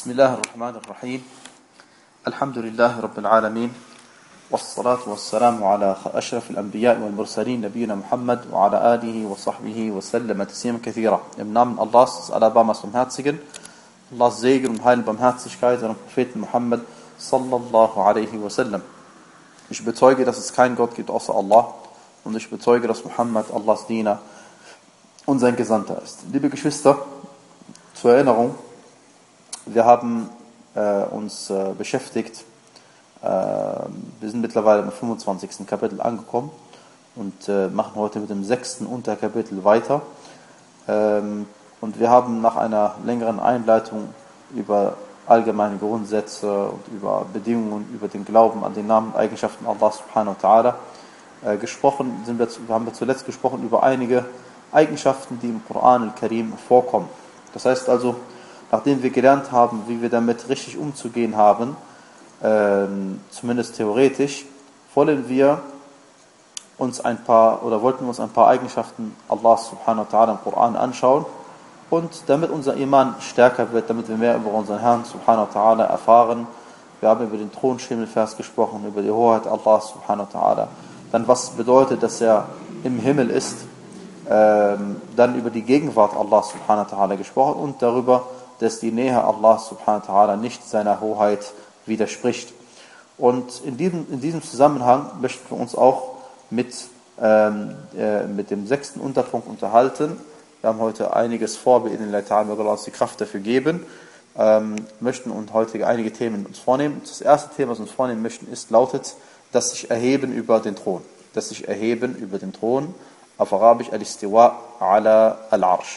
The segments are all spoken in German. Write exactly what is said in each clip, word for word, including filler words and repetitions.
بسم الله الرحمن الرحيم الحمد لله رب العالمين والصلاة والسلام على أشرف الأنبياء والمرسلين نبينا Muhammad وعلى آله وصحبه وسلم تسليما كثيرا. Im Namen Allahs, des Alabamas Barmherzigen, Allahs Segen und Heil und Barmherzigkeit seinem Propheten Muhammad sallallahu alaihi wasallam. Ich bezeuge, dass es keinen Gott gibt außer Allah und ich bezeuge, dass Muhammad Allahs Diener und sein Gesandter ist. Liebe Geschwister, zur Erinnerung, wir haben äh, uns äh, beschäftigt, äh, wir sind mittlerweile im fünfundzwanzigsten Kapitel angekommen und äh, machen heute mit dem sechsten Unterkapitel weiter. Ähm, und wir haben nach einer längeren Einleitung über allgemeine Grundsätze und über Bedingungen, über den Glauben an den Namen und Eigenschaften Allah subhanahu wa ta'ala äh, gesprochen, sind wir, haben wir zuletzt gesprochen über einige Eigenschaften, die im Koran al-Karim vorkommen. Das heißt also, nachdem wir gelernt haben, wie wir damit richtig umzugehen haben, äh, zumindest theoretisch, wollen wir uns ein paar oder wollten wir uns ein paar Eigenschaften Allah subhanahu wa ta'ala im Koran anschauen und damit unser Iman stärker wird, damit wir mehr über unseren Herrn subhanahu wa ta'ala erfahren. Wir haben über den Thronschemel-Vers gesprochen, über die Hoheit Allah subhanahu wa ta'ala. Dann was bedeutet, dass er im Himmel ist, ähm, dann über die Gegenwart Allah subhanahu wa ta'ala gesprochen und darüber, dass die Nähe Allah subhanahu wa ta'ala nicht seiner Hoheit widerspricht. Und in diesem, in diesem Zusammenhang möchten wir uns auch mit, ähm, äh, mit dem sechsten Unterpunkt unterhalten. Wir haben heute einiges vor, wir in Allah möge uns die Kraft dafür geben, ähm, möchten und heute einige Themen uns vornehmen. Das erste Thema, was wir uns vornehmen möchten, ist, lautet, dass sich erheben über den Thron. Dass sich erheben über den Thron, auf Arabisch al-Istiwa ala al-Arsh.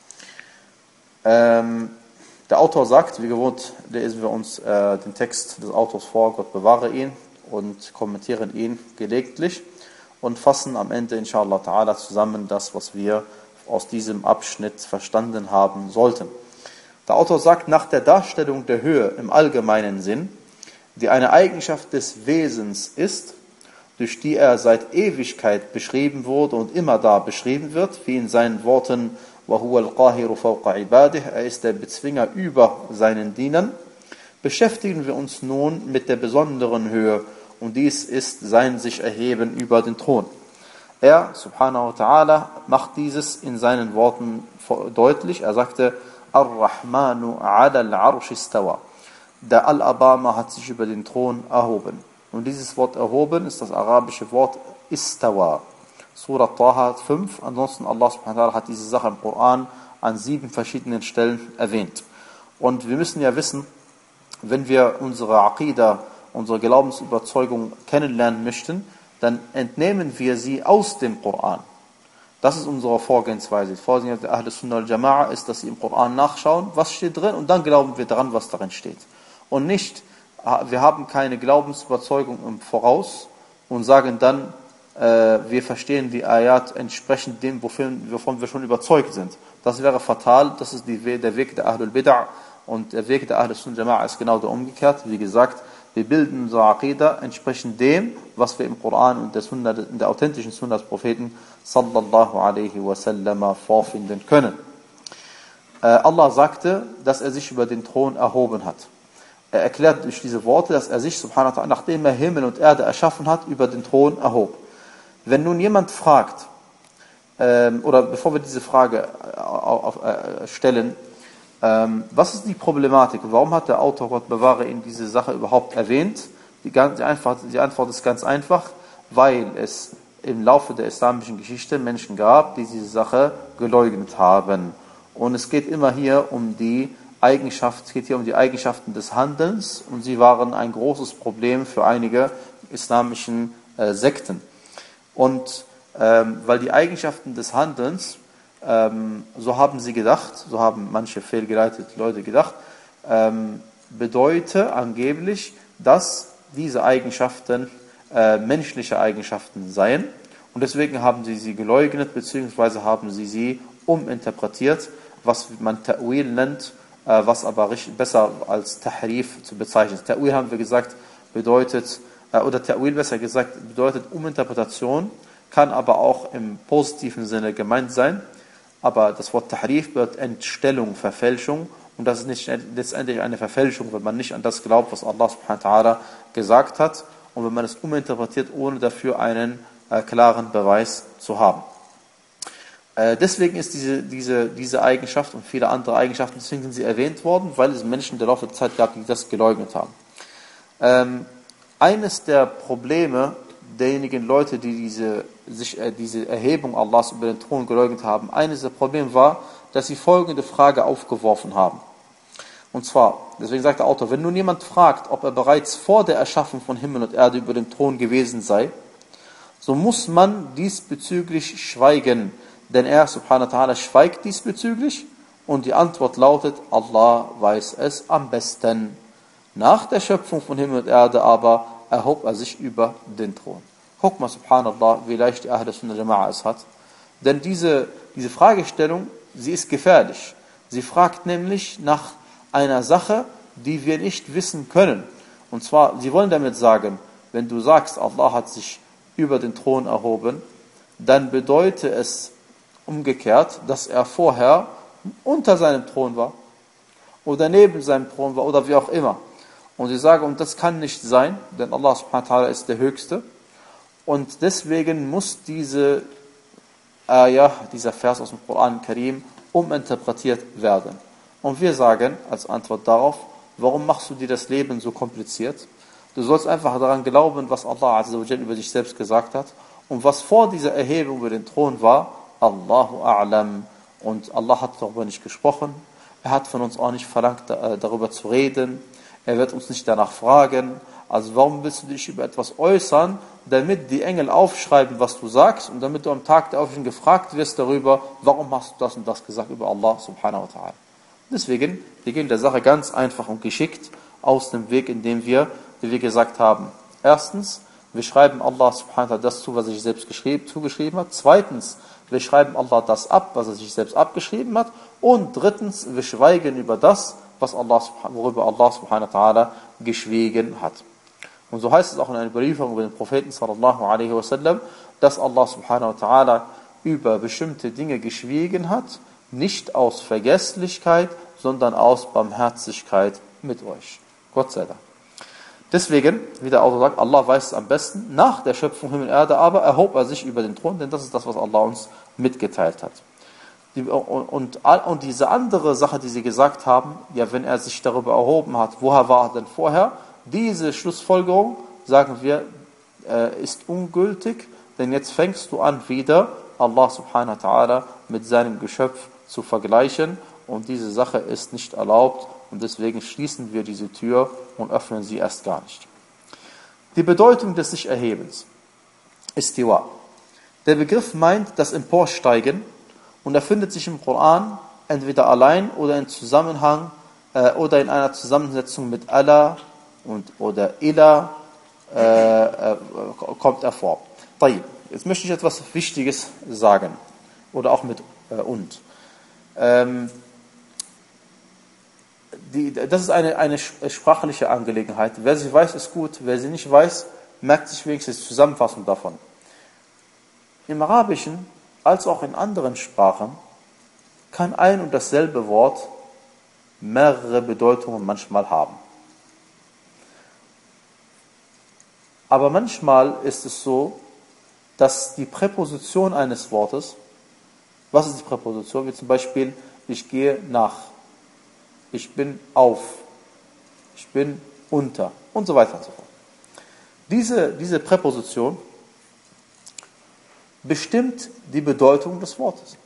Ähm, Der Autor sagt, wie gewohnt, lesen wir uns äh, den Text des Autors vor, Gott bewahre ihn, und kommentieren ihn gelegentlich und fassen am Ende, inshallah ta'ala, zusammen das, was wir aus diesem Abschnitt verstanden haben sollten. Der Autor sagt, nach der Darstellung der Höhe im allgemeinen Sinn, die eine Eigenschaft des Wesens ist, durch die er seit Ewigkeit beschrieben wurde und immer da beschrieben wird, wie in seinen Worten, وَهُوَ الْقَاهِرُ فَوْقَ عِبَادِهِ, er ist der Bezwinger über seinen Dienern, beschäftigen wir uns nun mit der besonderen Höhe, und dies ist sein sich erheben über den Thron. Er, subhanahu wa ta'ala, macht dieses in seinen Worten deutlich. Er sagte, Ar-Rahmanu ala al-Arsh istawa. Der Al-Abama hat sich über den Thron erhoben. Und dieses Wort erhoben ist das arabische Wort istawa. Surah Taha fünf, ansonsten Allah subhanahu wa ta'ala hat diese Sache im Koran an sieben verschiedenen Stellen erwähnt. Und wir müssen ja wissen, wenn wir unsere Aqidah, unsere Glaubensüberzeugung kennenlernen möchten, dann entnehmen wir sie aus dem Koran. Das ist unsere Vorgehensweise. Die Vorgehensweise der Ahl Sunnah wal Jama'a ist, dass sie im Koran nachschauen, was steht drin, und dann glauben wir daran, was darin steht. Und nicht, wir haben keine Glaubensüberzeugung im Voraus und sagen dann, wir verstehen die Ayat entsprechend dem, wovon, wovon wir schon überzeugt sind. Das wäre fatal, das ist die, der Weg der Ahlul Bid'ah, und der Weg der Ahl Sunnah Jama'a ist genau der umgekehrt. Wie gesagt, wir bilden unsere Aqidah entsprechend dem, was wir im Koran und der, Sunna, in der authentischen Sunna des Propheten sallallahu alaihi wasallam vorfinden können. Äh, Allah sagte, dass er sich über den Thron erhoben hat. Er erklärt durch diese Worte, dass er sich, subhanahu wa ta'ala, nachdem er Himmel und Erde erschaffen hat, über den Thron erhob. Wenn nun jemand fragt, ähm, oder bevor wir diese Frage äh, auf, äh, stellen, ähm, was ist die Problematik? Warum hat der Autor, Gott bewahre ihn, diese Sache überhaupt erwähnt? Die, ganz, die, einfach, die Antwort ist ganz einfach, weil es im Laufe der islamischen Geschichte Menschen gab, die diese Sache geleugnet haben. Und es geht immer hier um die Eigenschaft, es geht hier um die Eigenschaften des Handelns, und sie waren ein großes Problem für einige islamischen äh, Sekten. Und ähm, weil die Eigenschaften des Handelns, ähm, so haben sie gedacht, so haben manche fehlgeleitete Leute gedacht, ähm, bedeute angeblich, dass diese Eigenschaften äh, menschliche Eigenschaften seien. Und deswegen haben sie sie geleugnet, beziehungsweise haben sie sie uminterpretiert, was man Ta'wil nennt, äh, was aber richtig, besser als Tahrif zu bezeichnen. Ta'wil, haben wir gesagt, bedeutet, oder Ta'wil besser gesagt, bedeutet Uminterpretation, kann aber auch im positiven Sinne gemeint sein. Aber das Wort Tahrif bedeutet Entstellung, Verfälschung, Und das ist nicht letztendlich eine Verfälschung, wenn man nicht an das glaubt, was Allah subhanahu wa ta'ala gesagt hat und wenn man es uminterpretiert, ohne dafür einen äh, klaren Beweis zu haben. Äh, deswegen ist diese, diese, diese Eigenschaft und viele andere Eigenschaften, deswegen sind sie erwähnt worden, weil es Menschen der Laufe der Zeit gab, die das geleugnet haben. Ähm, eines der Probleme derjenigen Leute, die diese, sich, äh, diese Erhebung Allahs über den Thron geleugnet haben, eines der Probleme war, dass sie folgende Frage aufgeworfen haben. Und zwar, deswegen sagt der Autor, wenn nun jemand fragt, ob er bereits vor der Erschaffung von Himmel und Erde über dem Thron gewesen sei, so muss man diesbezüglich schweigen, denn er, subhanahu wa ta'ala, schweigt diesbezüglich und die Antwort lautet, Allah weiß es am besten. Nach der Schöpfung von Himmel und Erde aber erhob er sich über den Thron. Guck mal, subhanallah, wie leicht die Ahl Sunnah Jama'a es hat. Denn diese, diese Fragestellung, sie ist gefährlich. Sie fragt nämlich nach einer Sache, die wir nicht wissen können. Und zwar, sie wollen damit sagen, wenn du sagst, Allah hat sich über den Thron erhoben, dann bedeutet es umgekehrt, dass er vorher unter seinem Thron war oder neben seinem Thron war oder wie auch immer. Und sie sagen, und das kann nicht sein, denn Allah subhanahu wa ta'ala ist der Höchste. Und deswegen muss diese Ayah, dieser Vers aus dem Koran Karim, uminterpretiert werden. Und wir sagen als Antwort darauf, warum machst du dir das Leben so kompliziert? Du sollst einfach daran glauben, was Allah azza wa jalla über sich selbst gesagt hat. Und was vor dieser Erhebung über den Thron war, Allahu a'lam. Und Allah hat darüber nicht gesprochen. Er hat von uns auch nicht verlangt, darüber zu reden. Er wird uns nicht danach fragen. Also warum willst du dich über etwas äußern, damit die Engel aufschreiben, was du sagst, und damit du am Tag der Auferstehung gefragt wirst darüber, warum hast du das und das gesagt über Allah subhanahu wa ta'ala. Deswegen, wir gehen der Sache ganz einfach und geschickt aus dem Weg, indem wir, wie wir gesagt haben, erstens, wir schreiben Allah subhanahu wa ta'ala das zu, was er sich selbst geschrieben, zugeschrieben hat. Zweitens, wir schreiben Allah das ab, was er sich selbst abgeschrieben hat. Und drittens, wir schweigen über das, was Allah, worüber Allah subhanahu wa ta'ala geschwiegen hat. Und so heißt es auch in einer Überlieferung über den Propheten sallallahu alaihi wasallam, dass Allah subhanahu wa ta'ala über bestimmte Dinge geschwiegen hat, nicht aus Vergesslichkeit, sondern aus Barmherzigkeit mit euch. Gott sei Dank. Deswegen, wie der Autor sagt, Allah weiß es am besten, nach der Schöpfung Himmel und Erde, aber erhob er sich über den Thron, denn das ist das, was Allah uns mitgeteilt hat. Und, und, und diese andere Sache, die sie gesagt haben, ja, wenn er sich darüber erhoben hat, woher war er denn vorher? Diese Schlussfolgerung, sagen wir, äh, ist ungültig, denn jetzt fängst du an, wieder Allah subhanahu wa ta'ala mit seinem Geschöpf zu vergleichen, und diese Sache ist nicht erlaubt, und deswegen schließen wir diese Tür und öffnen sie erst gar nicht. Die Bedeutung des Sich-Erhebens. Istiwa. Der Begriff meint das Emporsteigen, und er findet sich im Koran entweder allein oder in Zusammenhang äh, oder in einer Zusammensetzung mit Allah und oder Ila äh, äh, kommt er vor. Jetzt möchte ich etwas Wichtiges sagen, oder auch mit äh, und. Ähm, die, das ist eine, eine sprachliche Angelegenheit. Wer sie weiß, ist gut. Wer sie nicht weiß, merkt sich wenigstens die Zusammenfassung davon. Im Arabischen, als auch in anderen Sprachen, kann ein und dasselbe Wort mehrere Bedeutungen manchmal haben. Aber manchmal ist es so, dass die Präposition eines Wortes, was ist die Präposition? Wie zum Beispiel, ich gehe nach, ich bin auf, ich bin unter und so weiter und so fort. Diese, diese Präposition bestimmt die Bedeutung des Wortes.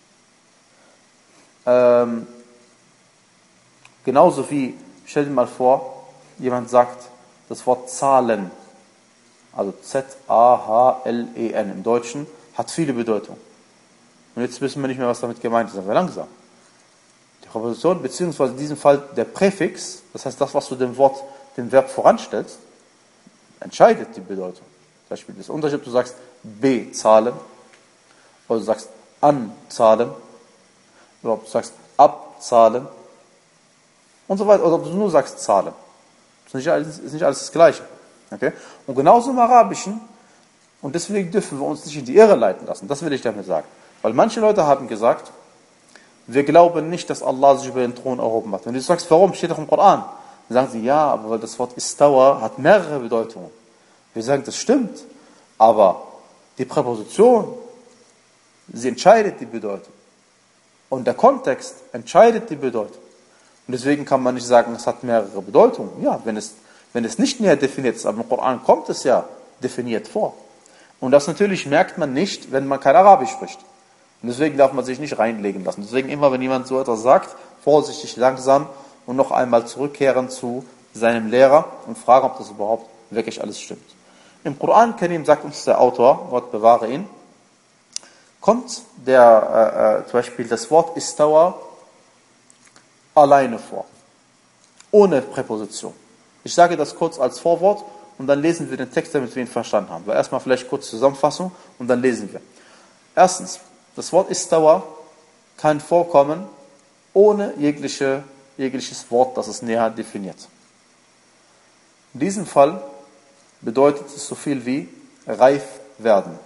Ähm, genauso wie, stell dir mal vor, jemand sagt das Wort Zahlen, also Z A H L E N im Deutschen, hat viele Bedeutungen. Und jetzt wissen wir nicht mehr, was damit gemeint ist, aber langsam. Die Präposition, beziehungsweise in diesem Fall der Präfix, das heißt das, was du dem Wort, dem Verb voranstellst, entscheidet die Bedeutung. Zum Beispiel das Unterschied, ob du sagst bezahlen, oder du sagst anzahlen, oder ob du sagst abzahlen, und so weiter, oder ob du nur sagst zahlen. Das ist nicht alles, ist nicht alles das Gleiche. Okay? Und genauso im Arabischen, und deswegen dürfen wir uns nicht in die Irre leiten lassen, das will ich damit sagen. Weil manche Leute haben gesagt, wir glauben nicht, dass Allah sich über den Thron erhoben hat. Wenn du sagst, warum, steht doch im Koran. Dann sagen sie, ja, aber weil das Wort Istawa hat mehrere Bedeutungen. Wir sagen, das stimmt, aber die Präposition, sie entscheidet die Bedeutung. Und der Kontext entscheidet die Bedeutung. Und deswegen kann man nicht sagen, es hat mehrere Bedeutungen. Ja, wenn es, wenn es nicht näher definiert ist, aber im Koran kommt es ja definiert vor. Und das natürlich merkt man nicht, wenn man kein Arabisch spricht. Und deswegen darf man sich nicht reinlegen lassen. Deswegen immer, wenn jemand so etwas sagt, vorsichtig, langsam und noch einmal zurückkehren zu seinem Lehrer und fragen, ob das überhaupt wirklich alles stimmt. Im Koran Karim sagt uns der Autor, Gott bewahre ihn, kommt der, äh, zum Beispiel das Wort Istawa alleine vor. Ohne Präposition. Ich sage das kurz als Vorwort und dann lesen wir den Text, damit wir ihn verstanden haben. Weil erstmal vielleicht kurz Zusammenfassung und dann lesen wir. Erstens, das Wort Istawa kann vorkommen ohne jegliche, jegliches Wort, das es näher definiert. In diesem Fall bedeutet es so viel wie reif werden.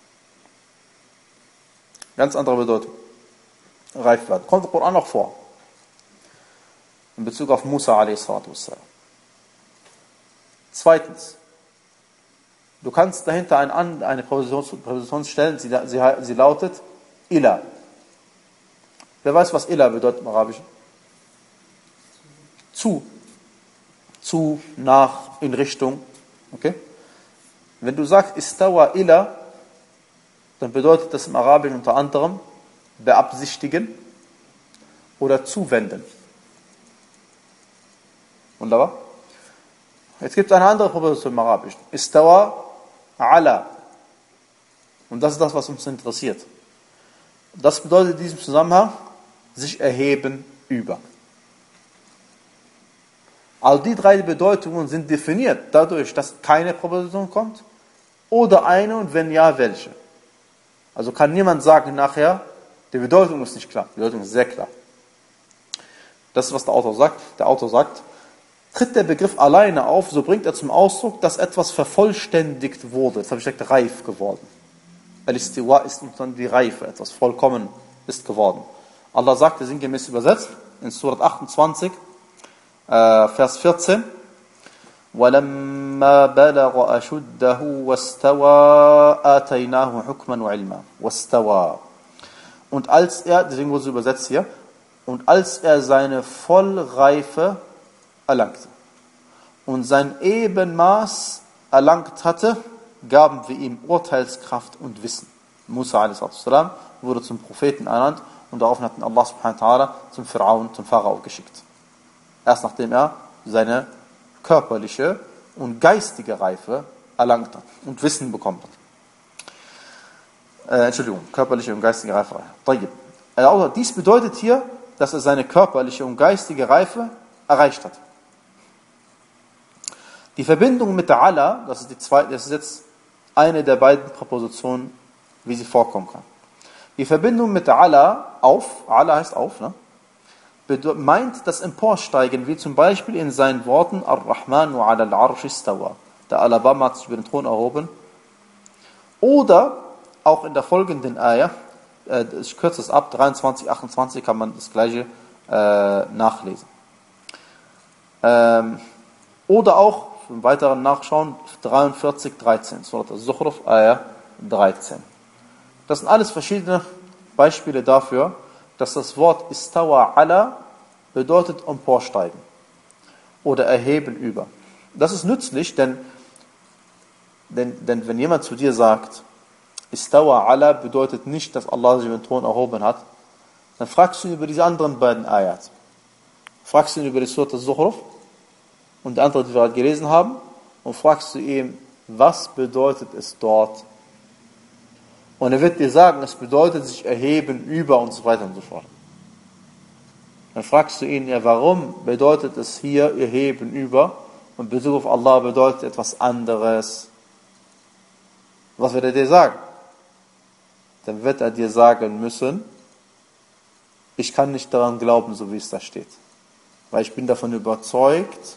Ganz andere Bedeutung. Reif werden. Kommt im Koran auch vor. In Bezug auf Musa a s. Zweitens. Du kannst dahinter eine, eine Präposition, Präposition stellen, sie, sie, sie lautet Ila. Wer weiß, was Ila bedeutet im Arabischen? Zu. Zu, nach, in Richtung. Okay? Wenn du sagst Istawa Ila, dann bedeutet das im Arabischen unter anderem beabsichtigen oder zuwenden. Wunderbar. Jetzt gibt es eine andere Präposition im Arabischen. Istawa ala. Und das ist das, was uns interessiert. Das bedeutet in diesem Zusammenhang sich erheben über. All die drei Bedeutungen sind definiert dadurch, dass keine Präposition kommt oder eine und wenn ja, welche. Also kann niemand sagen nachher, die Bedeutung ist nicht klar. Die Bedeutung ist sehr klar. Das ist, was der Autor sagt. Der Autor sagt, tritt der Begriff alleine auf, so bringt er zum Ausdruck, dass etwas vervollständigt wurde. Jetzt habe ich gesagt, reif geworden. Al-Istiwa ist dann die Reife, etwas vollkommen ist geworden. Allah sagte sinngemäß übersetzt, in Surat achtundzwanzig, äh, Vers vierzehn, وَلَمَّا بَلَغَ أَشُدَّهُ وَاسْتَوَى آتَيْنَاهُ حُكْمًا وَعِلْمًا وَاسْتَوَى. Und als er, deswegen wurde es übersetzt hier, und als er seine Vollreife erlangte und sein Ebenmaß erlangt hatte, gaben wir ihm Urteilskraft und Wissen. Musa a s. wurde zum Propheten ernannt und daraufhin hat ihn Allah subhanahu wa ta'ala zum Pharaon, zum Pharao geschickt. Erst nachdem er seine körperliche und geistige Reife erlangt hat und Wissen bekommen hat. Äh, Entschuldigung, körperliche und geistige Reife. Also dies bedeutet hier, dass er seine körperliche und geistige Reife erreicht hat. Die Verbindung mit der Ala, das ist die zweite, das ist jetzt eine der beiden Präpositionen, wie sie vorkommen kann. Die Verbindung mit der Ala, auf, Ala heißt auf, ne? meint das Emporsteigen, wie zum Beispiel in seinen Worten Ar-Rahmanu ala al-Arsh istawa. Der Alabama hat sich über den Thron erhoben. Oder auch in der folgenden Ayah, äh, ich kürze es ab, dreiundzwanzig, achtundzwanzig kann man das gleiche äh, nachlesen. Ähm, oder auch, für einen weiteren Nachschauen, dreiundvierzig, dreizehn, Surat al-Zukhruf, Ayah dreizehn. Das sind alles verschiedene Beispiele dafür, dass das Wort Istawa ala bedeutet emporsteigen oder erheben über. Das ist nützlich, denn, denn, denn wenn jemand zu dir sagt, Istawa ala bedeutet nicht, dass Allah sich über den Thron erhoben hat, dann fragst du ihn über diese anderen beiden Ayat. Fragst du ihn über die Surat al-Zukhruf und die andere, die wir gerade gelesen haben, und fragst du ihn, was bedeutet es dort? Und er wird dir sagen, es bedeutet sich erheben über und so weiter und so fort. Dann fragst du ihn, ja, warum bedeutet es hier erheben über und Bezug auf Allah bedeutet etwas anderes? Was wird er dir sagen? Dann wird er dir sagen müssen, ich kann nicht daran glauben, so wie es da steht. Weil ich bin davon überzeugt,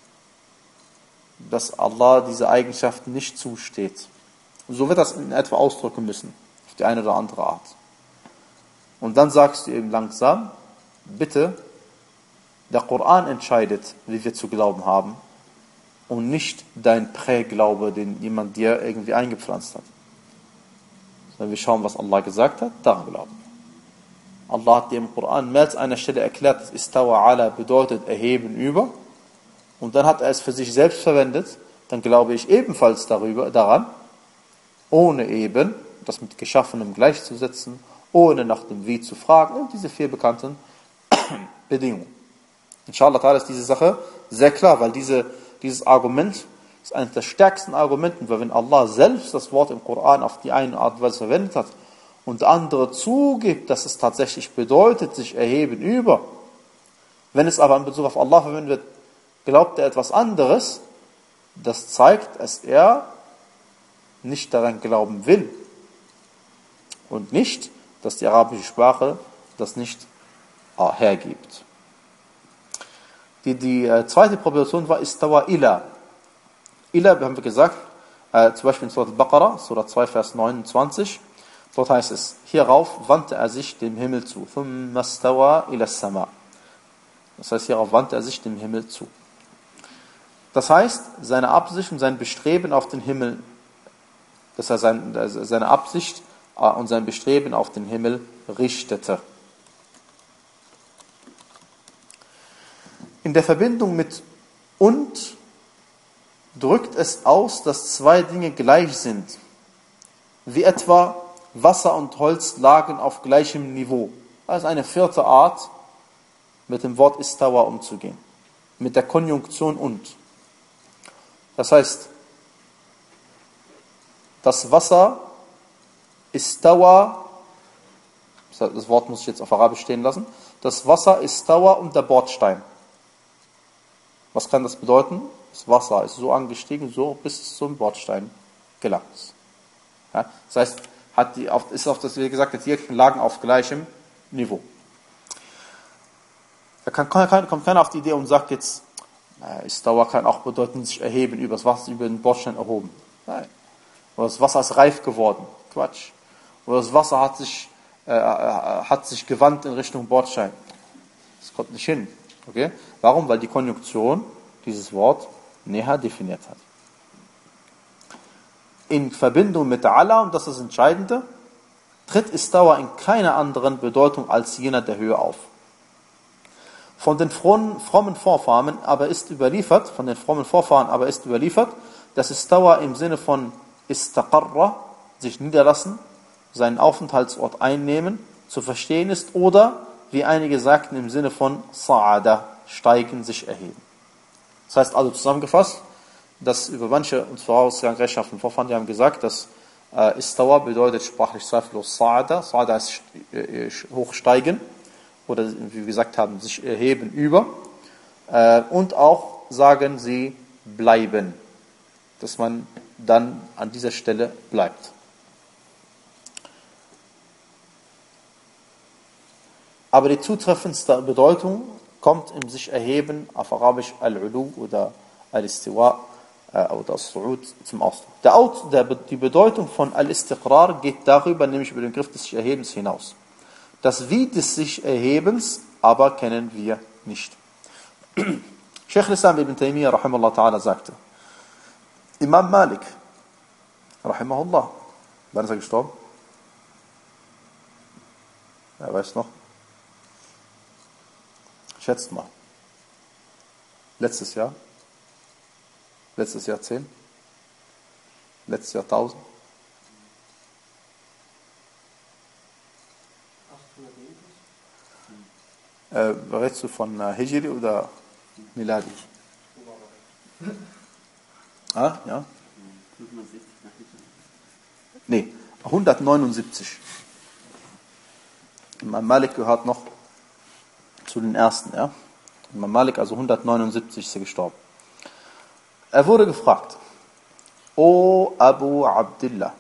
dass Allah diese Eigenschaften nicht zusteht. So wird das in etwa ausdrücken müssen, auf die eine oder andere Art. Und dann sagst du ihm langsam, bitte, der Koran entscheidet, wie wir zu glauben haben und nicht dein Präglaube, den jemand dir irgendwie eingepflanzt hat. Wenn wir schauen, was Allah gesagt hat, daran glauben. Allah hat dir im Koran mehr als einer Stelle erklärt, dass Istawa ala bedeutet erheben über. Und dann hat er es für sich selbst verwendet. Dann glaube ich ebenfalls darüber, daran, ohne eben das mit Geschaffenem gleichzusetzen, ohne nach dem Wie zu fragen und diese vier bekannten Bedingungen. Inshallah ta'ala ist diese Sache sehr klar, weil diese, dieses Argument ist eines der stärksten Argumenten, weil wenn Allah selbst das Wort im Koran auf die eine Art und Weise verwendet hat und der andere zugibt, dass es tatsächlich bedeutet, sich erheben über, wenn es aber in Bezug auf Allah verwendet wird, glaubt er etwas anderes, das zeigt, dass er nicht daran glauben will und nicht, dass die arabische Sprache das nicht hergibt. Die, die äh, zweite Proposition war Istawa ila. Ila, haben wir gesagt, äh, zum Beispiel in Surah Al-Baqarah, Surah zwei, Vers neunundzwanzig, dort heißt es, hierauf wandte er sich dem Himmel zu. ثُمَّ اسْتَوَى إِلَى السَّمَاءِ. Das heißt, hierauf wandte er sich dem Himmel zu. Das heißt, seine Absicht und sein Bestreben auf den Himmel, dass er sein, seine Absicht und sein Bestreben auf den Himmel richtete. In der Verbindung mit und drückt es aus, dass zwei Dinge gleich sind, wie etwa Wasser und Holz lagen auf gleichem Niveau. Das ist eine vierte Art, mit dem Wort Istawa umzugehen, mit der Konjunktion und. Das heißt, das Wasser Istawa, das Wort muss ich jetzt auf Arabisch stehen lassen, das Wasser Istawa und der Bordstein. Was kann das bedeuten? Das Wasser ist so angestiegen, so bis es zum Bordstein gelangt ist. Ja, das heißt, hat die auf, ist auf das, wie gesagt, die lagen auf gleichem Niveau. Da kann, kann, kommt keiner auf die Idee und sagt jetzt, äh, Istawa kann auch bedeuten, sich erheben, über das Wasser, über den Bordstein erhoben. Nein. Oder das Wasser ist reif geworden. Quatsch. Oder das Wasser hat sich, äh, hat sich gewandt in Richtung Bordstein. Das kommt nicht hin. Okay? Warum? Weil die Konjunktion dieses Wort näher definiert hat. In Verbindung mit Allah, und das ist das Entscheidende, tritt Istawa in keiner anderen Bedeutung als jener der Höhe auf. Von den frommen, frommen Vorfahren aber ist überliefert, von den frommen Vorfahren aber ist überliefert, dass Istawa im Sinne von istaqarra, sich niederlassen, seinen Aufenthaltsort einnehmen, zu verstehen ist, oder, wie einige sagten, im Sinne von sa'ada, steigen, sich erheben. Das heißt also zusammengefasst, dass über manche uns vorausgegangen rechtschaffenen Vorfahren, die haben gesagt, dass äh, Istawa bedeutet sprachlich zweifellos sa'ada, sa'ada ist äh, hochsteigen, oder wie wir gesagt haben, sich erheben über, äh, und auch sagen sie bleiben, dass man dann an dieser Stelle bleibt. Aber die zutreffendste Bedeutung kommt im sich erheben, auf Arabisch al-ulu oder al-istiwa äh, oder al-su'ud zum Ausdruck. Der, der, die Bedeutung von al-istiqrar geht darüber, nämlich über den Begriff des sich Erhebens hinaus. Das Wie des sich Erhebens aber kennen wir nicht. Sheikh al-Islam ibn Taymiyyah rahimahullah ta'ala sagte, Imam Malik rahimahullah, wann ist er gestorben? Wer weiß noch? Schätzt mal. Letztes Jahr? Letztes Jahrzehnt? Letztes Jahrtausend? Äh, redest du von äh, Hijri oder Miladi? Ah, ja? Nee, hundertneunundsiebzig. Imam Malik gehört noch zu den ersten, ja. Imam Malik, also hundertneunundsiebzig, ist er gestorben. Er wurde gefragt, O Abu Abdillah.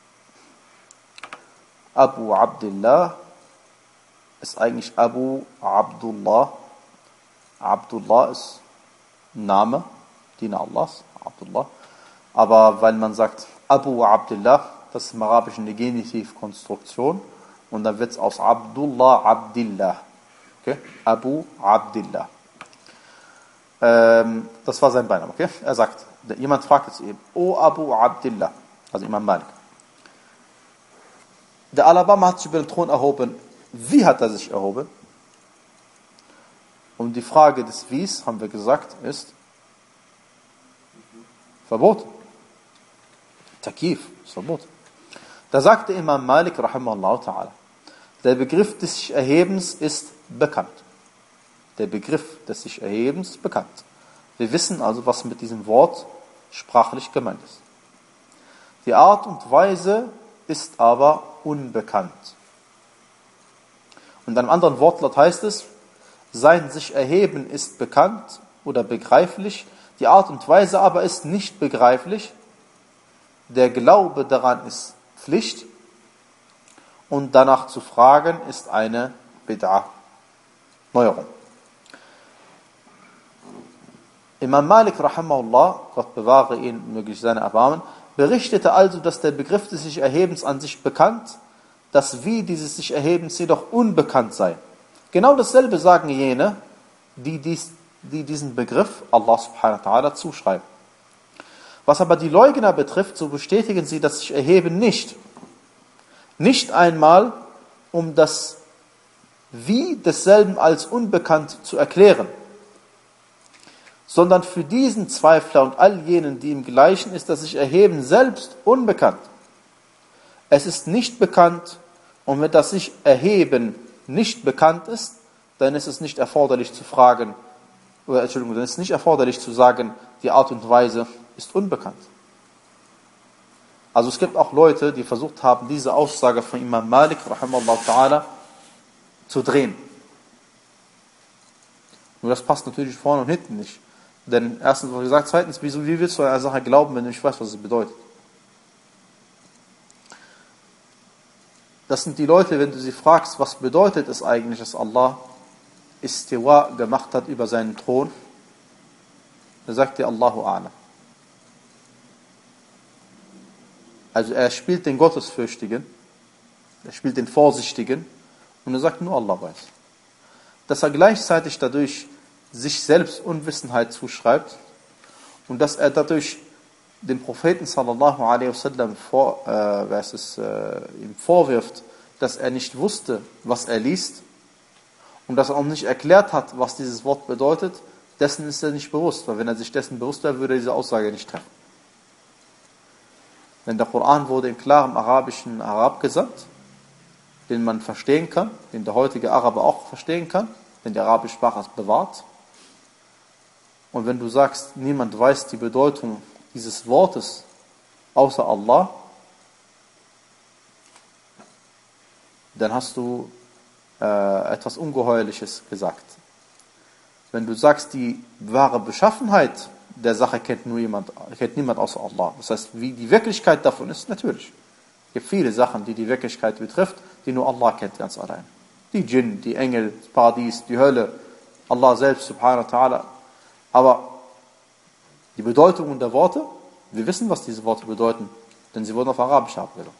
Abu Abdillah ist eigentlich Abu Abdullah. Abdullah ist Name, Diener Allahs, Abdullah. Aber weil man sagt Abu Abdillah, das ist im Arabischen eine Genitivkonstruktion und dann wird es aus Abdullah Abdillah. Okay? Abu Abdillah. Ähm, das war sein Beiname. Okay? Er sagt, jemand fragt jetzt eben, O Abu Abdillah, also Imam Malik. Der Alabama hat sich über den Thron erhoben. Wie hat er sich erhoben? Und die Frage des Wies, haben wir gesagt, ist Verbot. Takif, ist Verbot. Da sagte Imam Malik, rahimahullah ta'ala, der Begriff des sich Erhebens ist bekannt. Der Begriff des sich Erhebens ist bekannt. Wir wissen also, was mit diesem Wort sprachlich gemeint ist. Die Art und Weise ist aber unbekannt. Und in einem anderen Wortlaut heißt es, sein sich Erheben ist bekannt oder begreiflich, die Art und Weise aber ist nicht begreiflich. Der Glaube daran ist Pflicht und danach zu fragen ist eine Bid'ah, Neuerung. Imam Malik, rahimahullah, Gott bewahre ihn, möglich seine Erbarmen, berichtete also, dass der Begriff des sich Erhebens an sich bekannt, das Wie dieses sich Erhebens jedoch unbekannt sei. Genau dasselbe sagen jene, die, dies, die diesen Begriff Allah subhanahu wa ta'ala zuschreiben. Was aber die Leugner betrifft, so bestätigen sie das sich Erheben nicht. Nicht einmal, um das Wie desselben als unbekannt zu erklären, sondern für diesen Zweifler und all jenen, die ihm gleichen, ist das sich Erheben selbst unbekannt. Es ist nicht bekannt, und wenn das sich Erheben nicht bekannt ist, dann ist es nicht erforderlich zu fragen, oder Entschuldigung, dann ist es nicht erforderlich zu sagen, die Art und Weise ist unbekannt. Also es gibt auch Leute, die versucht haben, diese Aussage von Imam Malik, rahimahullah ta'ala, zu drehen. Nur das passt natürlich vorne und hinten nicht. Denn erstens, was gesagt, zweitens, wieso, wie willst du an eine Sache glauben, wenn du nicht weißt, was es bedeutet? Das sind die Leute, wenn du sie fragst, was bedeutet es eigentlich, dass Allah Istiwa gemacht hat über seinen Thron, dann sagt dir Allahu A'lam. Also er spielt den Gottesfürchtigen, er spielt den Vorsichtigen und er sagt, nur Allah weiß. Dass er gleichzeitig dadurch sich selbst Unwissenheit zuschreibt und dass er dadurch dem Propheten sallallahu alaihi wasallam vor, äh, was es, äh, ihm vorwirft, dass er nicht wusste, was er liest und dass er auch nicht erklärt hat, was dieses Wort bedeutet, dessen ist er nicht bewusst, weil wenn er sich dessen bewusst wäre, würde er diese Aussage nicht treffen. Denn der Koran wurde in klarem arabischen Arab gesandt, den man verstehen kann, den der heutige Araber auch verstehen kann, denn die arabische Sprache ist bewahrt. Und wenn du sagst, niemand weiß die Bedeutung dieses Wortes außer Allah, dann hast du äh, etwas Ungeheuerliches gesagt. Wenn du sagst, die wahre Beschaffenheit der Sache kennt nur jemand, kennt niemand außer Allah. Das heißt, wie die Wirklichkeit davon ist, natürlich. Es gibt viele Sachen, die die Wirklichkeit betrifft, die nur Allah kennt ganz allein. Die Djinn, die Engel, das Paradies, die Hölle, Allah selbst, subhanahu wa ta'ala. Aber die Bedeutung der Worte, wir wissen, was diese Worte bedeuten, denn sie wurden auf Arabisch abgeleitet.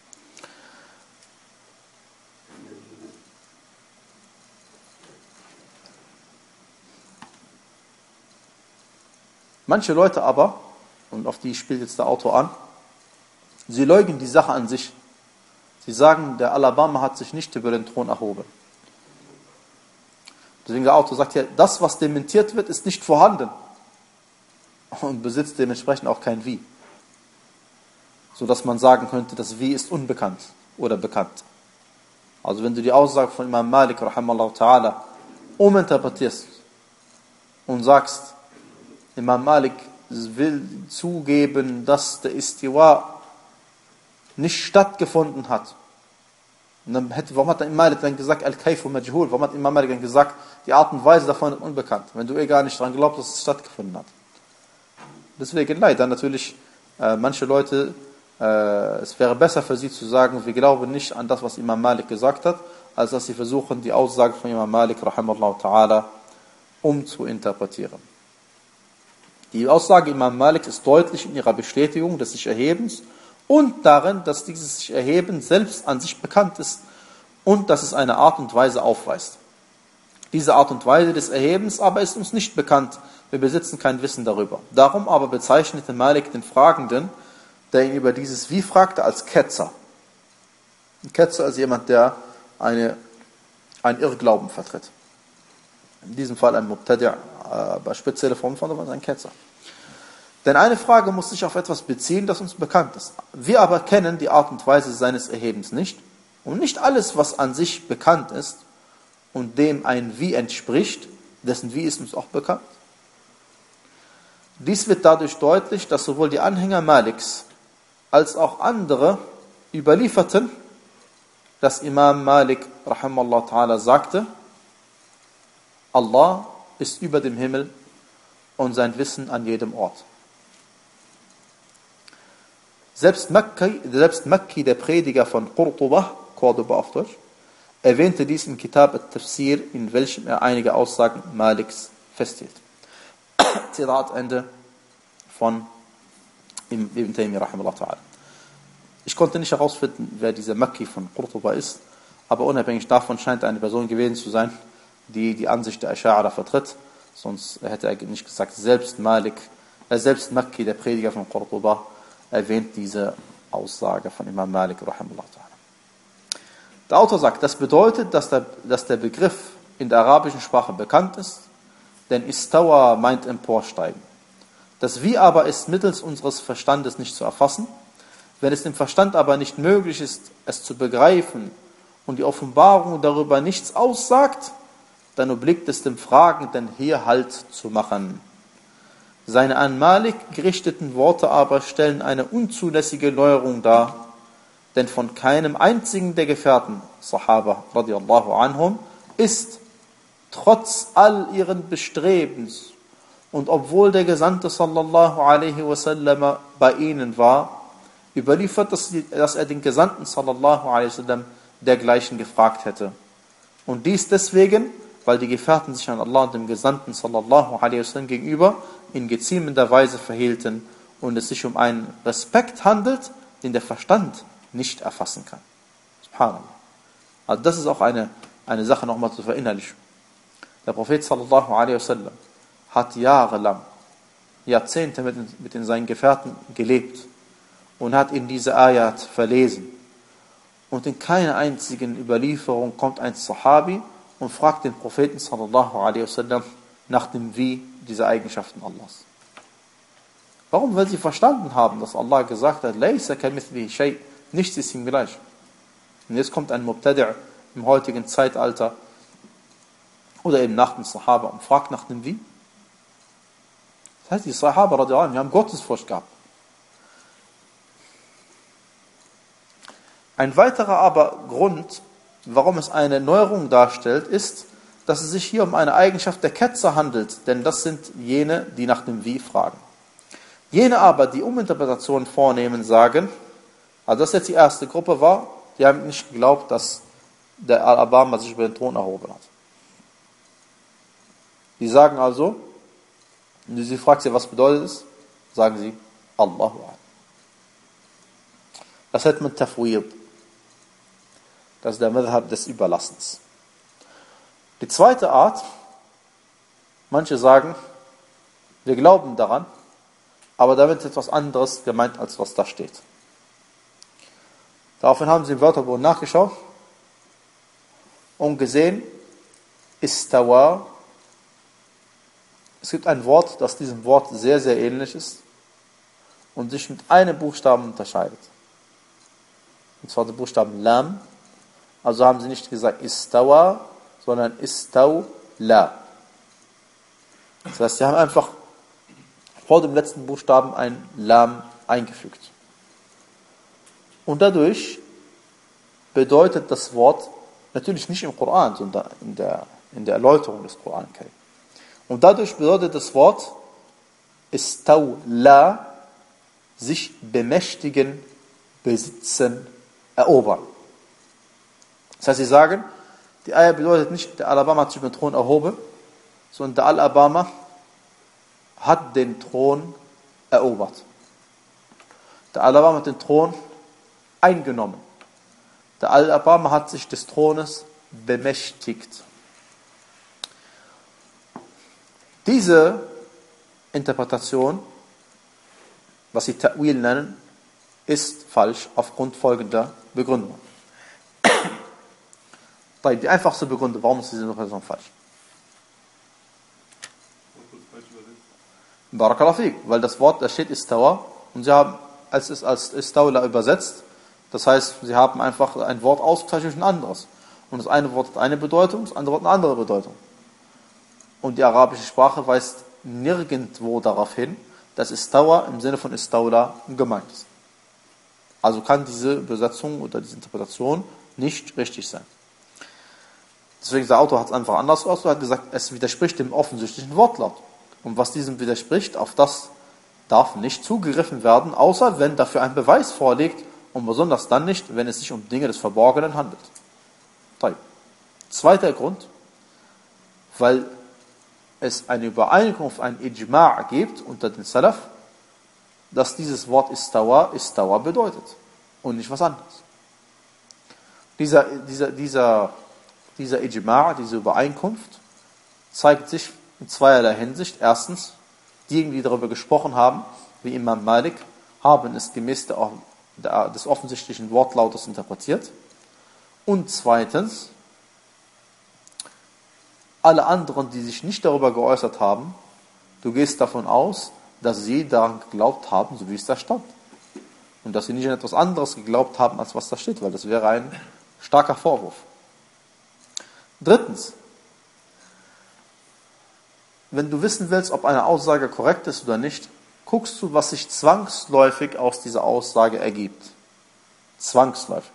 Manche Leute aber, und auf die spielt jetzt der Autor an, sie leugnen die Sache an sich. Sie sagen, der Alabama hat sich nicht über den Thron erhoben. Deswegen der Autor sagt ja, das, was dementiert wird, ist nicht vorhanden und besitzt dementsprechend auch kein Wie. Sodass man sagen könnte, das Wie ist unbekannt oder bekannt. Also wenn du die Aussage von Imam Malik, rahimahullah ta'ala, uminterpretierst und sagst, Imam Malik will zugeben, dass der Istiwa nicht stattgefunden hat. Und dann hätte, warum hat Imam Malik dann gesagt, Al-Kayfu Majhul? Warum hat Imam Malik dann gesagt, die Art und Weise davon ist unbekannt? Wenn du eh gar nicht daran glaubst, dass es stattgefunden hat. Deswegen leider natürlich äh, manche Leute, äh, es wäre besser für sie zu sagen, wir glauben nicht an das, was Imam Malik gesagt hat, als dass sie versuchen, die Aussage von Imam Malik, rahimahullah ta'ala, umzuinterpretieren. Die Aussage Imam Malik ist deutlich in ihrer Bestätigung des sich Erhebens und darin, dass dieses sich Erheben selbst an sich bekannt ist und dass es eine Art und Weise aufweist. Diese Art und Weise des Erhebens aber ist uns nicht bekannt. Wir besitzen kein Wissen darüber. Darum aber bezeichnete Malik den Fragenden, der ihn über dieses Wie fragte, als Ketzer. Ein Ketzer ist jemand, der eine, einen Irrglauben vertritt. In diesem Fall ein Mubtadi', äh, bei spezieller Form von ein Ketzer. Denn eine Frage muss sich auf etwas beziehen, das uns bekannt ist. Wir aber kennen die Art und Weise seines Erhebens nicht. Und nicht alles, was an sich bekannt ist und dem ein Wie entspricht, dessen Wie ist uns auch bekannt. Dies wird dadurch deutlich, dass sowohl die Anhänger Maliks als auch andere überlieferten, dass Imam Malik rahimallahu ta'ala sagte, Allah ist über dem Himmel und sein Wissen an jedem Ort. Selbst Makki, selbst Makki, der Prediger von Qurtuba, Cordoba auf Deutsch, erwähnte dies im Kitab al-Tafsir, in welchem er einige Aussagen Maliks festhielt. Zitat Ende von Ibn Taymiyyah rahimahullah ta'ala. Ich konnte nicht herausfinden, wer dieser Makki von Qurtuba ist, aber unabhängig davon scheint er eine Person gewesen zu sein, die die Ansicht der Asch'ara vertritt. Sonst hätte er nicht gesagt, selbst Malik, äh, selbst Makki, der Prediger von Qurtuba, erwähnt diese Aussage von Imam Malik rahimahullah ta'ala. Der Autor sagt, das bedeutet, dass der, dass der Begriff in der arabischen Sprache bekannt ist, denn Istawa meint emporsteigen. Das Wie aber ist mittels unseres Verstandes nicht zu erfassen. Wenn es dem Verstand aber nicht möglich ist, es zu begreifen und die Offenbarung darüber nichts aussagt, dann obliegt es dem Fragenden, hier Halt zu machen. Seine an Malik gerichteten Worte aber stellen eine unzulässige Neuerung dar, denn von keinem einzigen der Gefährten, Sahaba radiallahu anhum, ist trotz all ihren Bestrebens und obwohl der Gesandte sallallahu alaihi wasallam bei ihnen war, überliefert, dass, dass er den Gesandten sallallahu alaihi wasallam dergleichen gefragt hätte. Und dies deswegen, weil die Gefährten sich an Allah und dem Gesandten sallallahu alaihi wasallam gegenüber in geziemender Weise verhielten und es sich um einen Respekt handelt, den der Verstand nicht erfassen kann. Subhanallah. Also das ist auch eine, eine Sache nochmal zu verinnerlichen. Der Prophet sallallahu alaihi wasallam hat jahrelang, Jahrzehnte mit, mit in seinen Gefährten gelebt und hat ihnen diese Ayat verlesen. Und in keiner einzigen Überlieferung kommt ein Sahabi und fragt den Propheten sallallahu alaihi wasallam nach dem Wie dieser Eigenschaften Allahs. Warum? Weil sie verstanden haben, dass Allah gesagt hat, Laysa kamithlihi shay', nichts ist ihm gleich. Und jetzt kommt ein Mubtadi' im heutigen Zeitalter oder eben nach dem Sahaba und fragt nach dem Wie. Das heißt, die Sahaba radiallahu anhum, die haben Gottesfurcht gehabt. Ein weiterer aber Grund, warum es eine Neuerung darstellt, ist, dass es sich hier um eine Eigenschaft der Ketzer handelt, denn das sind jene, die nach dem Wie fragen. Jene aber, die Uminterpretationen vornehmen, sagen, also das jetzt die erste Gruppe war, die haben nicht geglaubt, dass der Al-Abama sich über den Thron erhoben hat. Die sagen also, wenn sie fragt sie, was bedeutet es, sagen sie, Allahu A'lam. Das nennt man Tafwid. Das ist der Madhab des Überlassens. Die zweite Art, manche sagen, wir glauben daran, aber damit ist etwas anderes gemeint, als was da steht. Daraufhin haben sie im Wörterbuch nachgeschaut und gesehen, Istawa. Es gibt ein Wort, das diesem Wort sehr, sehr ähnlich ist und sich mit einem Buchstaben unterscheidet. Und zwar den Buchstaben Lam. Also haben sie nicht gesagt Istawa, sondern Istawla. Das heißt, sie haben einfach vor dem letzten Buchstaben ein Lam eingefügt. Und dadurch bedeutet das Wort, natürlich nicht im Koran, sondern in der, in der Erläuterung des Koran. Und dadurch bedeutet das Wort Istawla, sich bemächtigen, besitzen, erobern. Das heißt, sie sagen, die Ayah bedeutet nicht, der Al-Abama hat sich über den Thron erhoben, sondern der Al-Abama hat den Thron erobert. Der Al-Abama hat den Thron eingenommen. Der Al-Erbarmer hat sich des Thrones bemächtigt. Diese Interpretation, was sie Ta'wil nennen, ist falsch aufgrund folgender Begründung. Die einfachste Begründung, warum ist diese Interpretation falsch? Barakallahu fik, weil das Wort, da steht Istawa, und sie haben als es als Istawla übersetzt, das heißt, sie haben einfach ein Wort ausgetauscht durch ein anderes. Und das eine Wort hat eine Bedeutung, das andere Wort eine andere Bedeutung. Und die arabische Sprache weist nirgendwo darauf hin, dass Istawa im Sinne von Istawla gemeint ist. Also kann diese Übersetzung oder diese Interpretation nicht richtig sein. Deswegen, der Autor hat es einfach anders ausgedrückt, er hat gesagt, es widerspricht dem offensichtlichen Wortlaut. Und was diesem widerspricht, auf das darf nicht zugegriffen werden, außer wenn dafür ein Beweis vorliegt und besonders dann nicht, wenn es sich um Dinge des Verborgenen handelt. Zweiter Grund, weil es eine Übereinkunft, ein Ijma' gibt unter den Salaf, dass dieses Wort Istawa, Istawa bedeutet und nicht was anderes. Dieser, dieser, dieser, dieser Ijma', diese Übereinkunft, zeigt sich in zweierlei Hinsicht. Erstens, diejenigen, die darüber gesprochen haben, wie Imam Malik, haben es gemäß der, des offensichtlichen Wortlautes interpretiert. Und zweitens, alle anderen, die sich nicht darüber geäußert haben, du gehst davon aus, dass sie daran geglaubt haben, so wie es da stand. Und dass sie nicht an etwas anderes geglaubt haben, als was da steht, weil das wäre ein starker Vorwurf. Drittens, wenn du wissen willst, ob eine Aussage korrekt ist oder nicht, guckst du, was sich zwangsläufig aus dieser Aussage ergibt. Zwangsläufig.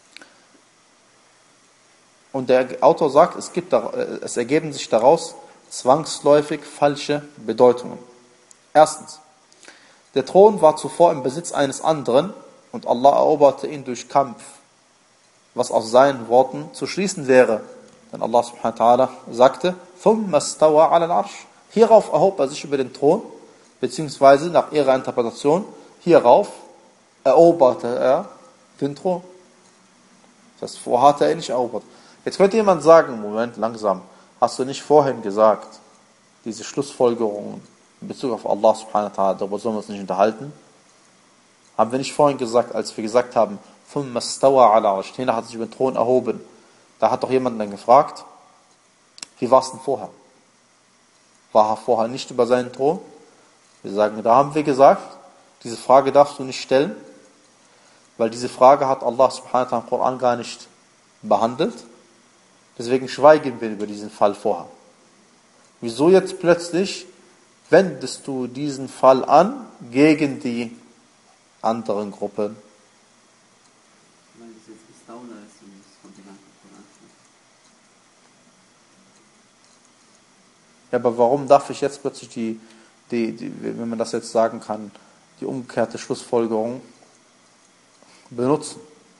Und der Autor sagt, es, gibt, es ergeben sich daraus zwangsläufig falsche Bedeutungen. Erstens, der Thron war zuvor im Besitz eines anderen und Allah eroberte ihn durch Kampf, was aus seinen Worten zu schließen wäre. Denn Allah subhanahu wa ta'ala sagte, ثُمَّ اسْتَوَى عَلَى الْعَرْشِ. Hierauf erhob er sich über den Thron, beziehungsweise nach ihrer Interpretation, hierauf eroberte er den Thron. Das heißt, vorher hatte er ihn nicht erobert. Jetzt könnte jemand sagen, Moment, langsam, hast du nicht vorhin gesagt, diese Schlussfolgerungen in Bezug auf Allah subhanahu wa ta'ala, darüber sollen wir uns nicht unterhalten? Haben wir nicht vorhin gesagt, als wir gesagt haben, ثُمَّ اسْتَوَى عَلَى الْعَرْشِ, hierauf hat er sich über den Thron erhoben. Da hat doch jemand dann gefragt, wie war es denn vorher? War er vorher nicht über seinen Thron? Wir sagen, da haben wir gesagt, diese Frage darfst du nicht stellen, weil diese Frage hat Allah subhanahu wa ta'ala im Koran gar nicht behandelt. Deswegen schweigen wir über diesen Fall vorher. Wieso jetzt plötzlich wendest du diesen Fall an gegen die anderen Gruppen? Weil das jetzt Istawla ist und das von dem Koran. Ja, aber warum darf ich jetzt plötzlich die, die, die, wenn man das jetzt sagen kann, die umgekehrte Schlussfolgerung benutzen?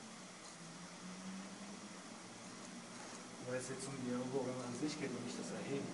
Weil es jetzt um die Eroberung an sich geht und nicht das Erheben.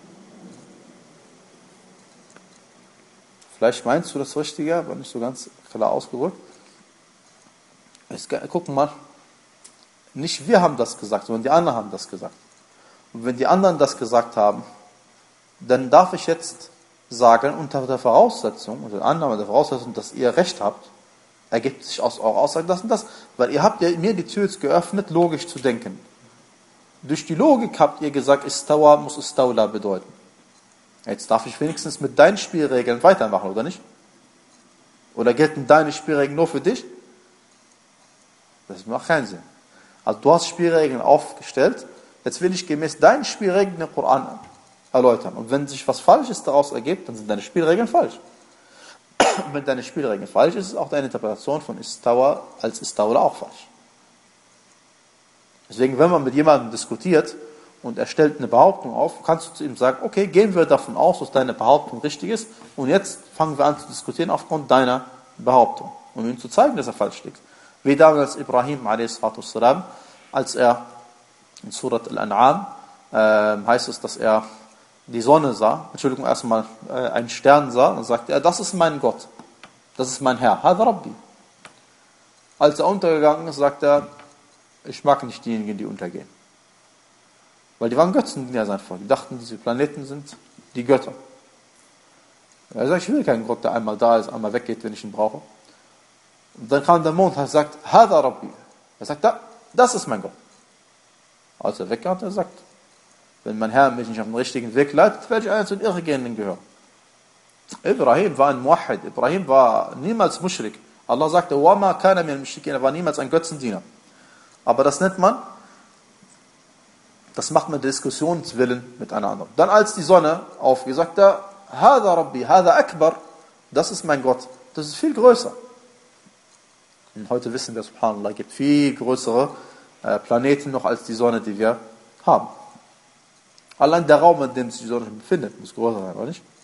Vielleicht meinst du das Richtige, aber nicht so ganz klar ausgedrückt. Jetzt gucken wir mal. Nicht wir haben das gesagt, sondern die anderen haben das gesagt. Und wenn die anderen das gesagt haben, dann darf ich jetzt sagen, unter der Voraussetzung, unter der Annahme der Voraussetzung, dass ihr Recht habt, ergibt sich aus eurer Aussage das und das. Weil ihr habt ja mir die Tür jetzt geöffnet, logisch zu denken. Durch die Logik habt ihr gesagt, Istawa muss Istawla bedeuten. Jetzt darf ich wenigstens mit deinen Spielregeln weitermachen, oder nicht? Oder gelten deine Spielregeln nur für dich? Das macht keinen Sinn. Also du hast Spielregeln aufgestellt, jetzt will ich gemäß deinen Spielregeln den Koran erläutern. Und wenn sich was Falsches daraus ergibt, dann sind deine Spielregeln falsch. Und wenn deine Spielregeln falsch ist, ist auch deine Interpretation von Istawa als Istawla auch falsch. Deswegen, wenn man mit jemandem diskutiert und er stellt eine Behauptung auf, kannst du zu ihm sagen, okay, gehen wir davon aus, dass deine Behauptung richtig ist und jetzt fangen wir an zu diskutieren aufgrund deiner Behauptung, um ihm zu zeigen, dass er falsch liegt. Wie damals Ibrahim a s, als er in Surat Al-An'am äh, heißt es, dass er die Sonne sah, Entschuldigung, erstmal äh, einen Stern sah, und sagte er, das ist mein Gott, das ist mein Herr, Hadha Rabbi. Als er untergegangen ist, sagt er, ich mag nicht diejenigen, die untergehen. Weil die waren Götzendiener sein Volk. Die dachten, diese Planeten sind die Götter. Er sagt, ich will keinen Gott, der einmal da ist, einmal weggeht, wenn ich ihn brauche. Und dann kam der Mond und hat gesagt, Hada Rabbi. Er sagt, da, das ist mein Gott. Als er weggeht, hat er sagt, wenn mein Herr mich nicht auf den richtigen Weg leitet, werde ich einer zu den Irregehenden gehören. Ibrahim war ein Muwahhid. Ibrahim war niemals Muschrik. Allah sagte, Wama kana min al-Mushrikin, er war niemals ein Götzendiener. Aber das nennt man, das macht man Diskussionswillen mit einer anderen. Dann als die Sonne aufgeht, sagt er, Hada Rabbi, Hada Akbar, das ist mein Gott. Das ist viel größer. Und heute wissen wir, subhanallah, es gibt viel größere äh, Planeten noch als die Sonne, die wir haben. Allein der Raum, in dem sich die Sonne befindet, muss größer sein, oder nicht?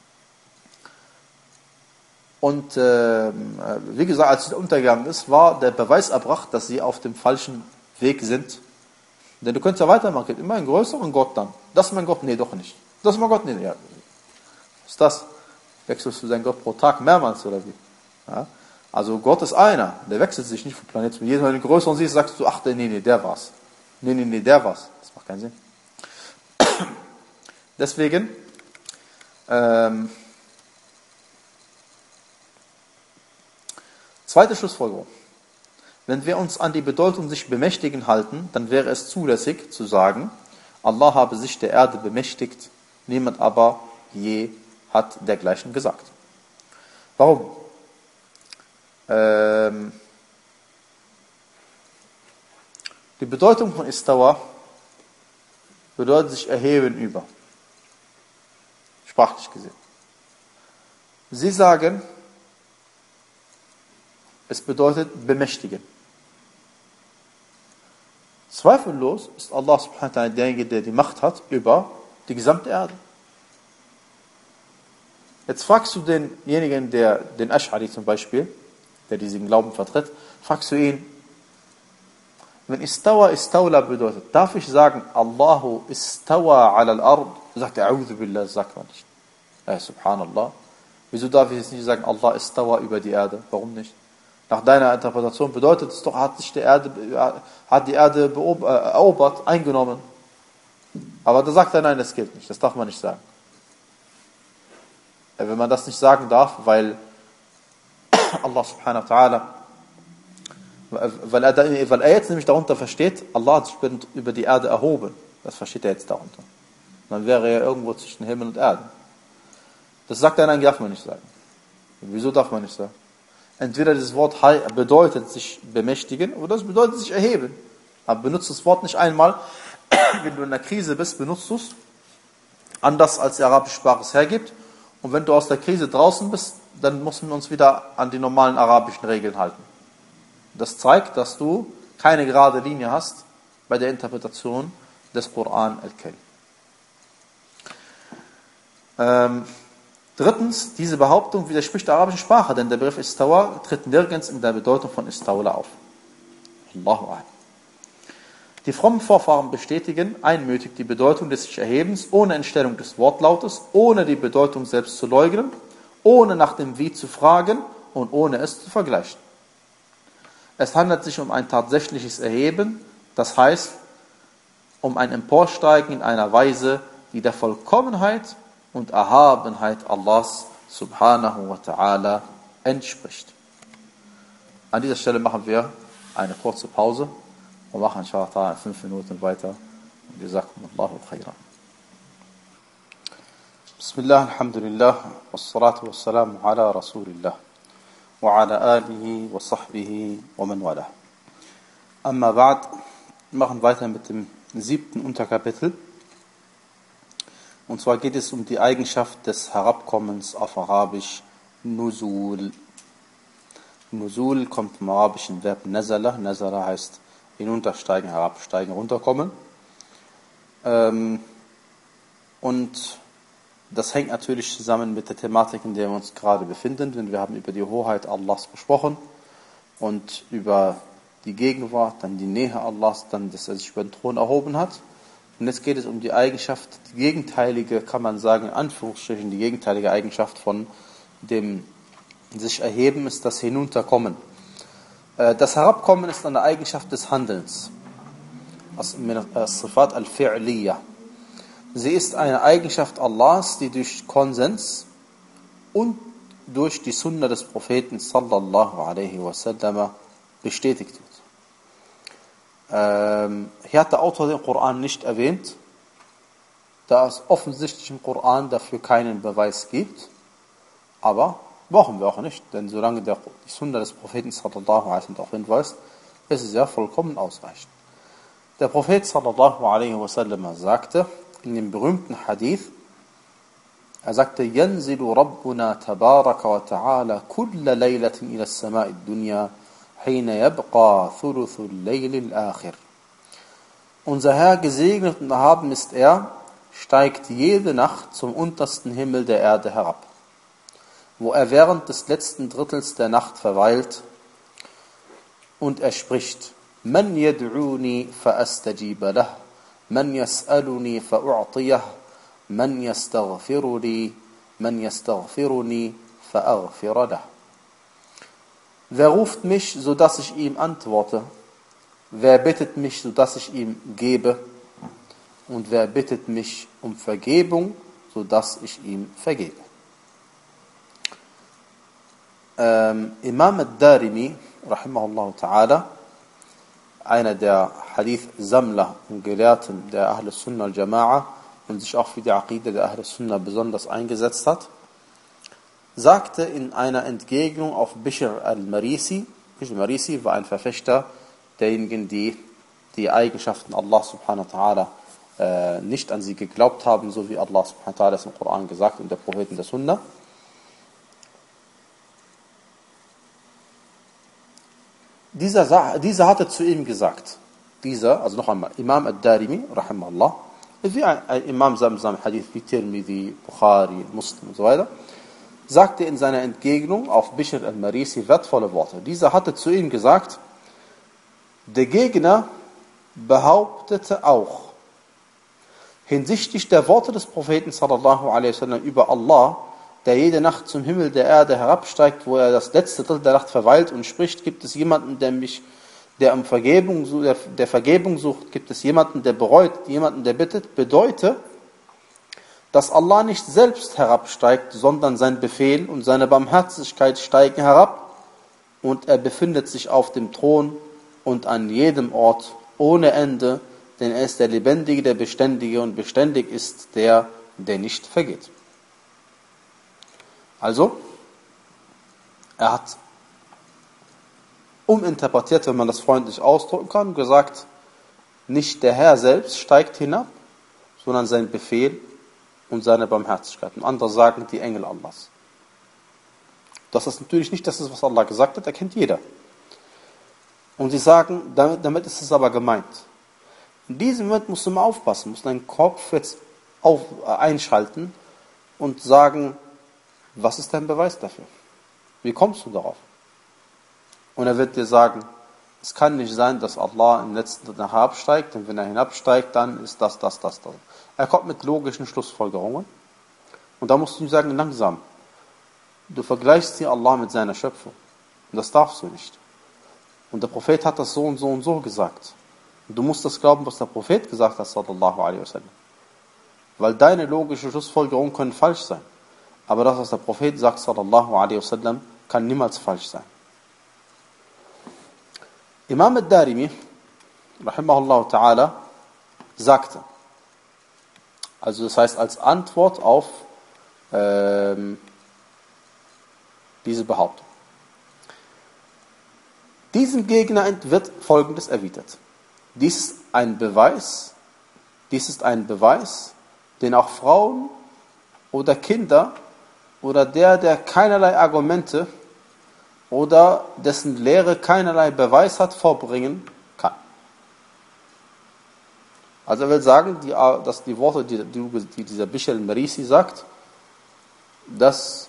Und äh, wie gesagt, als sie untergegangen ist, war der Beweis erbracht, dass sie auf dem falschen Weg sind. Denn du könntest ja weitermachen, es gibt immer einen größeren Gott dann. Das ist mein Gott? Nee, doch nicht. Das ist mein Gott? Nee, ja. Was ist das? Wechselst du deinen Gott pro Tag mehrmals oder wie? Ja? Also Gott ist einer, der wechselt sich nicht von Planet zu jedem. Wenn du den größeren siehst, sagst du, ach, nee, nee, der war's. Nee, nee, nee, der war's. Das macht keinen Sinn. Deswegen, ähm, zweite Schlussfolgerung. Wenn wir uns an die Bedeutung sich bemächtigen halten, dann wäre es zulässig zu sagen, Allah habe sich der Erde bemächtigt, niemand aber je hat dergleichen gesagt. Warum? Ähm, die Bedeutung von Istawa bedeutet sich erheben über. Sprachlich gesehen. Sie sagen, es bedeutet bemächtigen. Zweifellos ist Allah subhanahu wa ta'ala derjenige, der die Macht hat über die gesamte Erde. Jetzt fragst du denjenigen, der den Ash'ari zum Beispiel, der diesen Glauben vertritt, fragst du ihn, wenn Istawa Istawla bedeutet, darf ich sagen, Allahu Istawa ala al-Ard? Sagt er, A'udhu billah, sagt man nicht. Ja, subhanallah. Wieso darf ich jetzt nicht sagen, Allah Istawa über die Erde? Warum nicht? Nach deiner Interpretation bedeutet es doch, hat sich die Erde, hat die Erde erobert, eingenommen. Aber da sagt er, nein, das gilt nicht, das darf man nicht sagen. Wenn man das nicht sagen darf, weil Allah subhanahu wa ta'ala, weil er, weil er jetzt nämlich darunter versteht, Allah hat sich über die Erde erhoben. Das versteht er jetzt darunter. Dann wäre er irgendwo zwischen Himmel und Erde. Das sagt er, nein, darf man nicht sagen. Wieso darf man nicht sagen? Entweder dieses Wort bedeutet sich bemächtigen oder es bedeutet sich erheben. Aber benutzt das Wort nicht einmal, wenn du in einer Krise bist, benutzt du es anders als die arabische Sprache es hergibt. Und wenn du aus der Krise draußen bist, dann müssen wir uns wieder an die normalen arabischen Regeln halten. Das zeigt, dass du keine gerade Linie hast bei der Interpretation des Koran al-Karim. Ähm, drittens, diese Behauptung widerspricht der arabischen Sprache, denn der Begriff Istawa tritt nirgends in der Bedeutung von Istawla auf. Allahu Akbar. Die frommen Vorfahren bestätigen einmütig die Bedeutung des sich Erhebens ohne Entstellung des Wortlautes, ohne die Bedeutung selbst zu leugnen, ohne nach dem Wie zu fragen und ohne es zu vergleichen. Es handelt sich um ein tatsächliches Erheben, das heißt, um ein Emporsteigen in einer Weise, die der Vollkommenheit und Erhabenheit Allahs subhanahu wa ta'ala entspricht. An dieser Stelle machen wir eine kurze Pause und machen inshallah in fünf Minuten weiter. Und jazakumullahu khairan. Bismillah, alhamdulillah, wassalatu wassalamu ala rasulillah. وعلى آله وصحبه ومن والاه. أما بعد, wir machen weiter mit dem siebten Unterkapitel. Und zwar geht es um die Eigenschaft des Herabkommens auf Arabisch Nuzul. Nuzul kommt vom arabischen Verb Nazala. Nazala heißt hinuntersteigen, herabsteigen, runterkommen. Ähm, und das hängt natürlich zusammen mit der Thematik, in der wir uns gerade befinden, denn wir haben über die Hoheit Allahs gesprochen und über die Gegenwart, dann die Nähe Allahs, dann, dass er sich über den Thron erhoben hat. Und jetzt geht es um die Eigenschaft, die gegenteilige, kann man sagen, in Anführungsstrichen, die gegenteilige Eigenschaft von dem sich Erheben ist das Hinunterkommen. Das Herabkommen ist eine Eigenschaft des Handelns. As-Sifat al-Fi'liya. Sie ist eine Eigenschaft Allahs, die durch Konsens und durch die Sunna des Propheten sallallahu alaihi wasallam bestätigt wird. Ähm, hier hat der Autor den Koran nicht erwähnt, da es offensichtlich im Koran dafür keinen Beweis gibt, aber brauchen wir auch nicht, denn solange der, die Sunna des Propheten sallallahu alaihi wasallam darauf hinweist, ist es ja vollkommen ausreichend. Der Prophet sallallahu alaihi wasallam sagte in dem berühmten Hadith, er sagte, ينزل ربنا تبارك وتعالى كل ليلة إلى السماء الدنيا حين يبقى ثلث الليل الآخر. Unser Herr, gesegnet und erhaben ist er, steigt jede Nacht zum untersten Himmel der Erde herab, wo er während des letzten Drittels der Nacht verweilt, und er spricht: Man yad'uni fa'astajiba lah, man yas'aluni fa'u'tiyah, man yastaghfiruni, man yastaghfiruni fa'aghfira lah. Wer ruft mich, so dass ich ihm antworte? Wer bittet mich, so dass ich ihm gebe? Und wer bittet mich um Vergebung, so dass ich ihm vergebe? Ähm, Imam al-Darimi, rahimahullah ta'ala, einer der Hadith-Sammler und Gelehrten der Ahl Sunnah al-Jama'a und sich auch für die Aqida der Ahl Sunnah besonders eingesetzt hat, sagte in einer Entgegnung auf Bishr al-Marisi, Bishr al-Marisi war ein Verfechter derjenigen, die die Eigenschaften Allah subhanahu wa ta'ala äh, nicht an sie geglaubt haben, so wie Allah subhanahu wa ta'ala es im Koran gesagt und der Propheten der Sunna. Dieser, dieser hatte zu ihm gesagt, dieser, also noch einmal, Imam al-Darimi, rahimahullah, wie ein, ein Imam Samsam, Hadith wie Tirmidhi, Bukhari, Muslim und so weiter, sagte in seiner Entgegnung auf Bishr al-Marisi wertvolle Worte. Dieser hatte zu ihm gesagt, der Gegner behauptete auch, hinsichtlich der Worte des Propheten sallallahu alaihi wasallam über Allah, der jede Nacht zum Himmel der Erde herabsteigt, wo er das letzte Drittel der Nacht verweilt und spricht, gibt es jemanden, der mich, der um Vergebung, der, der Vergebung sucht, gibt es jemanden, der bereut, jemanden, der bittet, bedeutet, dass Allah nicht selbst herabsteigt, sondern sein Befehl und seine Barmherzigkeit steigen herab und er befindet sich auf dem Thron und an jedem Ort ohne Ende, denn er ist der Lebendige, der Beständige und beständig ist der, der nicht vergeht. Also, er hat uminterpretiert, wenn man das freundlich ausdrücken kann, gesagt, nicht der Herr selbst steigt hinab, sondern sein Befehl und seine Barmherzigkeit. Und andere sagen, die Engel Allahs. Das ist natürlich nicht das, was Allah gesagt hat, erkennt jeder. Und sie sagen, damit, damit ist es aber gemeint. In diesem Moment musst du mal aufpassen, musst deinen Kopf jetzt auf, äh, einschalten und sagen, was ist dein Beweis dafür? Wie kommst du darauf? Und er wird dir sagen, es kann nicht sein, dass Allah im letzten Drittel herabsteigt, und wenn er hinabsteigt, dann ist das, das, das, das. Er kommt mit logischen Schlussfolgerungen. Und da musst du ihm sagen, langsam. Du vergleichst hier Allah mit seiner Schöpfung. Und das darfst du nicht. Und der Prophet hat das so und so und so gesagt. Und du musst das glauben, was der Prophet gesagt hat, sallallahu alaihi wasallam. Weil deine logischen Schlussfolgerungen können falsch sein. Aber das, was der Prophet sagt, sallallahu alaihi wasallam, kann niemals falsch sein. Imam al-Darimi, rahimahullah ta'ala, sagte, also das heißt als Antwort auf ähm, diese Behauptung. Diesem Gegner wird Folgendes erwidert. Dies ist ein Beweis, dies ist ein Beweis, den auch Frauen oder Kinder oder der, der keinerlei Argumente oder dessen Lehre keinerlei Beweis hat, vorbringen kann. Also er will sagen, die, dass die Worte, die, die dieser Bishr al-Marisi sagt, das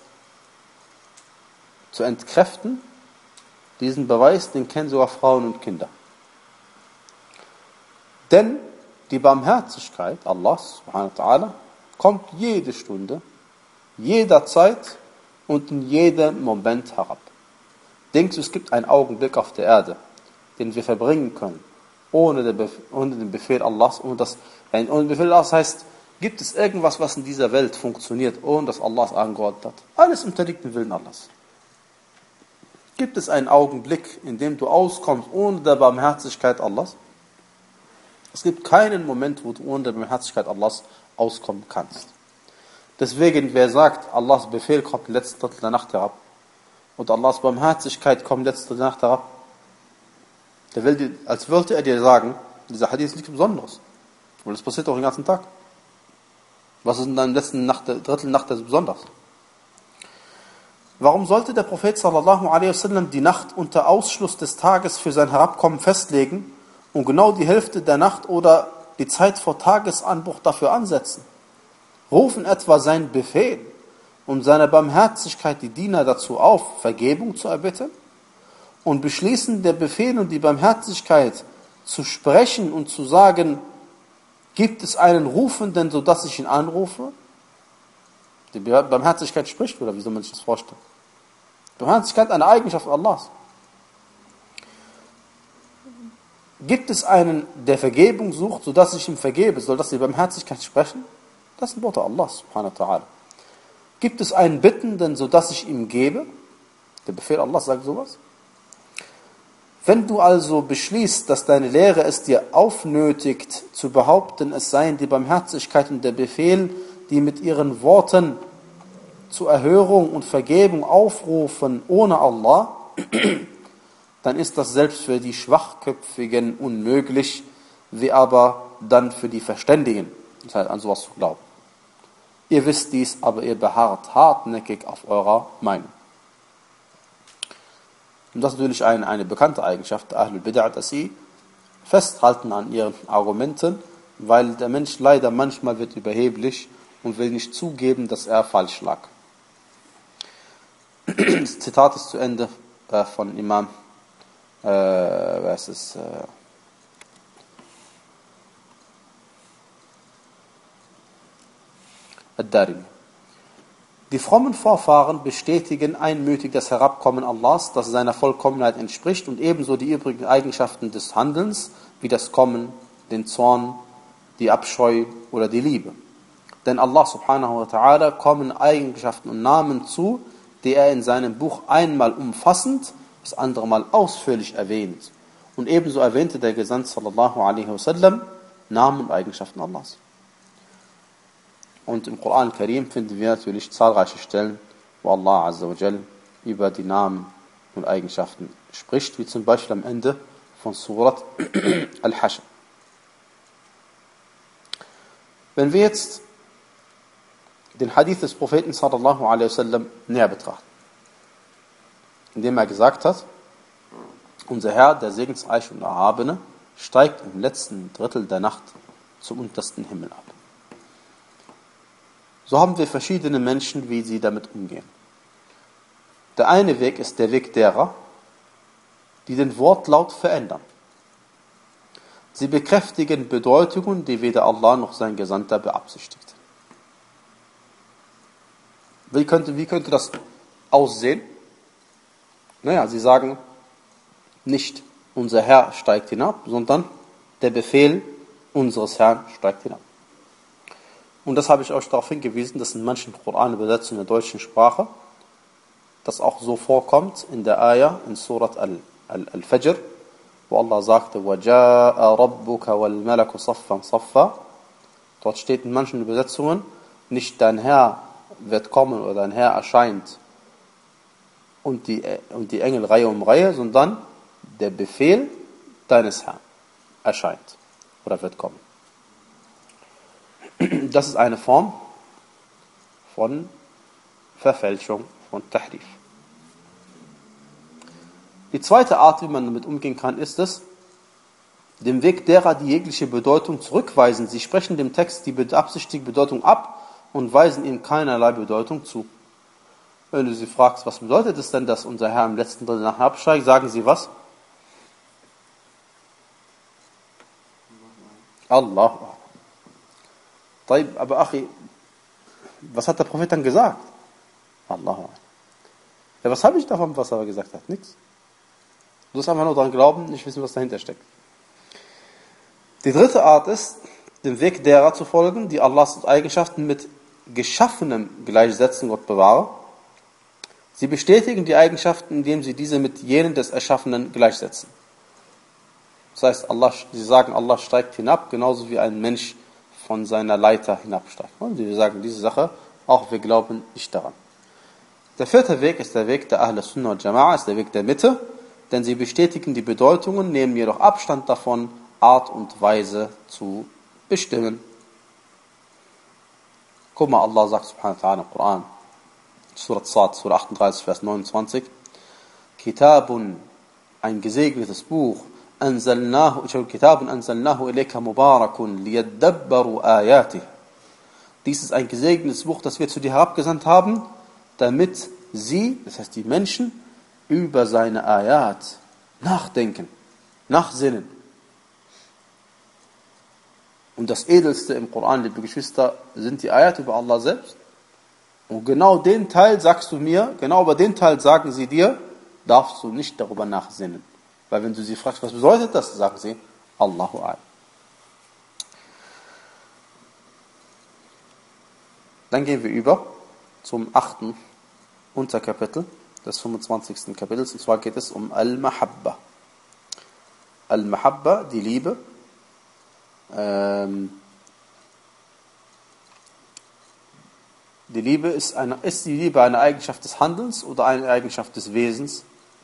zu entkräften, diesen Beweis, den kennen sogar Frauen und Kinder. Denn die Barmherzigkeit Allahs subhanahu wa ta'ala kommt jede Stunde, jederzeit und in jedem Moment herab. Denkst du, es gibt einen Augenblick auf der Erde, den wir verbringen können, ohne den, Bef- ohne den Befehl Allahs, ohne das, ohne den Befehl Allahs heißt, gibt es irgendwas, was in dieser Welt funktioniert, ohne dass Allah es angeordnet hat? Alles unterliegt dem Willen Allahs. Gibt es einen Augenblick, in dem du auskommst, ohne der Barmherzigkeit Allahs? Es gibt keinen Moment, wo du ohne der Barmherzigkeit Allahs auskommen kannst. Deswegen, wer sagt, Allahs Befehl kommt im letzten Drittel der Nacht herab und Allahs Barmherzigkeit kommt im letzten Drittel der Nacht herab, der will dir, als wollte er dir sagen, dieser Hadith ist nichts Besonderes. Und das passiert auch den ganzen Tag. Was ist in deinem letzten Nacht, Drittel Nacht das besonders? Warum sollte der Prophet sallallahu alaihi wasallam die Nacht unter Ausschluss des Tages für sein Herabkommen festlegen und genau die Hälfte der Nacht oder die Zeit vor Tagesanbruch dafür ansetzen? Rufen etwa sein Befehl und seine Barmherzigkeit die Diener dazu auf, Vergebung zu erbitten? Und beschließen der Befehl und die Barmherzigkeit zu sprechen und zu sagen, gibt es einen Rufenden, sodass ich ihn anrufe? Die Barmherzigkeit spricht, oder wie soll man sich das vorstellen? Barmherzigkeit ist eine Eigenschaft Allahs. Gibt es einen, der Vergebung sucht, sodass ich ihm vergebe? Soll das die Barmherzigkeit sprechen? Das sind Worte Allahs, subhanahu wa ta'ala. Gibt es einen Bittenden, sodass ich ihm gebe? Der Befehl Allahs sagt sowas. Wenn du also beschließt, dass deine Lehre es dir aufnötigt, zu behaupten, es seien die Barmherzigkeit und der Befehl, die mit ihren Worten zur Erhörung und Vergebung aufrufen ohne Allah, dann ist das selbst für die Schwachköpfigen unmöglich, wie aber dann für die Verständigen, das heißt an sowas zu glauben. Ihr wisst dies, aber ihr beharrt hartnäckig auf eurer Meinung. Und das ist natürlich eine, eine bekannte Eigenschaft der Ahlul Bid'ah, dass sie festhalten an ihren Argumenten, weil der Mensch leider manchmal wird überheblich und will nicht zugeben, dass er falsch lag. Das Zitat ist zu Ende äh, von Imam, äh, wer ist es? Äh, Ad-Darimi. Die frommen Vorfahren bestätigen einmütig das Herabkommen Allahs, das seiner Vollkommenheit entspricht, und ebenso die übrigen Eigenschaften des Handelns, wie das Kommen, den Zorn, die Abscheu oder die Liebe. Denn Allah subhanahu wa ta'ala kommen Eigenschaften und Namen zu, die er in seinem Buch einmal umfassend, das andere Mal ausführlich erwähnt. Und ebenso erwähnte der Gesandte sallallahu alaihi wasallam Namen und Eigenschaften Allahs. Und im Koran Karim finden wir natürlich zahlreiche Stellen, wo Allah azza wa jal über die Namen und Eigenschaften spricht, wie zum Beispiel am Ende von Surat Al-Hashr. Wenn wir jetzt den Hadith des Propheten sallallahu alaihi wasallam näher betrachten, indem er gesagt hat, unser Herr, der segensreiche und Erhabene, steigt im letzten Drittel der Nacht zum untersten Himmel ab. So haben wir verschiedene Menschen, wie sie damit umgehen. Der eine Weg ist der Weg derer, die den Wortlaut verändern. Sie bekräftigen Bedeutungen, die weder Allah noch sein Gesandter beabsichtigt. Wie könnte, wie könnte das aussehen? Naja, sie sagen nicht, unser Herr steigt hinab, sondern der Befehl unseres Herrn steigt hinab. Und das habe ich euch darauf hingewiesen, dass in manchen Koran-Übersetzungen in der deutschen Sprache das auch so vorkommt in der Ayah in Surat Al-Fajr, wo Allah sagte, وَجَاءَ رَبُّكَ وَالْمَلَكُ صَفًّا صَفًّا. Dort steht in manchen Übersetzungen nicht dein Herr wird kommen oder dein Herr erscheint und die, und die Engel Reihe um Reihe, sondern der Befehl deines Herrn erscheint oder wird kommen. Das ist eine Form von Verfälschung, von Tahrif. Die zweite Art, wie man damit umgehen kann, ist es, dem Weg derer, die jegliche Bedeutung zurückweisen. Sie sprechen dem Text die beabsichtigte Bedeutung ab und weisen ihm keinerlei Bedeutung zu. Wenn du sie fragst, was bedeutet es denn, dass unser Herr im letzten Drittel nachher absteigt, sagen sie was? Allah. Aber Achi, was hat der Prophet dann gesagt? Allah. Ja, was habe ich davon, was er gesagt hat? Nichts. Du musst einfach nur daran glauben, nicht wissen, was dahinter steckt. Die dritte Art ist, dem Weg derer zu folgen, die Allahs Eigenschaften mit Geschaffenem gleichsetzen, Gott bewahre. Sie bestätigen die Eigenschaften, indem sie diese mit jenen des Erschaffenen gleichsetzen. Das heißt, Allah, sie sagen, Allah steigt hinab, genauso wie ein Mensch von seiner Leiter hinabsteigt. Und sie sagen diese Sache, auch wir glauben nicht daran. Der vierte Weg ist der Weg der Ahl Sunnah wal Jama'a, ist der Weg der Mitte, denn sie bestätigen die Bedeutungen, nehmen jedoch Abstand davon, Art und Weise zu bestimmen. Guck mal, Allah sagt subhanahu wa ta'ala im Koran, Surat Sad, Surah achtunddreißig, Vers neunundzwanzig, Kitabun, ein gesegnetes Buch, anzalnahu, Kitabun anzalnahu ilayka mubarakun, liyadabbaru ayatih. Dies ist ein gesegnetes Buch, das wir zu dir herabgesandt haben, damit sie, das heißt die Menschen, über seine Ayat nachdenken, nachsinnen. Und das Edelste im Koran, liebe Geschwister, sind die Ayat über Allah selbst. Und genau den Teil sagst du mir, genau über den Teil sagen sie dir, darfst du nicht darüber nachsinnen. Weil wenn du sie fragst, was bedeutet das, sagen sie, Allahu A'lam. Dann gehen wir über zum achten Unterkapitel des fünfundzwanzigsten Kapitels. Und zwar geht es um Al-Mahabba. Al-Mahabba, die Liebe. Ähm, die Liebe ist, eine, ist die Liebe eine Eigenschaft des Handelns oder eine Eigenschaft des Wesens?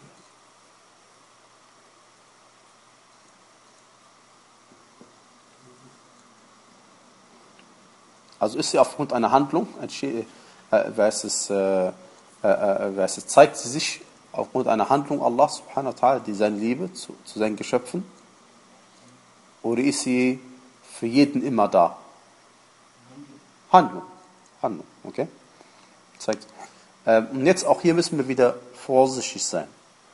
Also ist sie aufgrund einer Handlung, äh, versus, äh, äh, versus zeigt sie sich aufgrund einer Handlung Allah subhanahu wa ta'ala, die seine Liebe zu, zu seinen Geschöpfen, oder ist sie für jeden immer da? Handlung. Handlung, okay? Zeigt. Ähm, und jetzt auch hier müssen wir wieder vorsichtig sein.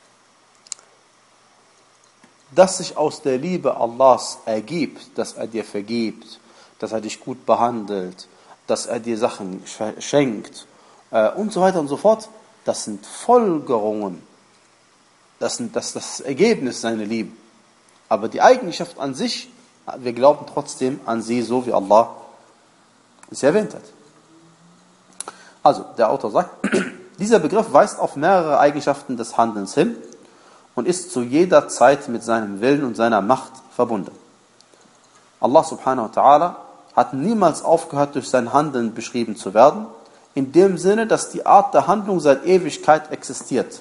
Dass sich aus der Liebe Allahs ergibt, dass er dir vergibt, dass er dich gut behandelt, dass er dir Sachen schenkt äh, und so weiter und so fort, das sind Folgerungen. Das sind das, das Ergebnis seiner Liebe. Aber die Eigenschaft an sich, wir glauben trotzdem an sie, so wie Allah es erwähnt hat. Also, der Autor sagt, dieser Begriff weist auf mehrere Eigenschaften des Handelns hin und ist zu jeder Zeit mit seinem Willen und seiner Macht verbunden. Allah subhanahu wa ta'ala hat niemals aufgehört, durch sein Handeln beschrieben zu werden, in dem Sinne, dass die Art der Handlung seit Ewigkeit existiert.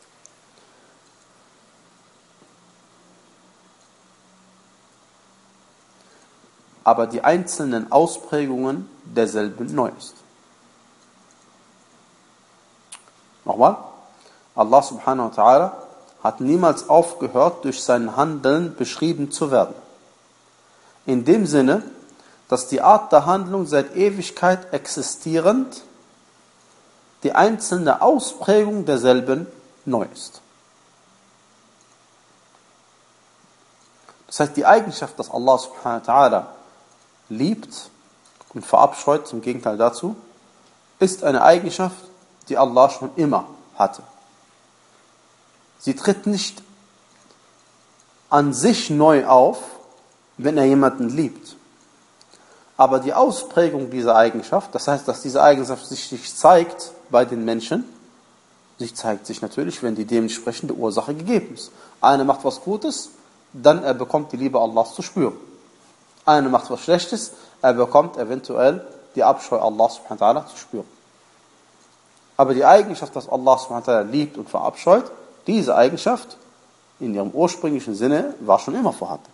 Aber die einzelnen Ausprägungen derselben neu ist. Nochmal, Allah subhanahu wa ta'ala hat niemals aufgehört, durch sein Handeln beschrieben zu werden. In dem Sinne, dass die Art der Handlung seit Ewigkeit existierend, die einzelne Ausprägung derselben neu ist. Das heißt, die Eigenschaft, dass Allah subhanahu wa ta'ala liebt und verabscheut, zum Gegenteil dazu, ist eine Eigenschaft, die Allah schon immer hatte. Sie tritt nicht an sich neu auf, wenn er jemanden liebt. Aber die Ausprägung dieser Eigenschaft, das heißt, dass diese Eigenschaft sich nicht zeigt bei den Menschen, sie zeigt sich natürlich, wenn die dementsprechende Ursache gegeben ist. Einer macht was Gutes, dann er bekommt die Liebe Allahs zu spüren. Einer macht was Schlechtes, er bekommt eventuell die Abscheu Allahs subhanahu wa ta'ala zu spüren. Aber die Eigenschaft, dass Allah subhanahu wa ta'ala liebt und verabscheut, diese Eigenschaft in ihrem ursprünglichen Sinne war schon immer vorhanden.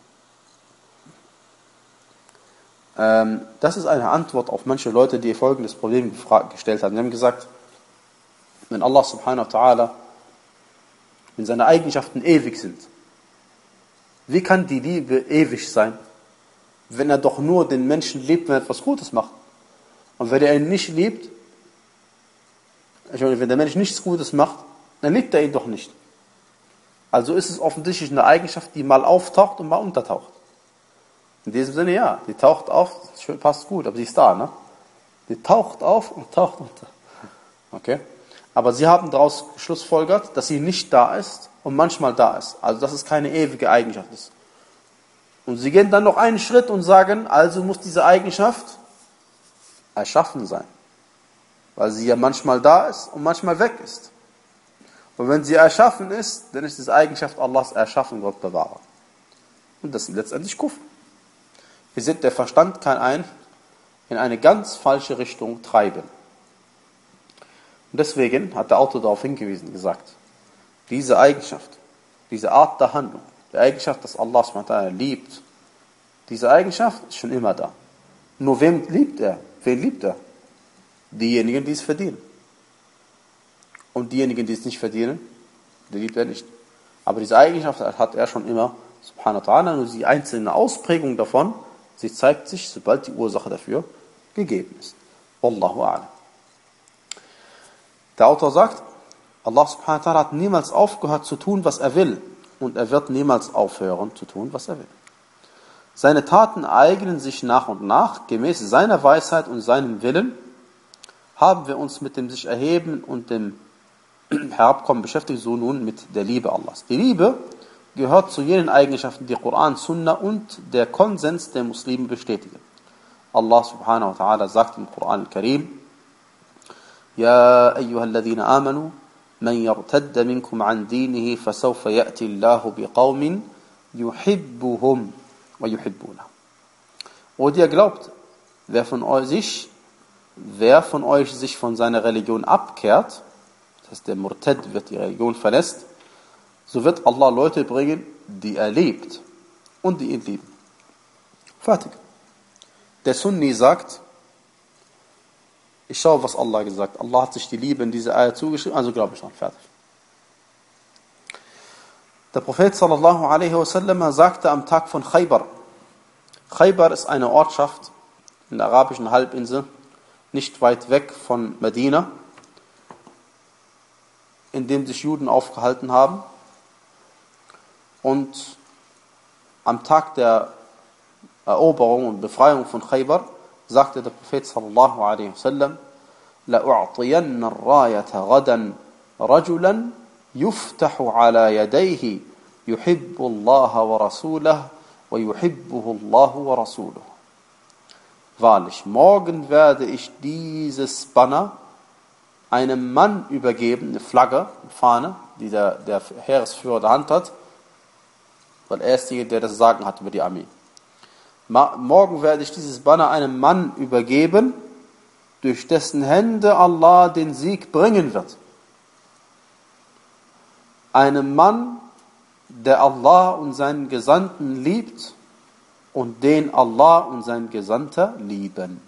Ähm, das ist eine Antwort auf manche Leute, die folgendes Problem gestellt haben. Sie haben gesagt, wenn Allah subhanahu wa ta'ala, wenn seine Eigenschaften ewig sind, wie kann die Liebe ewig sein, wenn er doch nur den Menschen liebt, wenn er etwas Gutes macht? Und wenn er ihn nicht liebt, ich meine, wenn der Mensch nichts Gutes macht, dann liebt er ihn doch nicht. Also ist es offensichtlich eine Eigenschaft, die mal auftaucht und mal untertaucht. In diesem Sinne ja, die taucht auf, passt gut, aber sie ist da, ne? Die taucht auf und taucht unter. Okay? Aber sie haben daraus geschlussfolgert, dass sie nicht da ist und manchmal da ist. Also dass es keine ewige Eigenschaft ist. Und sie gehen dann noch einen Schritt und sagen, also muss diese Eigenschaft erschaffen sein. Weil sie ja manchmal da ist und manchmal weg ist. Und wenn sie erschaffen ist, dann ist diese Eigenschaft Allahs erschaffen, Gott bewahre. Und das ist letztendlich Kufr. Wir sind, der Verstand kann einen in eine ganz falsche Richtung treiben. Und deswegen hat der Autor darauf hingewiesen, gesagt, diese Eigenschaft, diese Art der Handlung, die Eigenschaft, dass Allah subhanahu wa ta'ala liebt, diese Eigenschaft ist schon immer da. Nur wem liebt er? Wen liebt er? Diejenigen, die es verdienen. Und diejenigen, die es nicht verdienen, die liebt er nicht. Aber diese Eigenschaft hat er schon immer, subhanahu wa ta'ala, nur die einzelne Ausprägung davon, sie zeigt sich, sobald die Ursache dafür gegeben ist. Wallahu a'lam. Der Autor sagt, Allah subhanahu wa ta'ala hat niemals aufgehört zu tun, was er will. Und er wird niemals aufhören zu tun, was er will. Seine Taten eignen sich nach und nach, gemäß seiner Weisheit und seinem Willen, haben wir uns mit dem sich erheben und dem Herabkommen beschäftigt, so nun mit der Liebe Allahs. Die Liebe gehört zu jenen Eigenschaften, die Koran, Sunna und der Konsens der Muslime bestätigen. Allah subhanahu wa ta'ala sagt im Koran al-Karim, يا أيها الذين آمنوا من يرتد منكم عن دينه فسوف يأتي الله بقوم يحبهم ويحبونه. Und ihr glaubt, wer von euch sich, wer von euch sich von seiner Religion abkehrt, das heißt der Murtad wird die Religion verlässt, so wird Allah Leute bringen, die er liebt und die ihn lieben. Fertig. Der Sunni sagt, ich schaue, was Allah gesagt hat. Allah hat sich die Liebe in diese Ayah zugeschrieben, also glaube ich schon. Fertig. Der Prophet sallallahu alaihi wasallam sagte am Tag von Khaybar. Khaybar ist eine Ortschaft in der arabischen Halbinsel, nicht weit weg von Medina, in dem sich Juden aufgehalten haben. Und am Tag der Eroberung und Befreiung von Khaybar sagte der Prophet sallallahu alaihi wasallam, لأعطين الراية غدا رجلا يفتح على يديه يحب الله ورسوله ويحبه الله ورسوله. Wahrlich, morgen werde ich dieses Banner einem Mann übergeben, eine Flagge, eine Fahne, die der, der Heeresführer der Hand hat, weil er ist derjenige, der das Sagen hat über die Armee. Morgen werde ich dieses Banner einem Mann übergeben, durch dessen Hände Allah den Sieg bringen wird. Einem Mann, der Allah und seinen Gesandten liebt und den Allah und sein Gesandter lieben.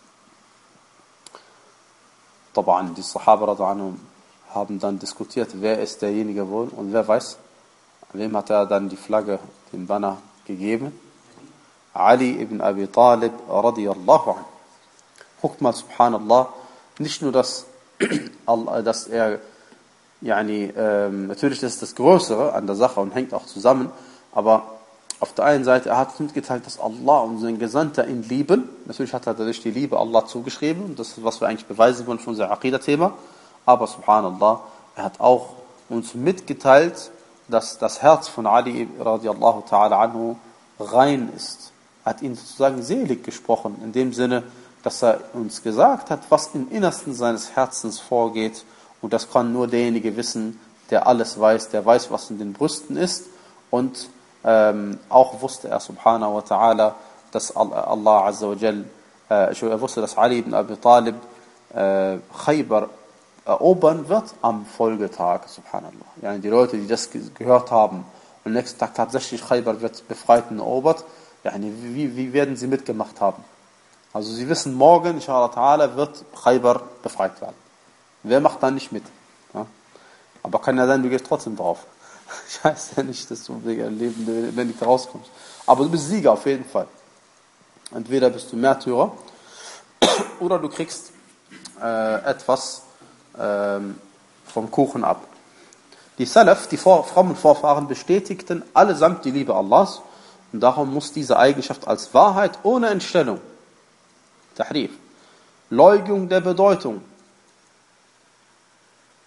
Taban, die Sahaba radhiyallahu anhum haben dann diskutiert, wer ist derjenige wohl und wer weiß, wem hat er dann die Flagge, den Banner gegeben? Ali ibn Abi Talib radiyallahu anhu. Guckt mal, subhanallah, nicht nur, dass, dass er, yani, ähm, natürlich das ist das Größere an der Sache und hängt auch zusammen, aber auf der einen Seite, er hat mitgeteilt, dass Allah und sein Gesandter ihn lieben. Natürlich hat er dadurch die Liebe Allah zugeschrieben, und das ist, was wir eigentlich beweisen wollen für unser Aqidah-Thema. Aber subhanallah, er hat auch uns mitgeteilt, dass das Herz von Ali radiallahu ta'ala anhu rein ist. Er hat ihn sozusagen selig gesprochen, in dem Sinne, dass er uns gesagt hat, was im Innersten seines Herzens vorgeht. Und das kann nur derjenige wissen, der alles weiß, der weiß, was in den Brüsten ist. Und ähm, auch wusste er, subhanahu wa ta'ala, dass Allah azza wa jal, äh, er wusste, dass Ali ibn Abi Talib äh, Khaybar erobern wird am Folgetag, subhanallah. Yani die Leute, die das gehört haben und nächsten Tag tatsächlich Khaybar wird befreit und erobert, yani wie, wie werden sie mitgemacht haben? Also sie wissen, morgen, inshallah ta'ala, wird Khaybar befreit werden. Wer macht da nicht mit? Ja? Aber kann ja sein, du gehst trotzdem drauf. Ich weiß ja nicht, dass du Leben, wenn du rauskommst. Aber du bist Sieger auf jeden Fall. Entweder bist du Märtyrer oder du kriegst äh, etwas äh, vom Kuchen ab. Die Salaf, die Vor- frommen Vorfahren, bestätigten allesamt die Liebe Allahs und darum muss diese Eigenschaft als Wahrheit ohne Entstellung, Tahrif, Leugnung der Bedeutung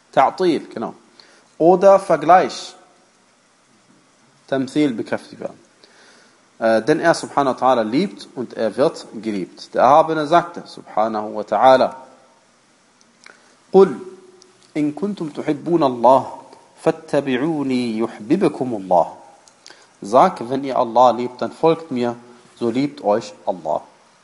Ta'til, genau. Oder Vergleich, Tamthil bekräftigt werden. Äh, denn er subhanahu wa ta'ala liebt und er wird geliebt. Der Erhabene sagte, subhanahu wa ta'ala, قُلْ إِن كُنْتُمْ تُحِبُّونَ اللَّهَ فَاتَّبِعُونِي يُحْبِبَكُمُ اللَّهُ. Sag, wenn ihr Allah liebt, dann folgt mir, so liebt euch Allah.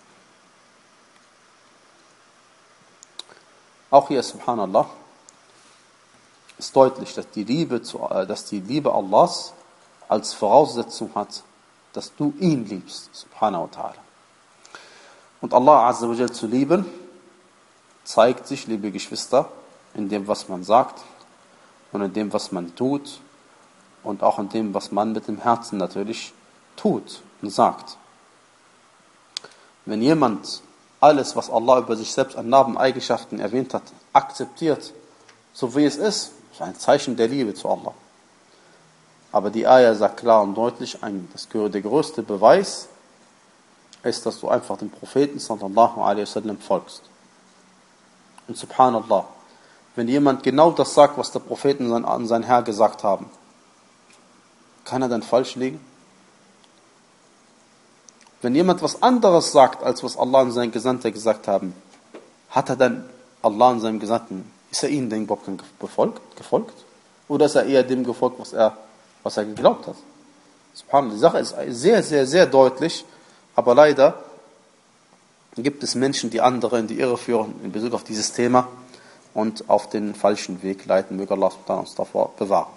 Auch hier, subhanallah, ist deutlich, dass die Liebe, zu, dass die Liebe Allahs als Voraussetzung hat, dass du ihn liebst, subhanahu wa ta'ala. Und Allah azza wa jal zu lieben, zeigt sich, liebe Geschwister, in dem, was man sagt und in dem, was man tut und auch in dem, was man mit dem Herzen natürlich tut und sagt. Wenn jemand alles, was Allah über sich selbst an Eigenschaften erwähnt hat, akzeptiert, so wie es ist, ist ein Zeichen der Liebe zu Allah. Aber die Ayah sagt klar und deutlich, ein, das, der größte Beweis ist, dass du einfach dem Propheten sallallahu alaihi wasallam folgst. Und subhanallah, wenn jemand genau das sagt, was der Prophet und sein, an sein Herr gesagt haben, kann er dann falsch liegen? Wenn jemand was anderes sagt, als was Allah und sein Gesandter gesagt haben, hat er dann Allah und seinem Gesandten, ist er ihnen denn überhaupt gefolgt, gefolgt? Oder ist er eher dem gefolgt, was er, was er geglaubt hat? Subhanallah, die Sache ist sehr, sehr, sehr deutlich, aber leider gibt es Menschen, die andere in die Irre führen in Bezug auf dieses Thema und auf den falschen Weg leiten. Möge Allah uns davor bewahren.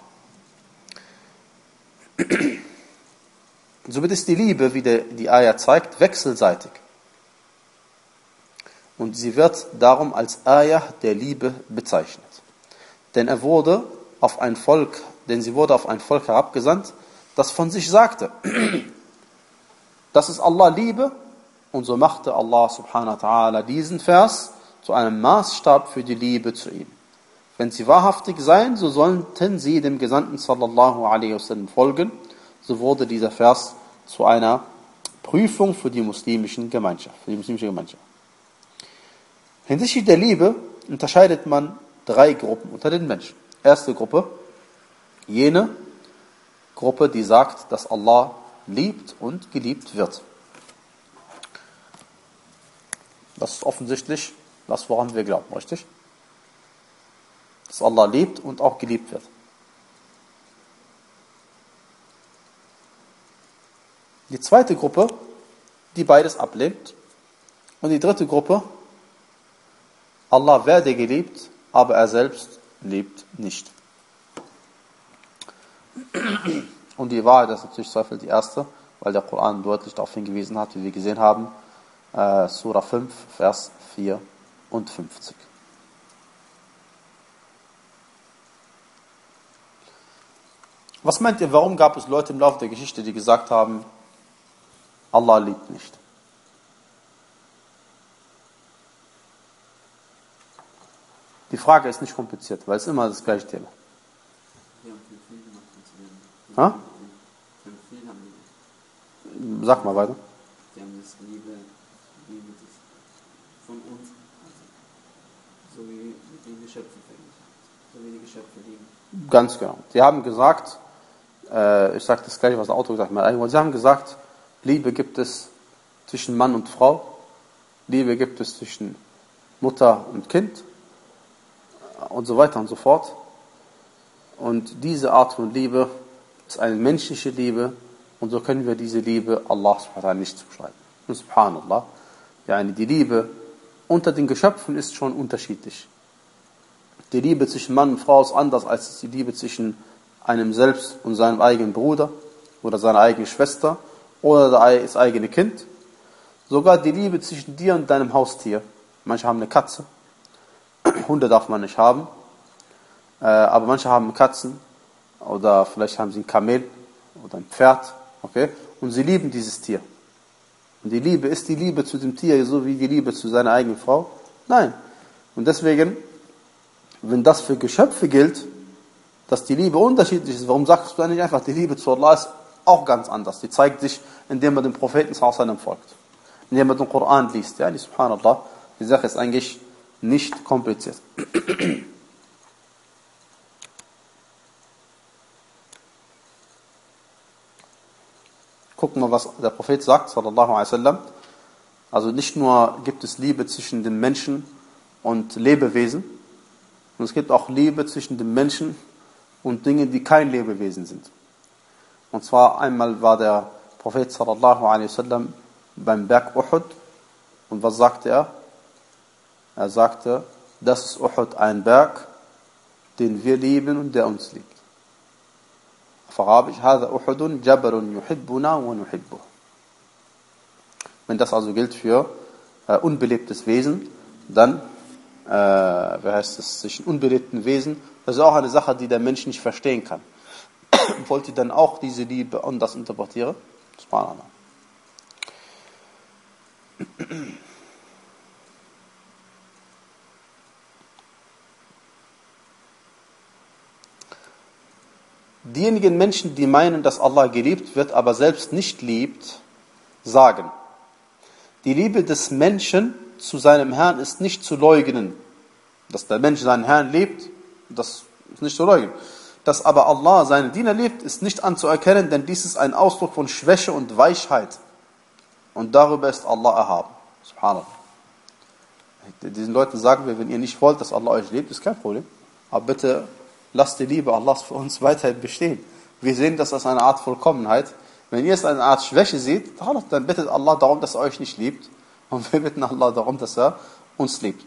Somit ist die Liebe, wie der, die Ayah zeigt, wechselseitig. Und sie wird darum als Ayah der Liebe bezeichnet. Denn er wurde auf ein Volk, denn sie wurde auf ein Volk herabgesandt, das von sich sagte, das ist Allah Liebe, und so machte Allah subhanahu wa ta'ala diesen Vers zu einem Maßstab für die Liebe zu ihm. Wenn sie wahrhaftig seien, so sollten sie dem Gesandten sallallahu alaihi wasallam folgen. So wurde dieser Vers zu einer Prüfung für die muslimischen Gemeinschaft, für die muslimische Gemeinschaft. Hinsichtlich der Liebe unterscheidet man drei Gruppen unter den Menschen. Erste Gruppe, jene Gruppe, die sagt, dass Allah liebt und geliebt wird. Das ist offensichtlich das, woran wir glauben, richtig? Dass Allah liebt und auch geliebt wird. Die zweite Gruppe, die beides ablehnt. Und die dritte Gruppe, Allah werde geliebt, aber er selbst liebt nicht. Und die Wahrheit ist natürlich zweifel die erste, weil der Koran deutlich darauf hingewiesen hat, wie wir gesehen haben, äh, Surah fünf, Vers vierundfünfzig. Was meint ihr, warum gab es Leute im Laufe der Geschichte, die gesagt haben, Allah liebt nicht? Die Frage ist nicht kompliziert, weil es immer das gleiche Thema. Die haben viel gemacht, als wir Ha? viel haben die. Sag mal weiter. Die haben das Liebe, Liebe das von uns, also, so wie mit den Geschöpfen verglichen, so wie die Geschöpfe lieben. Ganz genau. Sie haben gesagt, äh, ich sage das gleiche, was der Autor gesagt hat, sie haben gesagt, Liebe gibt es zwischen Mann und Frau, Liebe gibt es zwischen Mutter und Kind und so weiter und so fort. Und diese Art von Liebe ist eine menschliche Liebe und so können wir diese Liebe Allah subhanahu wa ta'ala nicht zuschreiben. Und subhanallah, yani die Liebe unter den Geschöpfen ist schon unterschiedlich. Die Liebe zwischen Mann und Frau ist anders als die Liebe zwischen einem selbst und seinem eigenen Bruder oder seiner eigenen Schwester oder das eigene Kind. Sogar die Liebe zwischen dir und deinem Haustier. Manche haben eine Katze. Hunde darf man nicht haben. Äh, aber manche haben Katzen. Oder vielleicht haben sie ein Kamel oder ein Pferd. Okay? Und sie lieben dieses Tier. Und die Liebe, ist die Liebe zu dem Tier so wie die Liebe zu seiner eigenen Frau? Nein. Und deswegen, wenn das für Geschöpfe gilt, dass die Liebe unterschiedlich ist, warum sagst du dann nicht einfach, die Liebe zu Allah ist auch ganz anders. Die zeigt sich, indem man dem Propheten sallallahu alaihi wasallam folgt. Indem man den Koran liest. Ja, die Subhanallah. Die Sache ist eigentlich nicht kompliziert. gucken wir, was der Prophet sagt, sallallahu alaihi wasallam. Also nicht nur gibt es Liebe zwischen den Menschen und Lebewesen, sondern es gibt auch Liebe zwischen den Menschen und Dingen, die kein Lebewesen sind. Und zwar einmal war der Prophet sallallahu alaihi wasallam beim Berg Uhud und was sagte er? Er sagte, das ist Uhud, ein Berg, den wir lieben und der uns liebt. Auf Arabisch, هذا أحد جبل يحبنا ونحبه. Wenn das also gilt für äh, unbelebtes Wesen, dann, äh, wie heißt es, zwischen unbelebten Wesen, das ist auch eine Sache, die der Mensch nicht verstehen kann. Wollt ihr dann auch diese Liebe anders interpretieren? Subhanallah. Diejenigen Menschen, die meinen, dass Allah geliebt wird, aber selbst nicht liebt, sagen, die Liebe des Menschen zu seinem Herrn ist nicht zu leugnen. Dass der Mensch seinen Herrn liebt, das ist nicht zu leugnen. Dass aber Allah seinen Diener liebt, ist nicht anzuerkennen, denn dies ist ein Ausdruck von Schwäche und Weichheit. Und darüber ist Allah erhaben. Subhanallah. Diesen Leuten sagen wir, wenn ihr nicht wollt, dass Allah euch liebt, ist kein Problem. Aber bitte lasst die Liebe Allahs für uns weiterhin bestehen. Wir sehen das als eine Art Vollkommenheit. Wenn ihr es als eine Art Schwäche seht, dann bittet Allah darum, dass er euch nicht liebt. Und wir bitten Allah darum, dass er uns liebt.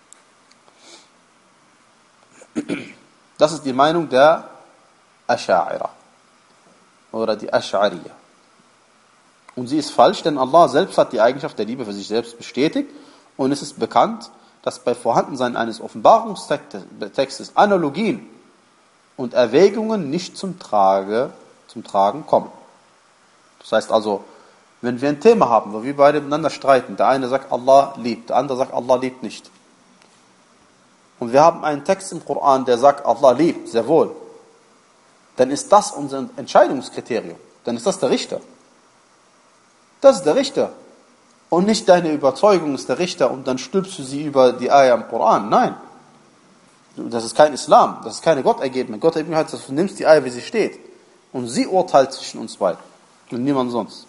Das ist die Meinung der Asha'ira oder die Ash'ariyya. Und sie ist falsch, denn Allah selbst hat die Eigenschaft der Liebe für sich selbst bestätigt. Und es ist bekannt, dass bei Vorhandensein eines Offenbarungstextes Analogien und Erwägungen nicht zum, Trage, zum Tragen kommen. Das heißt also, wenn wir ein Thema haben, wo wir beide miteinander streiten, der eine sagt, Allah liebt, der andere sagt, Allah liebt nicht. Und wir haben einen Text im Koran, der sagt, Allah liebt, sehr wohl. Dann ist das unser Entscheidungskriterium. Dann ist das der Richter. Das ist der Richter. Und nicht deine Überzeugung ist der Richter und dann stülpst du sie über die Ayah im Koran. Nein. Das ist kein Islam. Das ist keine Gottergebnis. Gottergebnis heißt, dass du nimmst die Ayah, wie sie steht. Und sie urteilt zwischen uns beiden. Und niemand sonst.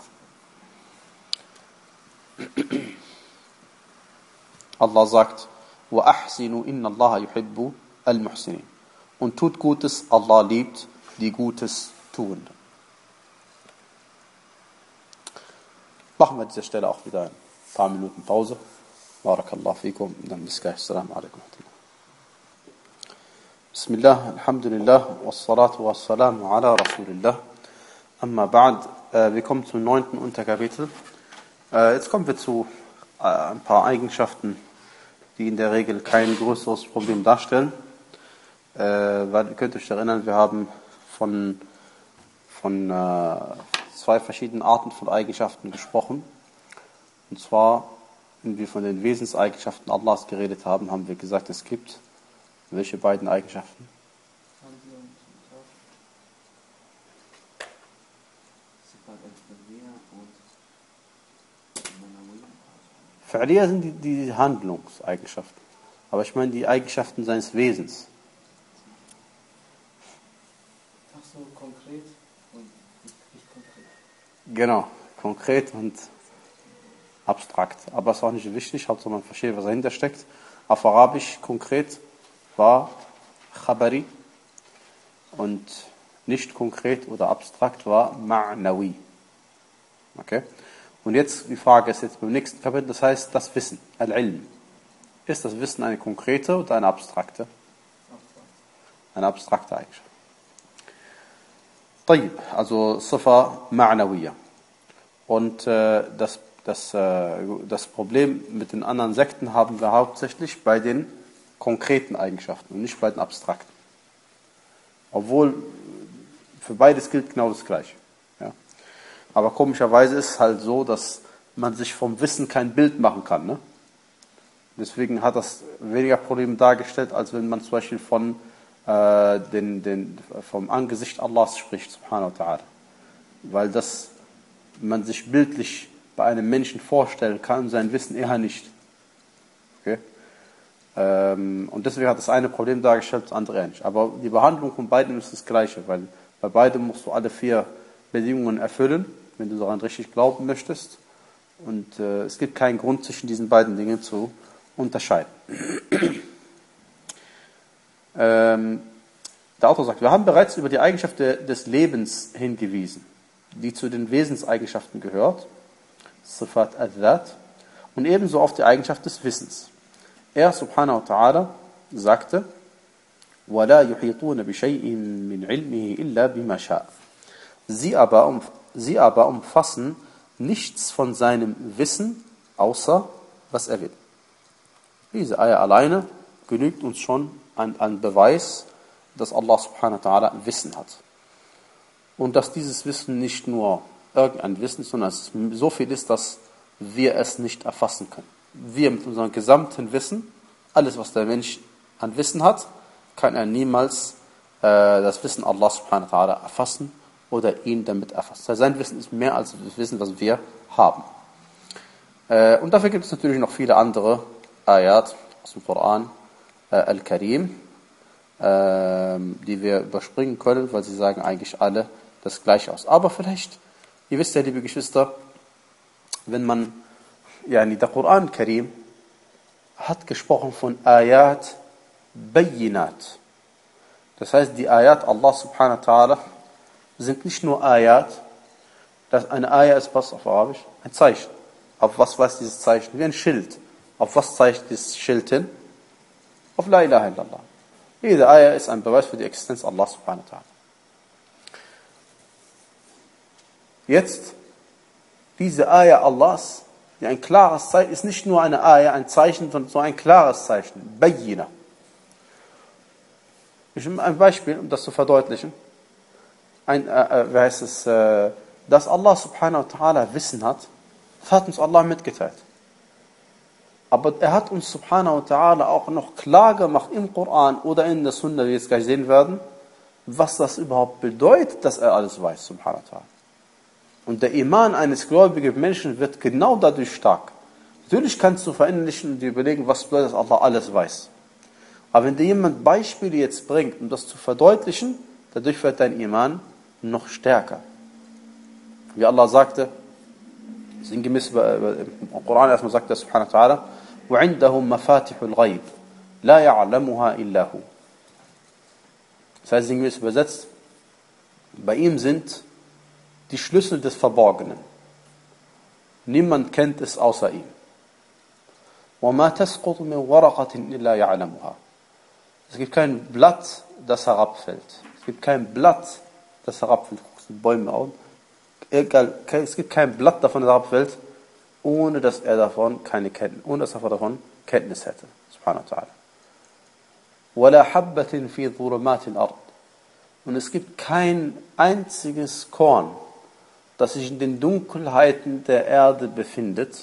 Allah sagt, وَأَحْسِنُوا إِنَّ اللَّهَ يُحِبُّ الْمُحْسِنِينَ. Und tut Gutes, Allah liebt die Gutes tun. Machen wir an dieser Stelle auch wieder ein paar Minuten Pause. Barakallahu fikum. Dann bis gleich. Assalamu alaikum. Bismillah, alhamdulillah, wassalatu wassalamu ala rasulillah. Amma ba'd. Wir kommen zum neunten Unterkapitel. Jetzt kommen wir zu ein paar Eigenschaften, die in der Regel kein größeres Problem darstellen. Weil ihr könnt euch erinnern, wir haben von, von zwei verschiedenen Arten von Eigenschaften gesprochen. Und zwar, wenn wir von den Wesenseigenschaften Allahs geredet haben, haben wir gesagt, es gibt welche beiden Eigenschaften? Fa'liya sind die, die Handlungseigenschaften. Aber ich meine die Eigenschaften seines Wesens. Ach so, konkret und nicht konkret. Genau, konkret und abstrakt. Aber es ist auch nicht wichtig, Hauptsache man versteht, was dahinter steckt. Auf Arabisch konkret war Khabari und nicht konkret oder abstrakt war Ma'nawi. Okay? Und jetzt, die Frage ist jetzt beim nächsten Kapitel, das heißt das Wissen, Al-Ilm. Ist das Wissen eine konkrete oder eine abstrakte? Eine abstrakte Eigenschaft. طيب, also Sifa Ma'nawiyya. Und äh, das, das, äh, das Problem mit den anderen Sekten haben wir hauptsächlich bei den konkreten Eigenschaften und nicht bei den abstrakten. Obwohl für beides gilt genau das Gleiche. Ja. Aber komischerweise ist es halt so, dass man sich vom Wissen kein Bild machen kann. Ne? Deswegen hat das weniger Probleme dargestellt, als wenn man zum Beispiel von, äh, den, den, vom Angesicht Allahs spricht, subhanahu wa ta'ala. Weil das man sich bildlich bei einem Menschen vorstellen kann und sein Wissen eher nicht. Okay? Ähm, und deswegen hat das eine Problem dargestellt, das andere nicht. Aber die Behandlung von beiden ist das Gleiche, weil bei beidem musst du alle vier Bedingungen erfüllen wenn du daran richtig glauben möchtest. Und äh, es gibt keinen Grund, zwischen diesen beiden Dingen zu unterscheiden. ähm, der Autor sagt, wir haben bereits über die Eigenschaft de, des Lebens hingewiesen, die zu den Wesenseigenschaften gehört, Sifat al-Dhat, und ebenso auf die Eigenschaft des Wissens. Er, subhanahu wa ta'ala, sagte, وَلَا يُحِيطُونَ بِشَيْءٍ مِّنْ عِلْمِهِ إِلَّا بِمَا شَاءَ. Sie aber, um, sie aber umfassen nichts von seinem Wissen, außer was er will. Diese Eier alleine genügt uns schon an, an Beweis, dass Allah subhanahu wa ta'ala Wissen hat. Und dass dieses Wissen nicht nur irgendein Wissen ist, sondern dass es so viel ist, dass wir es nicht erfassen können. Wir mit unserem gesamten Wissen, alles was der Mensch an Wissen hat, kann er niemals äh, das Wissen Allah subhanahu wa ta'ala erfassen oder ihn damit erfassen. Sein Wissen ist mehr als das Wissen, was wir haben. Äh, und dafür gibt es natürlich noch viele andere Ayat aus dem Koran, äh, Al-Karim, äh, die wir überspringen können, weil sie sagen eigentlich alle das Gleiche aus. Aber vielleicht, ihr wisst ja, liebe Geschwister, wenn man, ja, der Koran Karim hat gesprochen von Ayat Bayinat. Das heißt, die Ayat Allah subhanahu wa ta'ala sind nicht nur Ayat, dass eine Ayat ist was auf Arabisch? Ein Zeichen. Auf was weist dieses Zeichen? Wie ein Schild. Auf was zeigt dieses Schild hin? Auf La ilaha illallah. Jede Ayat ist ein Beweis für die Existenz Allah subhanahu wa ta'ala. Jetzt, diese Ayat Allahs, die ein klares Zeichen, ist nicht nur eine Ayat, ein Zeichen, sondern so ein klares Zeichen. Bayina. Ich nehme ein Beispiel, um das zu verdeutlichen. Ein, äh, wie heißt es, äh, dass Allah subhanahu wa ta'ala Wissen hat, das hat uns Allah mitgeteilt. Aber er hat uns subhanahu wa ta'ala auch noch klar gemacht im Koran oder in der Sunna, wie wir jetzt gleich sehen werden, was das überhaupt bedeutet, dass er alles weiß, subhanahu wa ta'ala. Und der Iman eines gläubigen Menschen wird genau dadurch stark. Natürlich kannst du verinnerlichen und dir überlegen, was bedeutet, dass Allah alles weiß. Aber wenn dir jemand Beispiele jetzt bringt, um das zu verdeutlichen, dadurch wird dein Iman noch stärker. Wie Allah sagte, sinngemäß im Koran erstmal sagt er subhanahu wa ta'ala, وَعِنْدَهُ مَفَاتِحُ الْغَيْبِ لَا يَعْلَمُهَا إِلَّا هُ. Das heißt sinngemäß übersetzt, bei ihm sind die Schlüssel des Verborgenen. Niemand kennt es außer ihm. وَمَا تَسْقُطُ مِنْ وَرَقَةٍ إِلَّا يَعْلَمُهَا. Es gibt kein Blatt, das herabfällt. Es gibt kein Blatt, das herabfällt. Bäume auf. Egal, es gibt kein Blatt davon, das herabfällt, ohne dass er davon keine Kenntnis, ohne dass er davon Kenntnis hätte. Subhanahu wa ta'ala. وَلَا حَبَّةٍ فِي ظُلُمَاتِ الْأَرْضِ. Und es gibt kein einziges Korn, das sich in den Dunkelheiten der Erde befindet,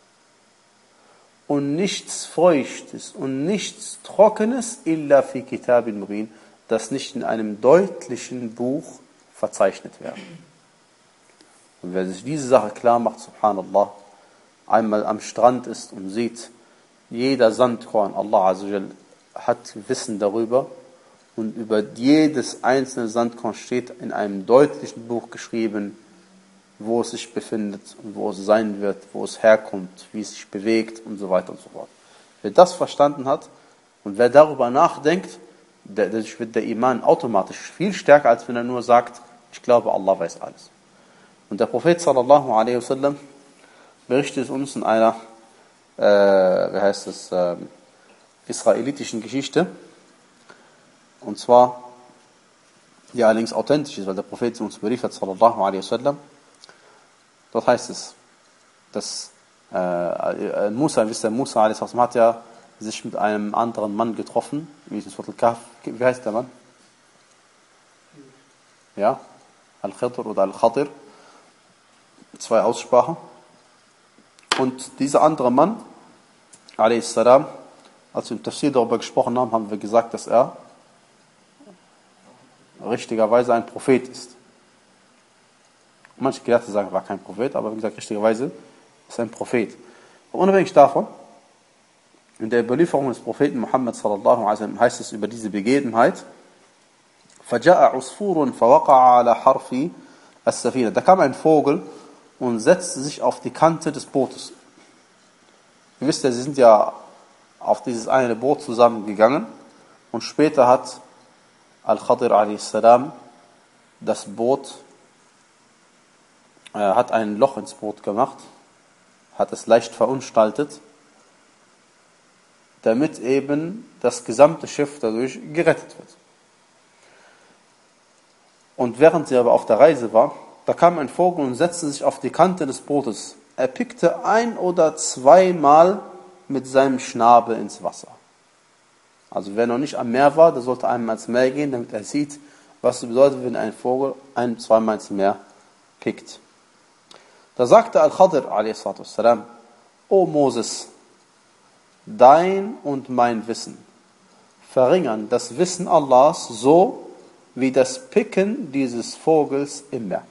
und nichts Feuchtes und nichts Trockenes, illa fi kitabin mubin, das nicht in einem deutlichen Buch verzeichnet werden. Und wer sich diese Sache klar macht, subhanallah, einmal am Strand ist und sieht, jeder Sandkorn, Allah Azza wa Jal hat Wissen darüber, und über jedes einzelne Sandkorn steht in einem deutlichen Buch geschrieben, wo es sich befindet und wo es sein wird, wo es herkommt, wie es sich bewegt und so weiter und so fort. Wer das verstanden hat und wer darüber nachdenkt, dadurch wird der Iman automatisch viel stärker, als wenn er nur sagt, ich glaube, Allah weiß alles. Und der Prophet sallallahu alaihi wasallam berichtet uns in einer, äh, wie heißt es, äh, israelitischen Geschichte, und zwar, die allerdings authentisch ist, weil der Prophet uns berichtet, sallallahu alaihi wasallam. Dort heißt es, dass äh, Musa, wisst ihr, Musa alaihi wasallam hat ja sich mit einem anderen Mann getroffen, wie ist es, wie heißt der Mann? Ja, Al-Khidr oder Al-Khadir, zwei Aussprachen. Und dieser andere Mann, alaihi salam, als wir im Tafsir darüber gesprochen haben, haben wir gesagt, dass er richtigerweise ein Prophet ist. Manche Gelehrte sagen, er war kein Prophet, aber wie gesagt, richtigerweise ist er ein Prophet. Und unabhängig davon, in der Überlieferung des Propheten Muhammad sallallahu alaihi wasallam heißt es über diese Begebenheit, فَجَاءَ عُصْفُورٌ فَوَقَعَ عَلَى حَرْفِ السَّفِينَةِ. Da kam ein Vogel und setzte sich auf die Kante des Bootes. Ihr wisst ja, sie sind ja auf dieses eine Boot zusammengegangen und später hat Al-Khadir a.s. das Boot, äh, hat ein Loch ins Boot gemacht, hat es leicht verunstaltet, damit eben das gesamte Schiff dadurch gerettet wird. Und während sie aber auf der Reise war, da kam ein Vogel und setzte sich auf die Kante des Bootes. Er pickte ein oder zweimal mit seinem Schnabel ins Wasser. Also wer noch nicht am Meer war, der sollte einmal ins Meer gehen, damit er sieht, was es bedeutet, wenn ein Vogel ein, zweimal ins Meer pickt. Da sagte Al-Khadir a.s. O Moses, dein und mein Wissen verringern das Wissen Allahs so wie das Picken dieses Vogels im Meer.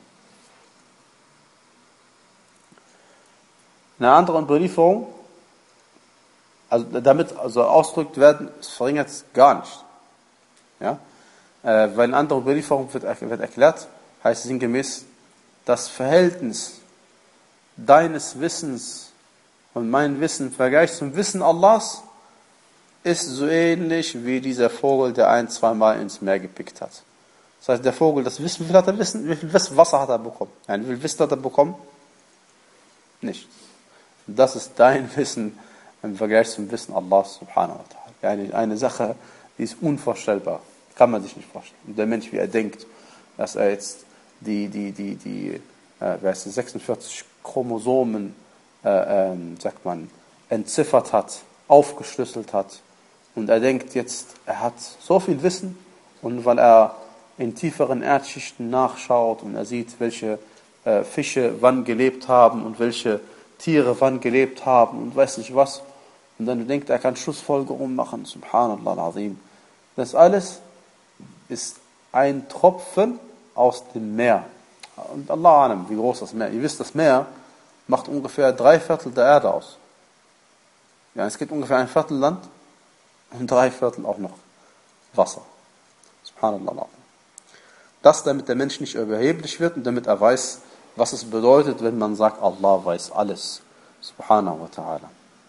In einer anderen Überlieferung, also damit also ausgedrückt werden, es verringert es gar nicht. Ja? Äh, weil in anderen Überlieferungen wird, wird erklärt, heißt es sinngemäß, das Verhältnis deines Wissens und mein Wissen im Vergleich zum Wissen Allahs ist so ähnlich wie dieser Vogel, der ein, zweimal ins Meer gepickt hat. Das heißt, der Vogel, das Wissen, wie viel hat er Wissen? Wie viel Wasser hat er bekommen? Ja, wie viel Wissen hat er bekommen? Nicht. Das ist dein Wissen im Vergleich zum Wissen Allahs subhanahu wa ta'ala. Eine, eine Sache, die ist unvorstellbar. Kann man sich nicht vorstellen. Und der Mensch, wie er denkt, dass er jetzt die, die, die, die, äh, wer ist das, sechsundvierzig Chromosomen, äh, äh, sagt man, entziffert hat, aufgeschlüsselt hat. Und er denkt jetzt, er hat so viel Wissen, und weil er in tieferen Erdschichten nachschaut und er sieht, welche äh, Fische wann gelebt haben und welche Tiere wann gelebt haben und weiß nicht was. Und dann denkt er, er kann Schlussfolgerungen machen. Subhanallah al-Azim. Das alles ist ein Tropfen aus dem Meer. Und Allah ahnung, wie groß das Meer. Ihr wisst, das Meer macht ungefähr drei Viertel der Erde aus. Ja, es gibt ungefähr ein Viertel Land und drei Viertel auch noch Wasser. Subhanallah al-Azim. Das, damit der Mensch nicht überheblich wird und damit er weiß, was es bedeutet, wenn man sagt, Allah weiß alles. Subhanahu wa ta'ala.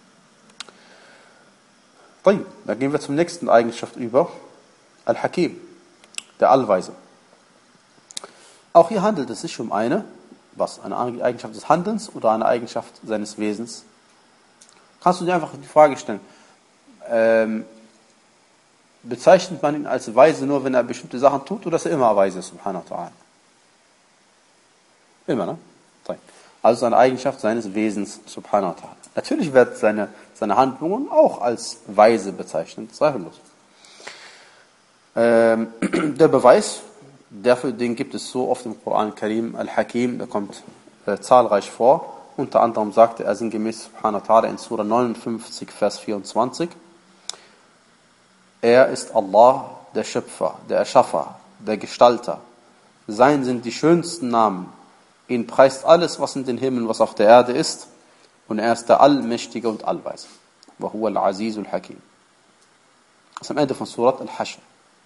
Dann gehen wir zum nächsten Eigenschaft über. Al-Hakim, der Allweise. Auch hier handelt es sich um eine, was? Eine Eigenschaft des Handelns oder eine Eigenschaft seines Wesens? Kannst du dir einfach die Frage stellen, ähm, bezeichnet man ihn als weise nur, wenn er bestimmte Sachen tut, oder ist er immer weise, subhanahu wa ta'ala? Immer, ne? Also eine Eigenschaft seines Wesens, subhanahu wa ta'ala. Natürlich wird seine, seine Handlungen auch als weise bezeichnet, zweifellos. Ähm, der Beweis, dafür, den gibt es so oft im Koran Karim, Al-Hakim, der kommt äh, zahlreich vor. Unter anderem sagte er sinngemäß, subhanahu wa ta'ala, in Surah neunundfünfzig, Vers vierundzwanzig, er ist Allah, der Schöpfer, der Erschaffer, der Gestalter. Sein sind die schönsten Namen. Ihn preist alles, was in den Himmeln, was auf der Erde ist. Und er ist der Allmächtige und Allweise. Wa huwa al-Azizul Hakim. Das ist am Ende von Surat Al-Hashr.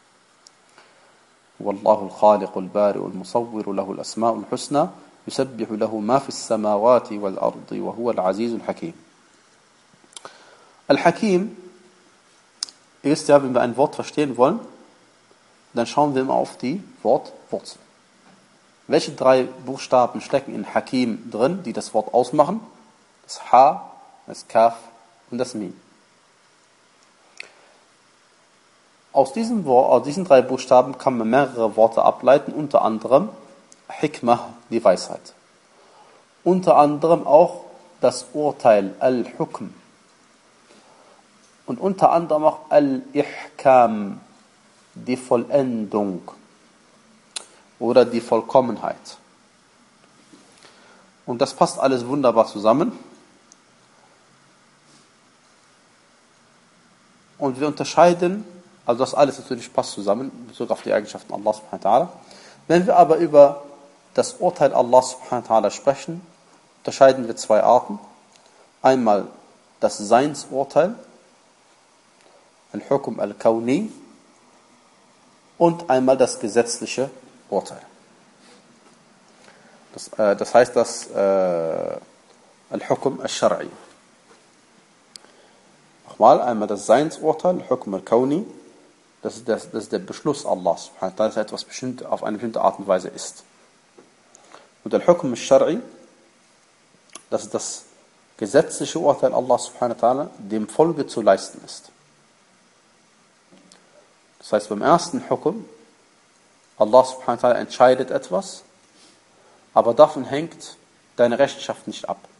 Wallahu al-Khaliqu al-Bari'u al-Musawwiru lahu al-Asma'u al-Husna yusabbihu lahu ma fi as-samawati wal-ardi wa huwa al-Azizul Hakim. Al-Hakim ist ja, wenn wir ein Wort verstehen wollen, dann schauen wir immer auf die Wortwurzel. Welche drei Buchstaben stecken in Hakim drin, die das Wort ausmachen? Das Ha, das Kaf und das Mim. Aus diesen, aus diesen drei Buchstaben kann man mehrere Worte ableiten, unter anderem Hikmah, die Weisheit. Unter anderem auch das Urteil, Al-Hukm. Und unter anderem auch Al-Ihkam, die Vollendung oder die Vollkommenheit. Und das passt alles wunderbar zusammen. Und wir unterscheiden, also das alles natürlich passt zusammen, in Bezug auf die Eigenschaften Allah subhanahu wa ta'ala. Wenn wir aber über das Urteil Allah subhanahu wa ta'ala sprechen, unterscheiden wir zwei Arten. Einmal das Seinsurteil, Al-Hukm al-Kawni, und einmal das gesetzliche Urteil. Das, äh, das heißt das äh, Al-Hukm al-Shar'i. Nochmal einmal das Seinsurteil, Al-Hukm al-Kauni, das ist, das, das ist der Beschluss Allahs, dass etwas bestimmt auf eine bestimmte Art und Weise ist. Und Al-Hukm al-Shar'i, das ist das gesetzliche Urteil Allah subhanahu wa ta'ala, dem Folge zu leisten ist. Das heißt, beim ersten Hukum, Allah subhanahu wa ta'ala entscheidet etwas, aber davon hängt deine Rechenschaft nicht ab.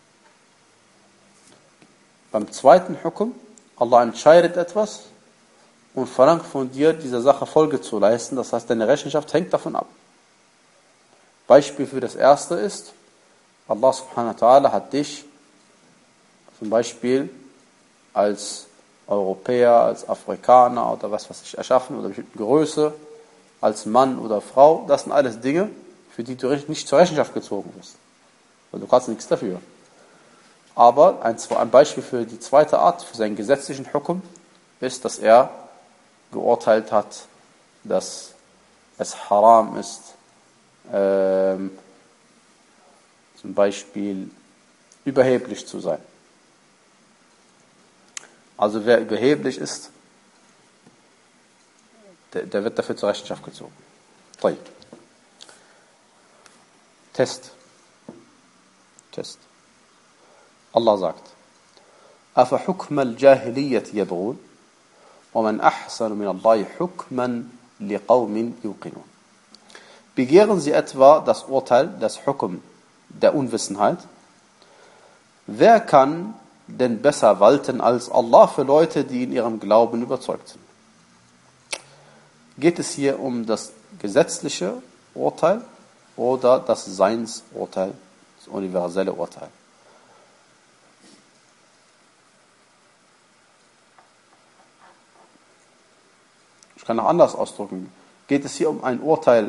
Beim zweiten Hukum, Allah entscheidet etwas und verlangt von dir, dieser Sache Folge zu leisten, das heißt, deine Rechenschaft hängt davon ab. Beispiel für das erste ist, Allah subhanahu wa ta'ala hat dich zum Beispiel als Europäer, als Afrikaner oder was weiß ich erschaffen oder bestimmte Größe, als Mann oder Frau. Das sind alles Dinge, für die du nicht zur Rechenschaft gezogen wirst. Weil du kannst nichts dafür. Aber ein, ein Beispiel für die zweite Art, für seinen gesetzlichen Hukum, ist, dass er geurteilt hat, dass es haram ist, ähm, zum Beispiel überheblich zu sein. Also wer überheblich ist, der, der wird dafür zur Rechenschaft gezogen. طيب. Test. Test. Allah sagt: أَفَحُكْمَ الْجَاهِلِيَّةِ يَبْغُونَ وَمَنْ أَحْسَنُ مِنَ اللَّهِ حُكْمًا لِقَوْمٍ يُوقِنُونَ. Begehren sie etwa das Urteil, das Hukum der Unwissenheit? Wer kann denn besser walten als Allah für Leute, die in ihrem Glauben überzeugt sind? Geht es hier um das gesetzliche Urteil oder das Seinsurteil, das universelle Urteil? Ich kann noch anders ausdrücken. Geht es hier um ein Urteil,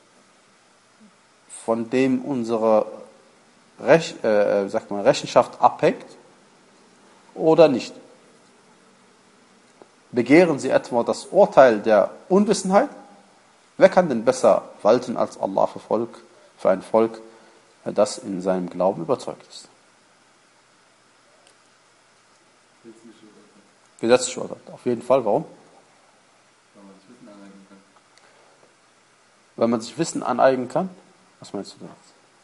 von dem unsere Rech, äh, sagt man, Rechenschaft abhängt oder nicht? Begehren sie etwa das Urteil der Unwissenheit? Wer kann denn besser walten als Allah für, Volk, für ein Volk, das in seinem Glauben überzeugt ist? Gesetzliche Urteil. Auf jeden Fall. Warum? Weil man sich Wissen aneignen kann. Was meinst du da?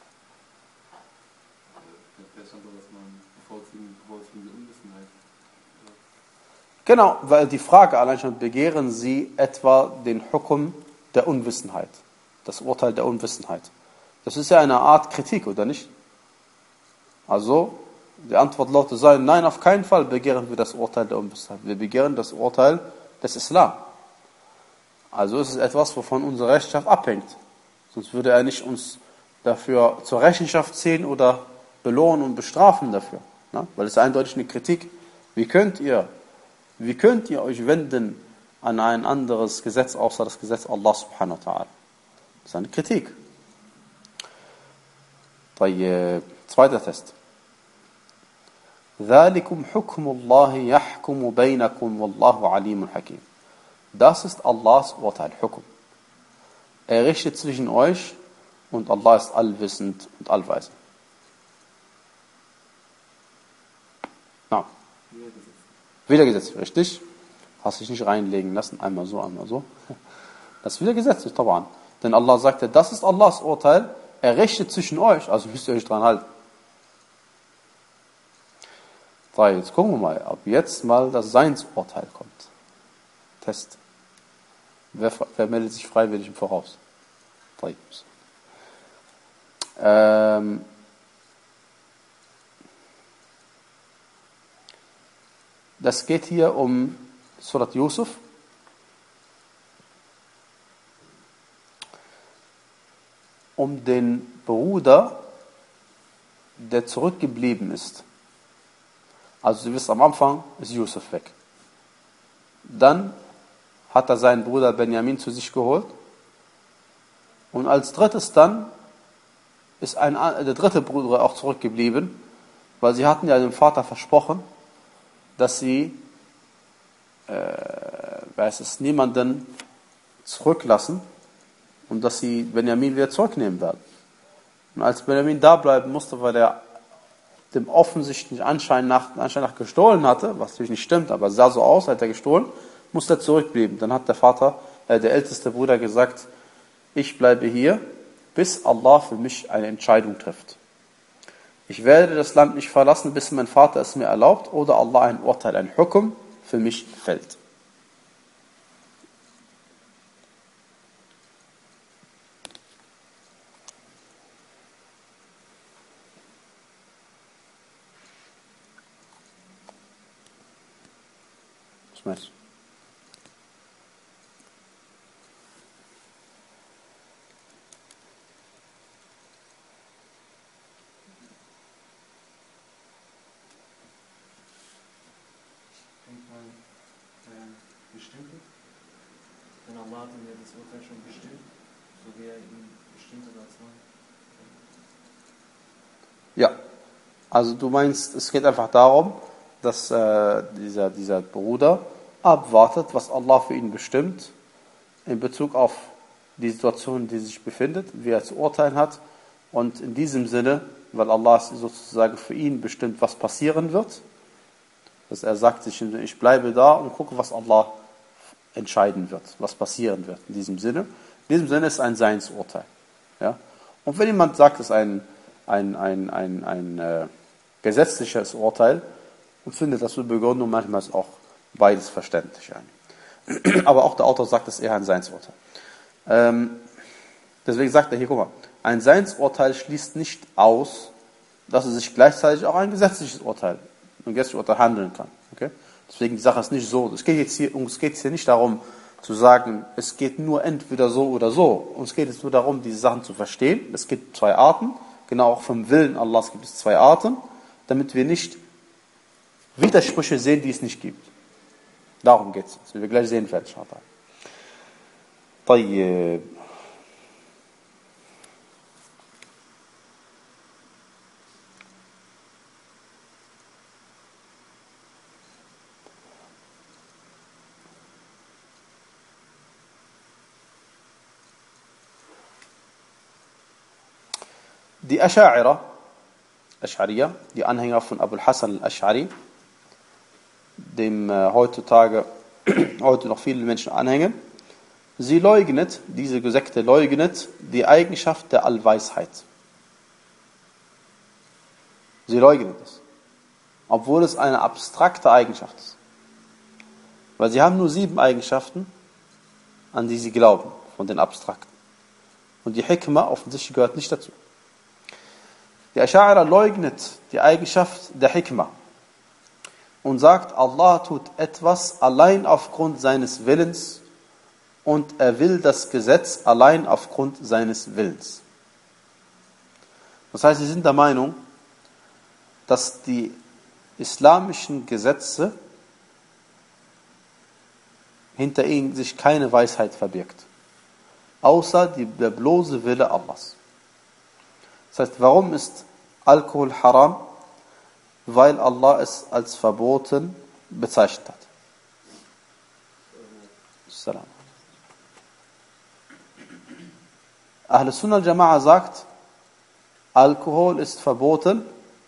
Genau, weil die Frage allein schon, begehren sie etwa den Hukum der Unwissenheit, das Urteil der Unwissenheit. Das ist ja eine Art Kritik, oder nicht? Also, die Antwort lautet sein, nein, auf keinen Fall begehren wir das Urteil der Unwissenheit. Wir begehren das Urteil des Islam. Also ist es etwas, wovon unsere Rechenschaft abhängt. Sonst würde er nicht uns dafür zur Rechenschaft ziehen oder belohnen und bestrafen dafür. Ne? Weil es ist eindeutig eine Kritik. Wie könnt ihr, wie könnt ihr euch wenden an ein anderes Gesetz, außer das Gesetz Allah subhanahu wa ta'ala? Das ist eine Kritik. طيب. Zweiter Test. ذَلِكُمْ حُكْمُ اللَّهِ يَحْكُمُ بَيْنَكُمْ وَاللَّهُ عَلِيمٌ حَكِيمٌ. Das ist Allahs Urteil, Hukum. Er richtet zwischen euch und Allah ist allwissend und allweise. Na. Wieder gesetzlich, richtig? Hast dich nicht reinlegen lassen, einmal so, einmal so. Das ist wieder gesetzlich, taban. Denn Allah sagte, das ist Allahs Urteil, er richtet zwischen euch, also müsst ihr euch dran halten. So, jetzt gucken wir mal, ob jetzt mal das Seinsurteil kommt. Test. Wer, wer meldet sich freiwillig im Voraus? Ähm, das geht hier um Surat Yusuf. Um den Bruder, der zurückgeblieben ist. Also, du wisst, am Anfang ist Yusuf weg. Dann hat er seinen Bruder Benjamin zu sich geholt. Und als drittes dann ist ein, der dritte Bruder auch zurückgeblieben, weil sie hatten ja dem Vater versprochen, dass sie äh, weiß es, niemanden zurücklassen und dass sie Benjamin wieder zurücknehmen werden. Und als Benjamin da bleiben musste, weil er dem offensichtlichen Anschein nach, Anschein nach gestohlen hatte, was natürlich nicht stimmt, aber es sah so aus, als hätte er gestohlen, musste er zurückbleiben. Dann hat der Vater, äh, der älteste Bruder gesagt, ich bleibe hier, bis Allah für mich eine Entscheidung trifft. Ich werde das Land nicht verlassen, bis mein Vater es mir erlaubt oder Allah ein Urteil, ein Hukum für mich fällt. Was meinst du? Bestimmt ist. Denn Allah hat ihm ja das Urteil schon bestimmt, so wie er ihn bestimmt hat als Mann. Ja, also du meinst, es geht einfach darum, dass äh, dieser, dieser Bruder abwartet, was Allah für ihn bestimmt, in Bezug auf die Situation, in der er sich befindet, wie er zu urteilen hat. Und in diesem Sinne, weil Allah sozusagen für ihn bestimmt, was passieren wird, dass er sagt sich, ich bleibe da und gucke, was Allah entscheiden wird, was passieren wird in diesem Sinne. In diesem Sinne ist ein Seinsurteil. Ja? Und wenn jemand sagt, es ist ein, ein, ein, ein, ein äh, gesetzliches Urteil und findet das mit Begründung, manchmal ist auch beides verständlich. Aber auch der Autor sagt, es ist eher ein Seinsurteil. Ähm, deswegen sagt er hier, guck mal, ein Seinsurteil schließt nicht aus, dass es sich gleichzeitig auch ein gesetzliches Urteil, ein gesetzliches Urteil handeln kann. Okay? Deswegen die Sache ist nicht so. Es geht jetzt hier, uns geht es hier nicht darum zu sagen, es geht nur entweder so oder so. Uns geht es nur darum, diese Sachen zu verstehen. Es gibt zwei Arten, genau auch vom Willen Allahs gibt es zwei Arten, damit wir nicht Widersprüche sehen, die es nicht gibt. Darum geht es. Das werden wir gleich sehen werden. طيب. Die Ascha'ira, Asch'ariya, die Anhänger von Abu al-Hasan al-Asch'ari, dem äh, heutzutage heute noch viele Menschen anhängen, sie leugnet, diese Sekte leugnet die Eigenschaft der Allweisheit. Sie leugnet es, obwohl es eine abstrakte Eigenschaft ist. Weil sie haben nur sieben Eigenschaften, an die sie glauben, von den abstrakten. Und die Hikmah offensichtlich gehört nicht dazu. Die Ascha'ira leugnet die Eigenschaft der Hikmah und sagt, Allah tut etwas allein aufgrund seines Willens und er will das Gesetz allein aufgrund seines Willens. Das heißt, sie sind der Meinung, dass die islamischen Gesetze hinter ihnen sich keine Weisheit verbirgt, außer die, der bloße Wille Allahs. Das heißt, warum ist Alkohol haram? Weil Allah es als verboten bezeichnet hat. Salam. Ahl Sunnah al-Jama'a sagt, Alkohol ist verboten,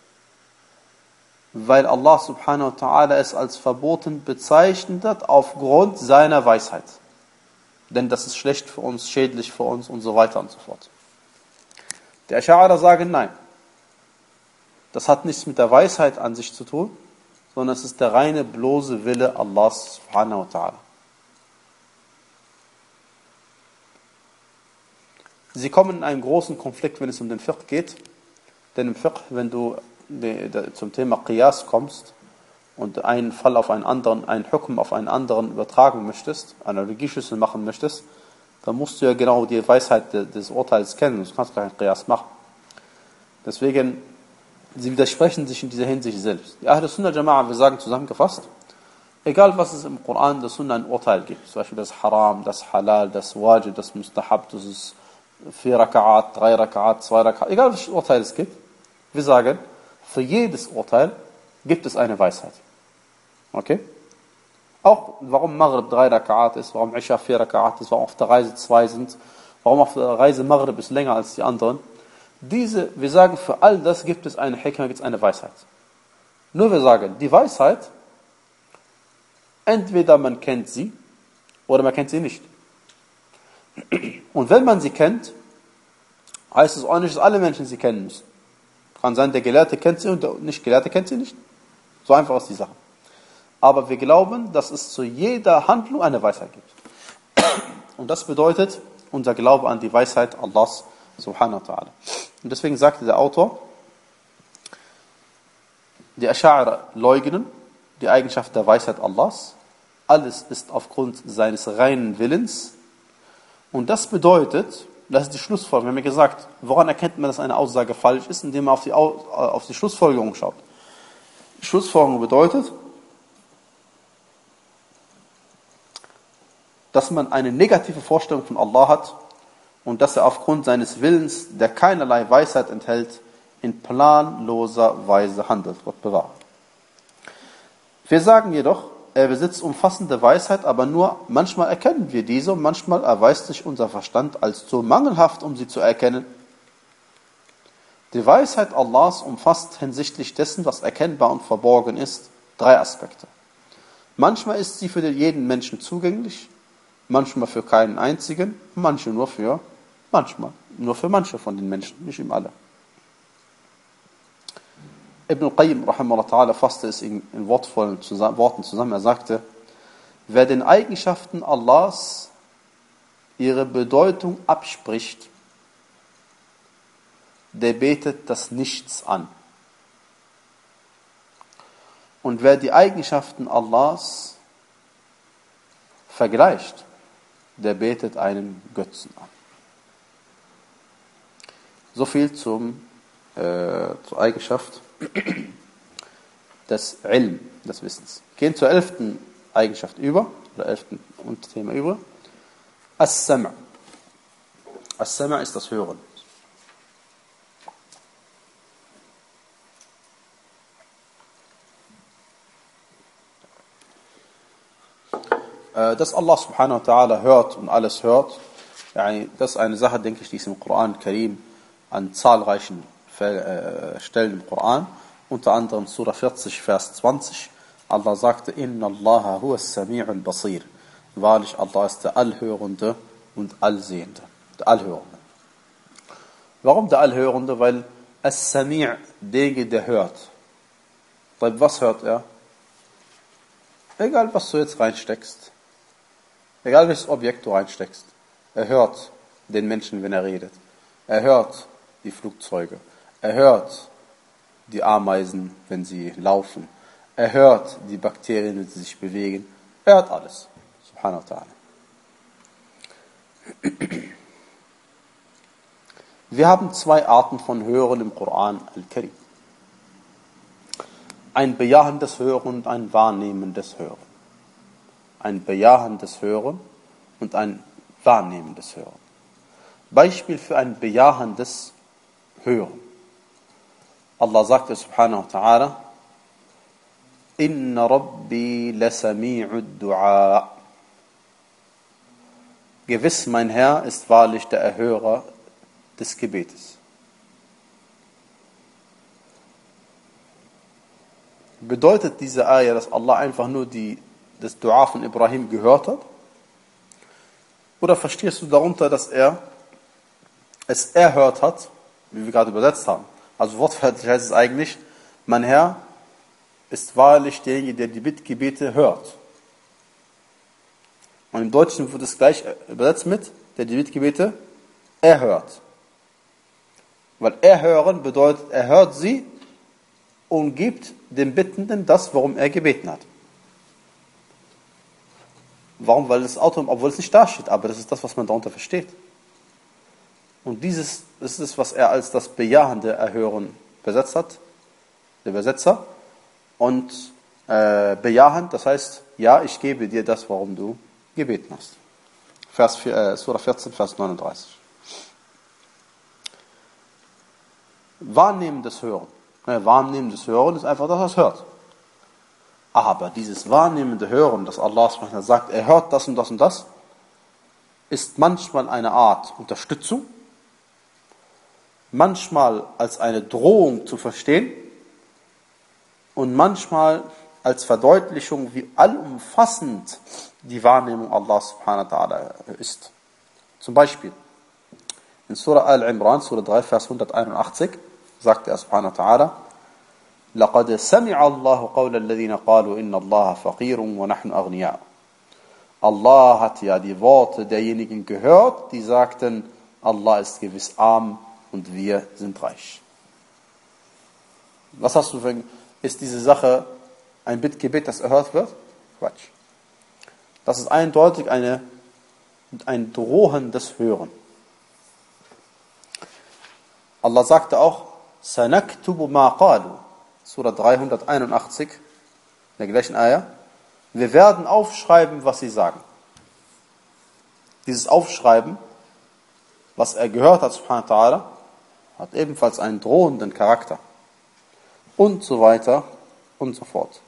weil Allah subhanahu wa ta'ala es als verboten bezeichnet hat aufgrund seiner Weisheit. Denn das ist schlecht für uns, schädlich für uns und so weiter und so fort. Die Ascha'ira sagen, nein. Das hat nichts mit der Weisheit an sich zu tun, sondern es ist der reine, bloße Wille Allahs subhanahu wa ta'ala. Sie kommen in einen großen Konflikt, wenn es um den Fiqh geht. Denn im Fiqh, wenn du zum Thema Qiyas kommst und einen Fall auf einen anderen, einen Hukm auf einen anderen übertragen möchtest, Analogieschlüssel machen möchtest, dann musst du ja genau die Weisheit des Urteils kennen, sonst kannst du keinen Qiyas machen. Deswegen, sie widersprechen sich in dieser Hinsicht selbst. Die Ahl Sunnah Jama'a, wir sagen zusammengefasst, egal was es im Koran, der Sunnah ein Urteil gibt, zum Beispiel das Haram, das Halal, das Wajib, das Mustahab, das ist vier Raka'at, drei Raka'at, zwei Raka'at, egal welches Urteil es gibt, wir sagen, für jedes Urteil gibt es eine Weisheit. Okay? Auch warum Maghrib drei Raka'at ist, warum Isha vier Raka'at ist, warum auf der Reise zwei sind, warum auf der Reise Maghrib ist länger als die anderen. Diese, wir sagen, für all das gibt es eine Hikmah, gibt es eine Weisheit. Nur wir sagen, die Weisheit, entweder man kennt sie, oder man kennt sie nicht. Und wenn man sie kennt, heißt es auch nicht, dass alle Menschen sie kennen müssen. Kann sein, der Gelehrte kennt sie und der Nicht-Gelehrte kennt sie nicht. So einfach ist die Sache. Aber wir glauben, dass es zu jeder Handlung eine Weisheit gibt. Und das bedeutet unser Glaube an die Weisheit Allahs subhanahu wa ta'ala. Und deswegen sagte der Autor, die Ascha'ira leugnen die Eigenschaft der Weisheit Allahs. Alles ist aufgrund seines reinen Willens. Und das bedeutet, das ist die Schlussfolgerung. Wir haben ja gesagt, woran erkennt man, dass eine Aussage falsch ist? Indem man auf die, auf die Schlussfolgerung schaut. Die Schlussfolgerung bedeutet, dass man eine negative Vorstellung von Allah hat und dass er aufgrund seines Willens, der keinerlei Weisheit enthält, in planloser Weise handelt. Gott bewahre. Wir sagen jedoch, er besitzt umfassende Weisheit, aber nur manchmal erkennen wir diese und manchmal erweist sich unser Verstand als zu mangelhaft, um sie zu erkennen. Die Weisheit Allahs umfasst hinsichtlich dessen, was erkennbar und verborgen ist, drei Aspekte. Manchmal ist sie für jeden Menschen zugänglich, manchmal für keinen einzigen, manche nur für, manchmal nur für manche von den Menschen, nicht ihm alle. Ibn al-Qayyim rahimahullah ta'ala fasste es in, in wortvollen zusammen, Worten zusammen. Er sagte, wer den Eigenschaften Allahs ihre Bedeutung abspricht, der betet das Nichts an. Und wer die Eigenschaften Allahs vergleicht, der betet einen Götzen an. So viel zum, äh, zur Eigenschaft des Ilm, des Wissens. Gehen zur elften Eigenschaft über, oder elften Unterthema über. As-Sam'. As-Sam' ist das Hören. Dass Allah subhanahu wa ta'ala hört und alles hört, das ist eine Sache, denke ich, die ist im Koran Karim an zahlreichen Stellen im Koran, unter anderem Surah vierzig, Vers zwanzig. Allah sagte, Inna Allaha huwa as-Sami'ul Basir. Wahrlich, Allah ist der Allhörende und Allsehende. Der Allhörende. Warum der Allhörende? Weil As-Sami', derjenige, der hört. Was hört er? Egal, was du jetzt reinsteckst. Egal, welches Objekt du reinsteckst. Er hört den Menschen, wenn er redet. Er hört die Flugzeuge. Er hört die Ameisen, wenn sie laufen. Er hört die Bakterien, wenn sie sich bewegen. Er hört alles. Subhanahu wa ta'ala. Wir haben zwei Arten von Hören im Koran al-Karim. Ein bejahendes Hören und ein wahrnehmendes Hören. Ein bejahendes Hören und ein wahrnehmendes Hören. Beispiel für ein bejahendes Hören. Allah sagte subhanahu wa ta'ala, Inna Rabbi lasami'ud du'a. Gewiss, mein Herr ist wahrlich der Erhörer des Gebetes. Bedeutet diese Ayah, dass Allah einfach nur die, das Dua von Ibrahim gehört hat? Oder verstehst du darunter, dass er es erhört hat, wie wir gerade übersetzt haben? Also wortwörtlich heißt es eigentlich, mein Herr ist wahrlich derjenige, der die Bittgebete hört. Und im Deutschen wird es gleich übersetzt mit, der die Bittgebete erhört. Weil erhören bedeutet, er hört sie und gibt dem Bittenden das, worum er gebeten hat. Warum? Weil das Auto, obwohl es nicht da steht, aber das ist das, was man darunter versteht. Und dieses das ist es, was er als das bejahende Erhören besetzt hat, der Übersetzer. Und äh, bejahend, das heißt, ja, ich gebe dir das, worum du gebeten hast. Vers vier, äh, Surah vierzehn, Vers neununddreißig. Wahrnehmendes Hören. Ja, wahrnehmendes Hören ist einfach, dass er es hört. Aber dieses wahrnehmende Hören, dass Allah sagt, er hört das und das und das, ist manchmal eine Art Unterstützung manchmal als eine Drohung zu verstehen und manchmal als Verdeutlichung, wie allumfassend die Wahrnehmung Allah subhanahu wa ta'ala ist. Zum Beispiel in Surah Al-Imran, Surah drei, Vers hunderteinundachtzig, sagt er subhanahu wa ta'ala: لَقَدْ سَمِعَ اللَّهُ قَوْلَ الَّذِينَ قَالُوا إِنَّ اللَّهَ فَقِيرٌ وَنَحْنُ أَغْنِيَاءُ. Allah hat ja die Worte derjenigen gehört, die sagten, Allah ist gewiss arm und wir sind reich. Was hast du für, ist diese Sache ein Bittgebet, das erhört wird? Quatsch. Das ist eindeutig eine, ein drohendes Hören. Allah sagte auch, سَنَكْتُبُ مَا قَالُوا, Surah dreihunderteinundachtzig, in der gleichen Ayah, wir werden aufschreiben, was sie sagen. Dieses Aufschreiben, was er gehört hat, subhanahu wa ta'ala, hat ebenfalls einen drohenden Charakter. Und so weiter und so fort.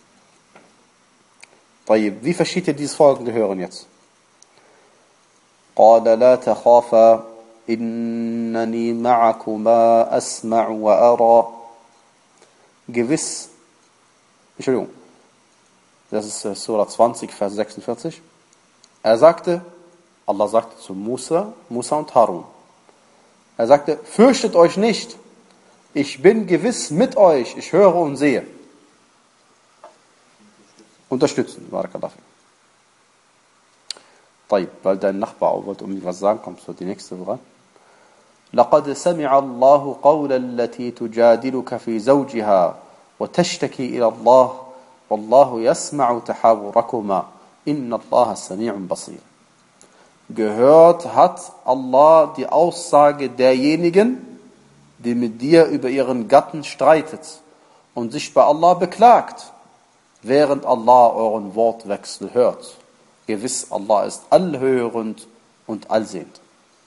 Wie versteht ihr dieses folgende Hören jetzt? قَالَ لَا تَخَافَا إِنَّنِي مَعَكُمَا أَسْمَعُ وَأَرَى. Gewiss, Entschuldigung, das ist Surah zwanzig, Vers sechsundvierzig. Er sagte, Allah sagte zu Musa, Musa und Harun, er sagte, fürchtet euch nicht, ich bin gewiss mit euch, ich höre und sehe. Unterstützen, Barakallahu. طيب, weil dein Nachbar wollte um was sagen, kommst du die nächste dran. لقد سمع الله قول التي تجادلك في زوجها وتشتكي إلى الله والله يسمع تحاوركما إن الله سميع بصير. Gehört hat Allah die Aussage derjenigen, die mit dir über ihren Gatten streitet und sich bei Allah beklagt, während Allah euren Wortwechsel hört. Gewiss, Allah ist allhörend und allsehend.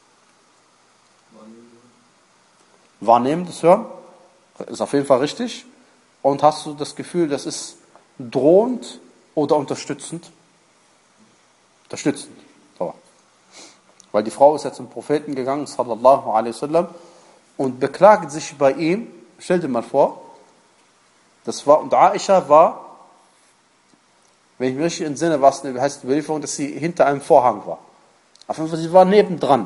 Wahrnehmendes Hören ist auf jeden Fall richtig. Und hast du das Gefühl, das ist drohend oder unterstützend? Unterstützend. So. Weil die Frau ist jetzt zum Propheten gegangen, sallallahu alaihi wasallam, und beklagt sich bei ihm. Stell dir mal vor, das war, und Aisha war, wenn ich mich richtig entsinne, was heißt die Überlieferung, dass sie hinter einem Vorhang war. Auf jeden Fall, sie war nebendran.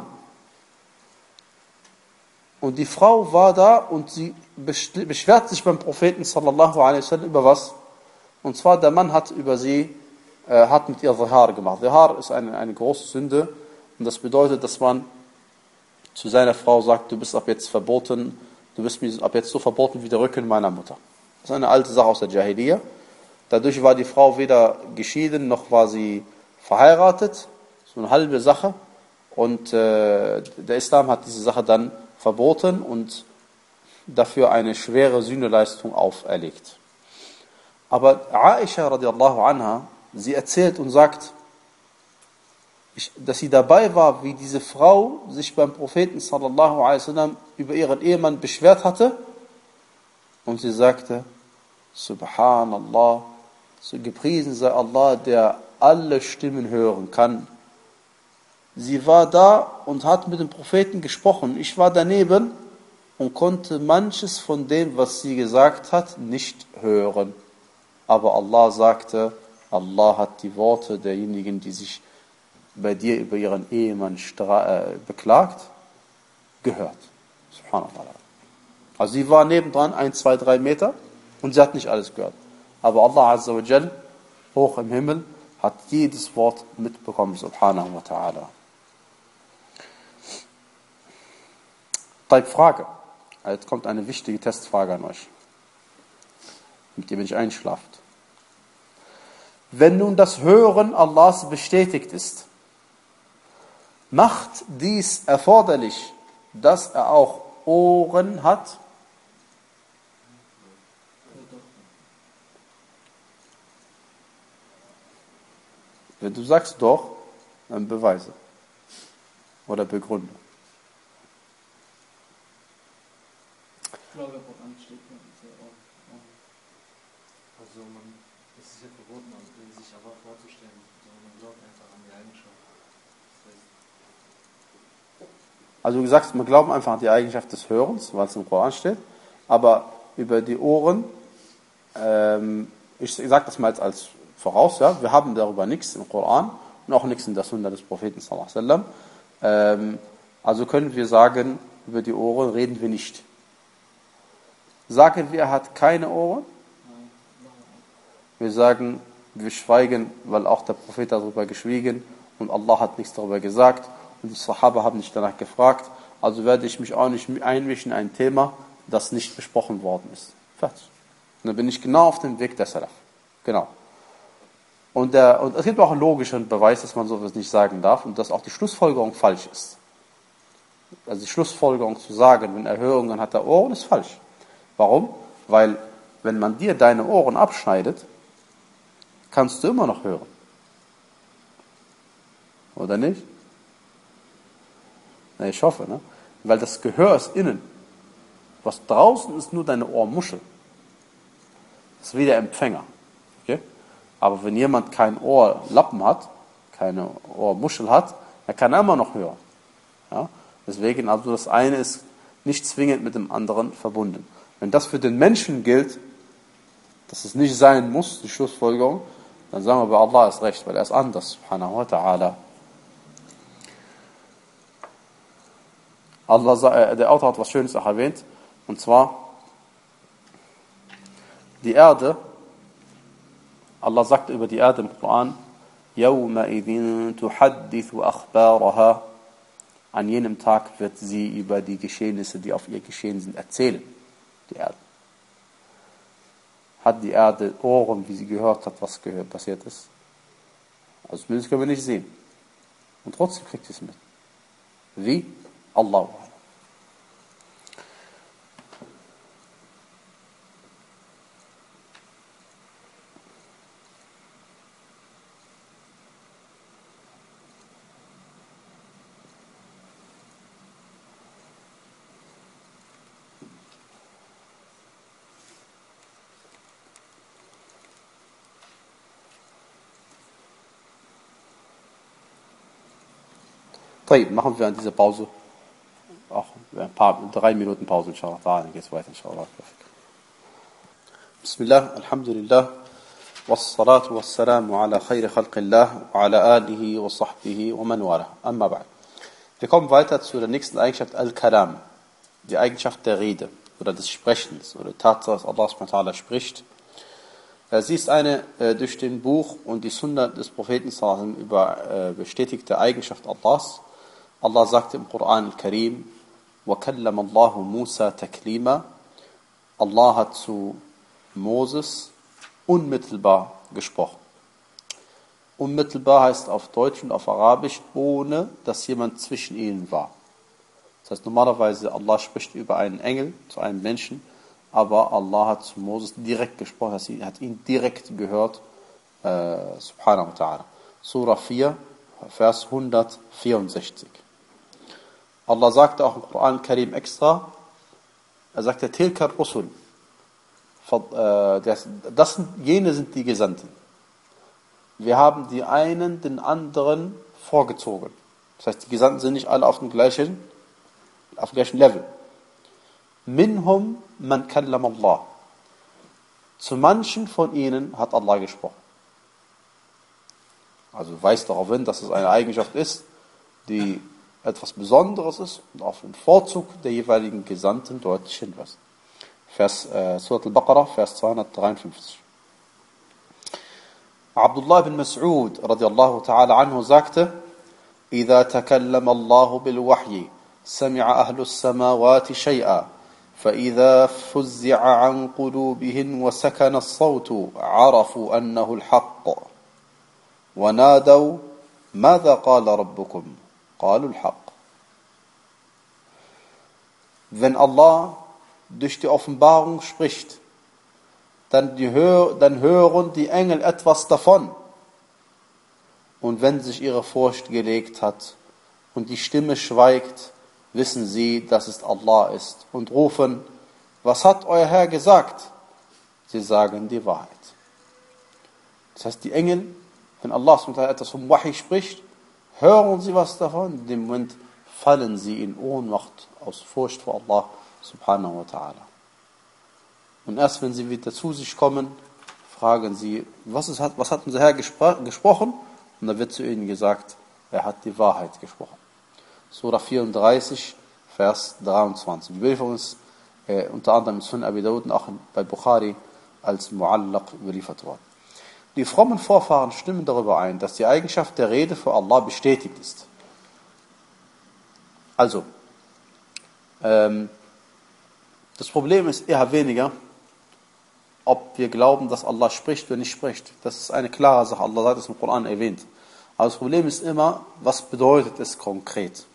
Und die Frau war da und sie beschwert sich beim Propheten sallallahu alaihi wasallam über was? Und zwar, der Mann hat über sie, äh, hat mit ihr Zihar gemacht. Zihar ist eine, eine große Sünde und das bedeutet, dass man zu seiner Frau sagt, du bist ab jetzt verboten, du bist mir ab jetzt so verboten wie der Rücken meiner Mutter. Das ist eine alte Sache aus der Jahiliyyah. Dadurch war die Frau weder geschieden, noch war sie verheiratet. So eine halbe Sache. Und äh, der Islam hat diese Sache dann verboten und dafür eine schwere Sühneleistung auferlegt. Aber Aisha radiallahu anha, sie erzählt und sagt, ich, dass sie dabei war, wie diese Frau sich beim Propheten sallallahu alaihi wasallam über ihren Ehemann beschwert hatte. Und sie sagte, Subhanallah, so gepriesen sei Allah, der alle Stimmen hören kann. Sie war da und hat mit dem Propheten gesprochen. Ich war daneben und konnte manches von dem, was sie gesagt hat, nicht hören. Aber Allah sagte, Allah hat die Worte derjenigen, die sich bei dir über ihren Ehemann äh, beklagt, gehört. Subhanallah. Also sie war nebendran, ein, zwei, drei Meter und sie hat nicht alles gehört. Aber Allah Azza wa Jal, hoch im Himmel, hat jedes Wort mitbekommen, subhanahu wa ta'ala. Frage. Jetzt kommt eine wichtige Testfrage an euch, mit der ihr nicht einschlaft. Wenn nun das Hören Allahs bestätigt ist, macht dies erforderlich, dass er auch Ohren hat? Wenn du sagst doch, dann beweise oder begründe. Ich glaube, Koran steht sehr oft. Also man, es ist ja verboten, sich aber vorzustellen, sondern man glaubt einfach an die Eigenschaft. Das heißt, Also wie gesagt, wir glauben einfach an die Eigenschaft des Hörens, weil es im Koran steht, aber über die Ohren, ähm, ich sage das mal jetzt als voraus, ja, wir haben darüber nichts im Koran und auch nichts in der Sunna des Propheten sallallahu alaihi wasallam. Ähm, also können wir sagen, über die Ohren reden wir nicht. Sagen wir, er hat keine Ohren? Wir sagen, wir schweigen, weil auch der Prophet darüber geschwiegen und Allah hat nichts darüber gesagt und die Sahaba haben nicht danach gefragt. Also werde ich mich auch nicht einmischen in ein Thema, das nicht besprochen worden ist. Fertig. Und dann bin ich genau auf dem Weg der Salaf. Genau. Und, der, und es gibt auch einen logischen Beweis, dass man sowas nicht sagen darf und dass auch die Schlussfolgerung falsch ist. Also die Schlussfolgerung zu sagen, wenn er Hörungen hat, der Ohren, ist falsch. Warum? Weil, wenn man dir deine Ohren abschneidet, kannst du immer noch hören. Oder nicht? Na, ich hoffe, ne? Weil das Gehör ist innen. Was draußen ist, nur deine Ohrmuschel. Das ist wie der Empfänger. Okay? Aber wenn jemand kein Ohrlappen hat, keine Ohrmuschel hat, er kann immer noch hören. Ja? Deswegen, also das eine ist nicht zwingend mit dem anderen verbunden. Wenn das für den Menschen gilt, dass es nicht sein muss, die Schlussfolgerung, dann sagen wir, bei Allah ist recht, weil er ist anders, subhanahu wa ta'ala. Allah, der Autor hat was Schönes auch erwähnt, und zwar, die Erde, Allah sagt über die Erde im Koran, يَوْمَئِذٍ تُحَدِّثُ أَخْبَارَهَا. An jenem Tag wird sie über die Geschehnisse, die auf ihr geschehen sind, erzählen. Die Erde. Hat die Erde Ohren, wie sie gehört hat, was gehört, passiert ist? Also zumindest können wir nicht sehen. Und trotzdem kriegt sie es mit. Wie? Allah. طيب, machen wir an dieser Pause auch ein paar, drei Minuten Pause, inshallah. Dann geht's weiter, inshallah. Bismillah, alhamdulillah, wassalatu wassalamu ala khayri khalqillah, wa ala alihi wa sahbihi wa man wala. Amma ba'd. Wir kommen weiter zu der nächsten Eigenschaft, Al-Kalam. Die Eigenschaft der Rede oder des Sprechens oder Tatsache, dass Allah subhanahu wa ta'ala spricht. Sie ist eine äh, durch den Buch und die Sunna des Propheten sallallahu alaihi wasallam über äh, bestätigte Eigenschaft Allahs. Allah sagte im Koran al-Karim, وَكَلَّمَ اللَّهُ مُوسَى تَكْلِيمًا. Allah hat zu Moses unmittelbar gesprochen. Unmittelbar heißt auf Deutsch und auf Arabisch, ohne dass jemand zwischen ihnen war. Das heißt normalerweise, Allah spricht über einen Engel zu einem Menschen, aber Allah hat zu Moses direkt gesprochen, er hat ihn direkt gehört, äh, subhanahu wa ta'ala. Surah vier, Vers hundertvierundsechzig. Allah sagte auch im Koran Karim extra, er sagte, Tilka Rusul. Das sind, jene sind die Gesandten. Wir haben die einen den anderen vorgezogen. Das heißt, die Gesandten sind nicht alle auf dem gleichen, auf dem gleichen Level. Minhum man kallam Allah. Zu manchen von ihnen hat Allah gesprochen. Also weist darauf hin, dass es eine Eigenschaft ist, die etwas Besonderes ist und auf den Vorzug der jeweiligen Gesandten deutlich hinweist. Vers, äh, Surat al-Baqarah, Vers zweihundertdreiundfünfzig. Abdullah bin Mas'ud radiallahu ta'ala anhu sagte, إذا تكلم الله بالوحي سمع أهل السماوات شيئا فإذا فزع عن قلوبهم وسكن الصوت عرفوا أنه الحق ونادوا ماذا قال ربكم قالوا الحق. Wenn Allah durch die Offenbarung spricht, dann, die hör, dann hören die Engel etwas davon. Und wenn sich ihre Furcht gelegt hat und die Stimme schweigt, wissen sie, dass es Allah ist und rufen, was hat euer Herr gesagt? Sie sagen die Wahrheit. Das heißt, die Engel, wenn Allah etwas vom Wahi spricht, hören sie was davon, in dem Moment fallen sie in Ohnmacht aus Furcht vor Allah subhanahu wa ta'ala. Und erst wenn sie wieder zu sich kommen, fragen sie, was, ist, was hat unser Herr gespro- gesprochen? Und da wird zu ihnen gesagt, er hat die Wahrheit gesprochen. Surah vierunddreißig, Vers dreiundzwanzig. Wir uns äh, unter anderem in Sunan Abi Dawud und auch bei Bukhari als Mu'allaq überliefert worden. Die frommen Vorfahren stimmen darüber ein, dass die Eigenschaft der Rede für Allah bestätigt ist. Also, ähm, das Problem ist eher weniger, ob wir glauben, dass Allah spricht oder nicht spricht. Das ist eine klare Sache. Allah hat es im Koran erwähnt. Aber das Problem ist immer, was bedeutet es konkret?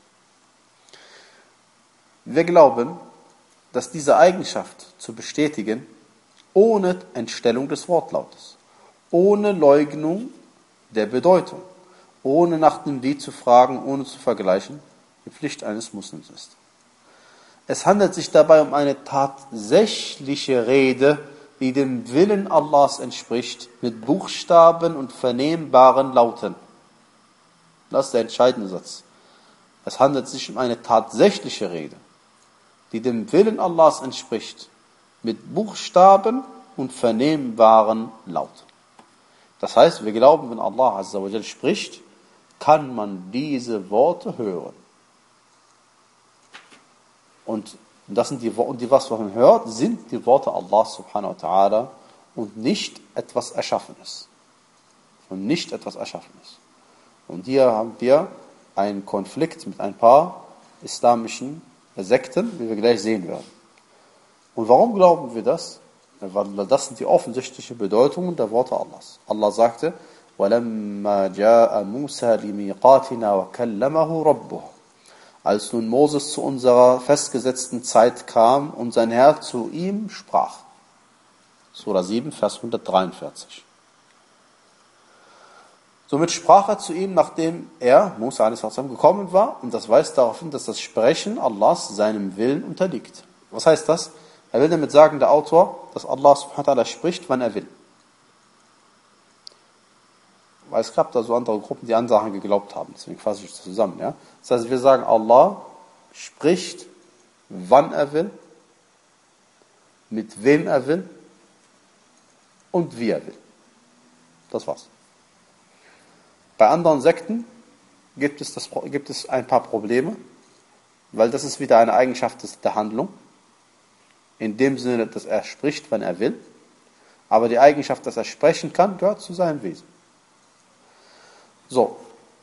Wir glauben, dass diese Eigenschaft zu bestätigen, ohne Entstellung des Wortlautes, ohne Leugnung der Bedeutung, ohne nach dem Lied zu fragen, ohne zu vergleichen, die Pflicht eines Muslims ist. Es handelt sich dabei um eine tatsächliche Rede, die dem Willen Allahs entspricht, mit Buchstaben und vernehmbaren Lauten. Das ist der entscheidende Satz. Es handelt sich um eine tatsächliche Rede, die dem Willen Allahs entspricht, mit Buchstaben und vernehmbaren Lauten. Das heißt, wir glauben, wenn Allah Azza wa Jal spricht, kann man diese Worte hören. Und das sind die Worte, die was man hört, sind die Worte Allah subhanahu wa ta'ala und nicht etwas Erschaffenes. Und nicht etwas Erschaffenes. Und hier haben wir einen Konflikt mit ein paar islamischen Sekten, wie wir gleich sehen werden. Und warum glauben wir das? Weil das sind die offensichtlichen Bedeutungen der Worte Allahs. Allah sagte, وَلَمَّا جَاءَ مُوسَى لِمِيقَاتِنَا وَكَلَّمَهُ رَبُّهُ. Als nun Moses zu unserer festgesetzten Zeit kam und sein Herr zu ihm sprach. Surah sieben, Vers hundertdreiundvierzig. Somit sprach er zu ihm, nachdem er, Musa a s. gekommen war, und das weist darauf hin, dass das Sprechen Allahs seinem Willen unterliegt. Was heißt das? Er will damit sagen, der Autor, dass Allah subhanahu wa ta'ala spricht, wann er will. Weil es gab da so andere Gruppen, die an Sachen geglaubt haben. Deswegen fasse ich das zusammen. Ja? Das heißt, wir sagen, Allah spricht, wann er will, mit wem er will und wie er will. Das war's. Bei anderen Sekten gibt es, das, gibt es ein paar Probleme, weil das ist wieder eine Eigenschaft der Handlung. In dem Sinne, dass er spricht, wann er will. Aber die Eigenschaft, dass er sprechen kann, gehört zu seinem Wesen. So.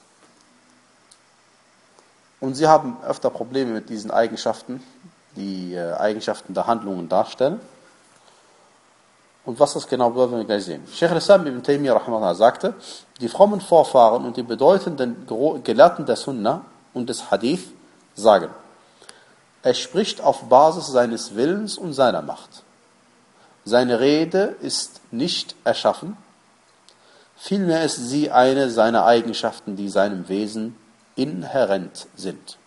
Und sie haben öfter Probleme mit diesen Eigenschaften, die äh, Eigenschaften der Handlungen darstellen. Und was das genau bedeutet, werden wir gleich sehen. Sheikh al-Islam ibn Taymiyyah rahimahullah sagte, die frommen Vorfahren und die bedeutenden Gelehrten der Sunna und des Hadith sagen, er spricht auf Basis seines Willens und seiner Macht. Seine Rede ist nicht erschaffen, vielmehr ist sie eine seiner Eigenschaften, die seinem Wesen inhärent sind.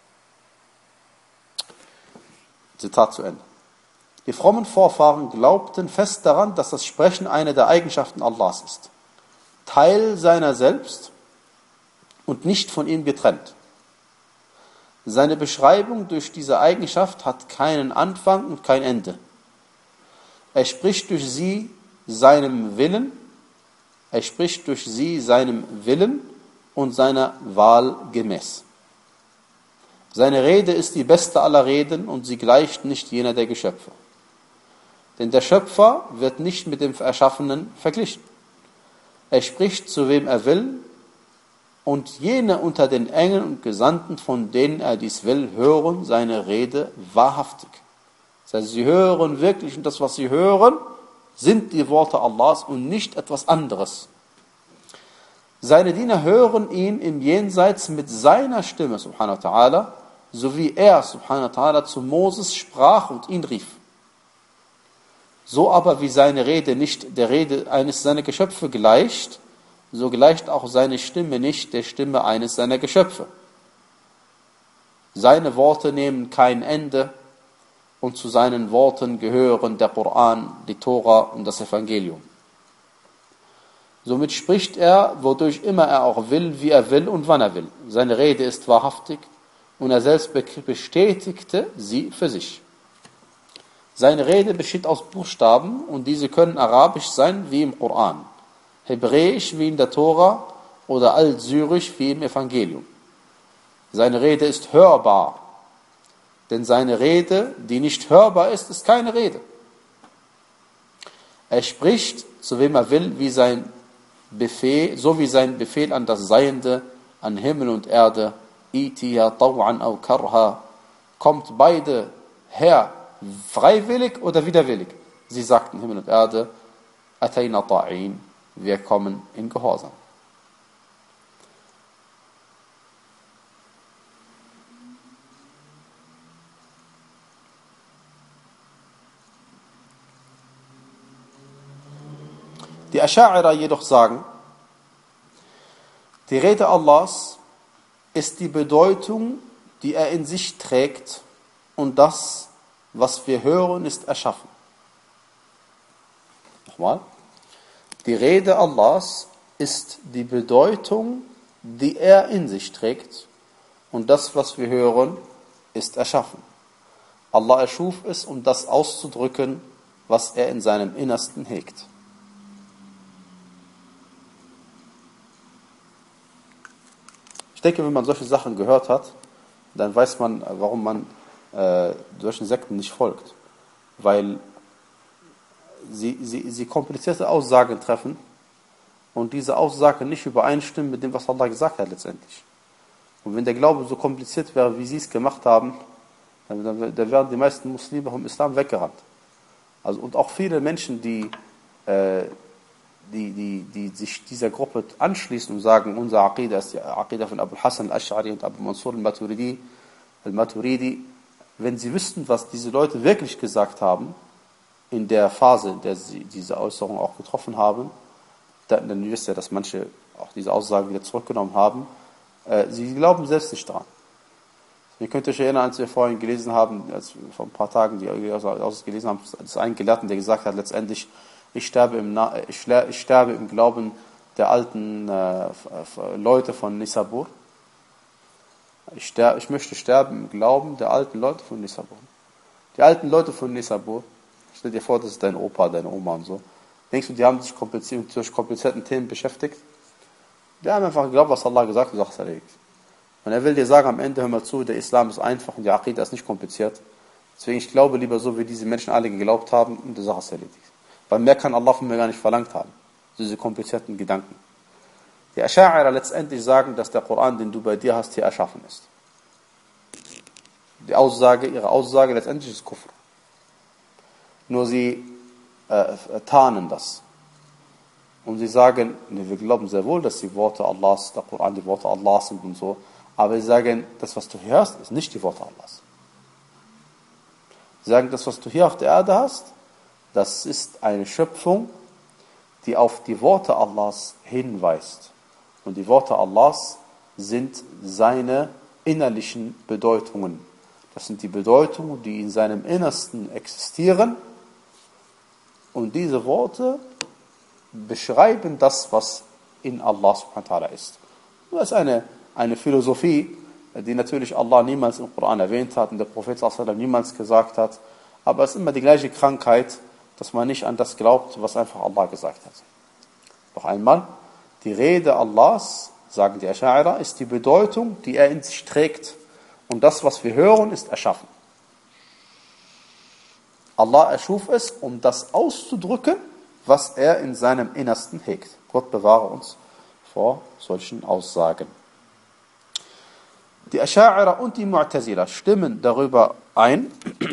Zitat zu Ende. Die frommen Vorfahren glaubten fest daran, dass das Sprechen eine der Eigenschaften Allahs ist, Teil seiner selbst und nicht von ihm getrennt. Seine Beschreibung durch diese Eigenschaft hat keinen Anfang und kein Ende. Er spricht durch sie seinem Willen, er spricht durch sie seinem Willen und seiner Wahl gemäß. Seine Rede ist die beste aller Reden und sie gleicht nicht jener der Geschöpfe. Denn der Schöpfer wird nicht mit dem Erschaffenen verglichen. Er spricht zu wem er will und jene unter den Engeln und Gesandten, von denen er dies will, hören seine Rede wahrhaftig. Das heißt, sie hören wirklich und das, was sie hören, sind die Worte Allahs und nicht etwas anderes. Seine Diener hören ihn im Jenseits mit seiner Stimme, subhanahu wa ta'ala, so wie er, subhanahu wa ta'ala, zu Moses sprach und ihn rief. So aber wie seine Rede nicht der Rede eines seiner Geschöpfe gleicht, so gleicht auch seine Stimme nicht der Stimme eines seiner Geschöpfe. Seine Worte nehmen kein Ende und zu seinen Worten gehören der Koran, die Tora und das Evangelium. Somit spricht er, wodurch immer er auch will, wie er will und wann er will. Seine Rede ist wahrhaftig und er selbst bestätigte sie für sich. Seine Rede besteht aus Buchstaben und diese können arabisch sein wie im Koran, hebräisch wie in der Tora oder altsyrisch wie im Evangelium. Seine Rede ist hörbar, denn seine Rede, die nicht hörbar ist, ist keine Rede. Er spricht, zu wem er will, wie sein Befehl, so wie sein Befehl an das Seiende, an Himmel und Erde, itiya taw'an aw karha, kommt beide her, freiwillig oder widerwillig. Sie sagten Himmel und Erde, atayna ta'in, wir kommen in Gehorsam. Die Ascha'ira jedoch sagen, die Rede Allahs ist die Bedeutung, die er in sich trägt, und das, was wir hören, ist erschaffen. Nochmal. Die Rede Allahs ist die Bedeutung, die er in sich trägt, und das, was wir hören, ist erschaffen. Allah erschuf es, um das auszudrücken, was er in seinem Innersten hegt. Ich denke, wenn man solche Sachen gehört hat, dann weiß man, warum man äh, solchen Sekten nicht folgt. Weil sie, sie, sie komplizierte Aussagen treffen und diese Aussagen nicht übereinstimmen mit dem, was Allah gesagt hat letztendlich. Und wenn der Glaube so kompliziert wäre, wie sie es gemacht haben, dann, dann, dann wären die meisten Muslime vom Islam weggerannt. Also, und auch viele Menschen, die äh, Die, die, die sich dieser Gruppe anschließen und sagen, unser Aqidah ist die Aqidah von Abu Hassan al-Ash'ari und Abu Mansur al-Maturidi, al-Maturidi, wenn sie wüssten, was diese Leute wirklich gesagt haben, in der Phase, in der sie diese Äußerung auch getroffen haben, dann, dann wisst ihr, dass manche auch diese Aussagen wieder zurückgenommen haben, äh, sie glauben selbst nicht daran. Ihr könnt euch erinnern, als wir vorhin gelesen haben, als wir vor ein paar Tagen die ausgelesen haben, das einen Gelehrten, der gesagt hat, letztendlich, Ich sterbe, im Na- ich, ich sterbe im Glauben der alten äh, Leute von Nisabur. Ich, sterbe, ich möchte sterben im Glauben der alten Leute von Nisabur. Die alten Leute von Nisabur, stell dir vor, das ist dein Opa, deine Oma und so. Denkst du, die haben sich kompliziert, durch komplizierten Themen beschäftigt? Die haben einfach geglaubt, was Allah gesagt hat, und sagt, erledigt. Und er will dir sagen, am Ende, hör mal zu, der Islam ist einfach und die Aqidah ist nicht kompliziert. Deswegen, ich glaube lieber so, wie diese Menschen alle geglaubt haben, und die Sache ist erledigt. Weil mehr kann Allah von mir gar nicht verlangt haben. Diese komplizierten Gedanken. Die Ascha'ira letztendlich sagen, dass der Koran, den du bei dir hast, hier erschaffen ist. Die Aussage, ihre Aussage letztendlich ist Kufr. Nur sie äh, tarnen das. Und sie sagen, nee, wir glauben sehr wohl, dass die Worte Allahs, der Koran die Worte Allahs sind und so. Aber sie sagen, das, was du hörst, ist nicht die Worte Allahs. Sie sagen, das, was du hier auf der Erde hast, das ist eine Schöpfung, die auf die Worte Allahs hinweist. Und die Worte Allahs sind seine innerlichen Bedeutungen. Das sind die Bedeutungen, die in seinem Innersten existieren. Und diese Worte beschreiben das, was in Allah subhanahu wa ta'ala ist. Das ist eine, eine Philosophie, die natürlich Allah niemals im Koran erwähnt hat und der Prophet sallallahu alaihi wasallam niemals gesagt hat. Aber es ist immer die gleiche Krankheit, dass man nicht an das glaubt, was einfach Allah gesagt hat. Noch einmal, die Rede Allahs, sagen die Ascha'ira, ist die Bedeutung, die er in sich trägt. Und das, was wir hören, ist erschaffen. Allah erschuf es, um das auszudrücken, was er in seinem Innersten hegt. Gott bewahre uns vor solchen Aussagen. Die Ascha'ira und die Mu'tazila stimmen darüber ein.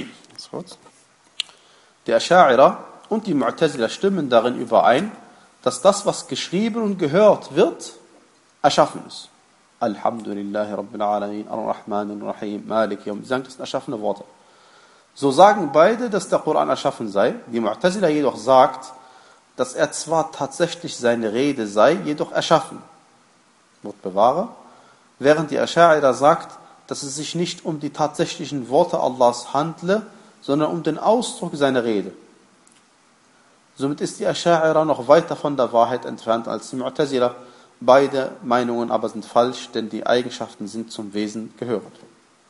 Die Ascha'ira und die Mu'tazila stimmen darin überein, dass das, was geschrieben und gehört wird, erschaffen ist. Alhamdulillahi Rabbil Alamin, Ar-Rahman, Ar-Rahim, Malik, Yawm. Sie sagen, das sind erschaffene Worte. So sagen beide, dass der Koran erschaffen sei. Die Mu'tazila jedoch sagt, dass er zwar tatsächlich seine Rede sei, jedoch erschaffen. Gott bewahre. Während die Ascha'ira sagt, dass es sich nicht um die tatsächlichen Worte Allahs handle, sondern um den Ausdruck seiner Rede. Somit ist die Ascha'ira noch weiter von der Wahrheit entfernt als die Mu'tazila. Beide Meinungen aber sind falsch, denn die Eigenschaften sind zum Wesen gehörend.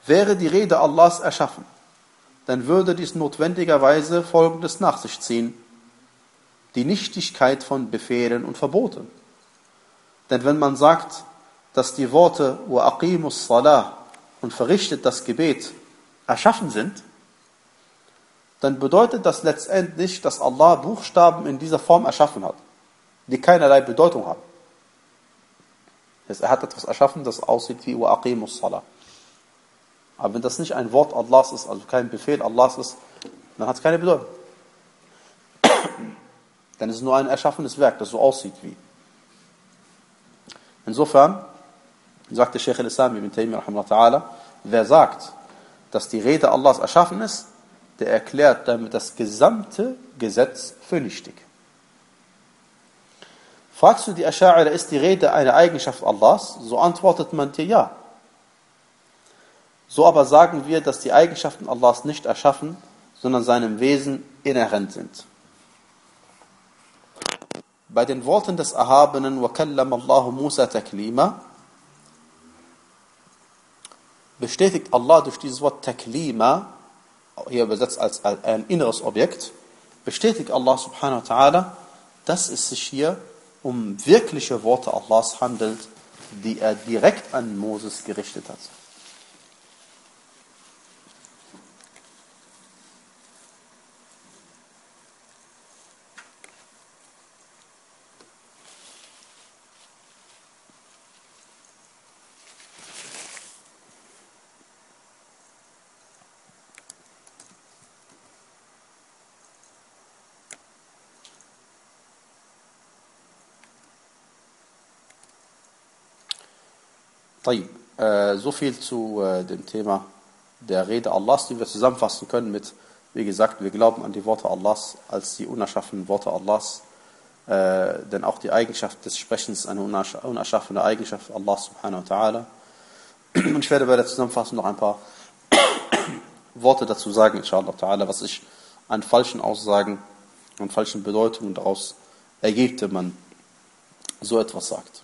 Wäre die Rede Allahs erschaffen, dann würde dies notwendigerweise Folgendes nach sich ziehen: die Nichtigkeit von Befehlen und Verboten. Denn wenn man sagt, dass die Worte wa aqimus salah und verrichtet das Gebet erschaffen sind, dann bedeutet das letztendlich, dass Allah Buchstaben in dieser Form erschaffen hat, die keinerlei Bedeutung haben. Das heißt, er hat etwas erschaffen, das aussieht wie wa aqimus salah. Aber wenn das nicht ein Wort Allahs ist, also kein Befehl Allahs ist, dann hat es keine Bedeutung. Dann ist es nur ein erschaffenes Werk, das so aussieht wie. Insofern, sagt der Sheikh al-Islam ibn Taymiyyah rahimahullah ta'ala, wer sagt, dass die Rede Allahs erschaffen ist, der erklärt damit das gesamte Gesetz für nichtig. Fragst du die Ascha'ira, ist die Rede eine Eigenschaft Allahs? So antwortet man dir ja. So aber sagen wir, dass die Eigenschaften Allahs nicht erschaffen, sondern seinem Wesen inhärent sind. Bei den Worten des Erhabenen وَكَلَّمَ اللَّهُ مُوسَى تَكْلِيمًا bestätigt Allah durch dieses Wort Taklima, hier übersetzt als ein inneres Objekt, bestätigt Allah subhanahu wa ta'ala, dass es sich hier um wirkliche Worte Allahs handelt, die er direkt an Moses gerichtet hat. Äh, so viel zu äh, dem Thema der Rede Allahs, die wir zusammenfassen können mit, wie gesagt, wir glauben an die Worte Allahs als die unerschaffenen Worte Allahs, äh, denn auch die Eigenschaft des Sprechens eine unerschaffene Eigenschaft Allahs subhanahu wa ta'ala. Und ich werde bei der Zusammenfassung noch ein paar Worte dazu sagen, inshallah ta'ala, was sich an falschen Aussagen und falschen Bedeutungen daraus ergibt, wenn man so etwas sagt.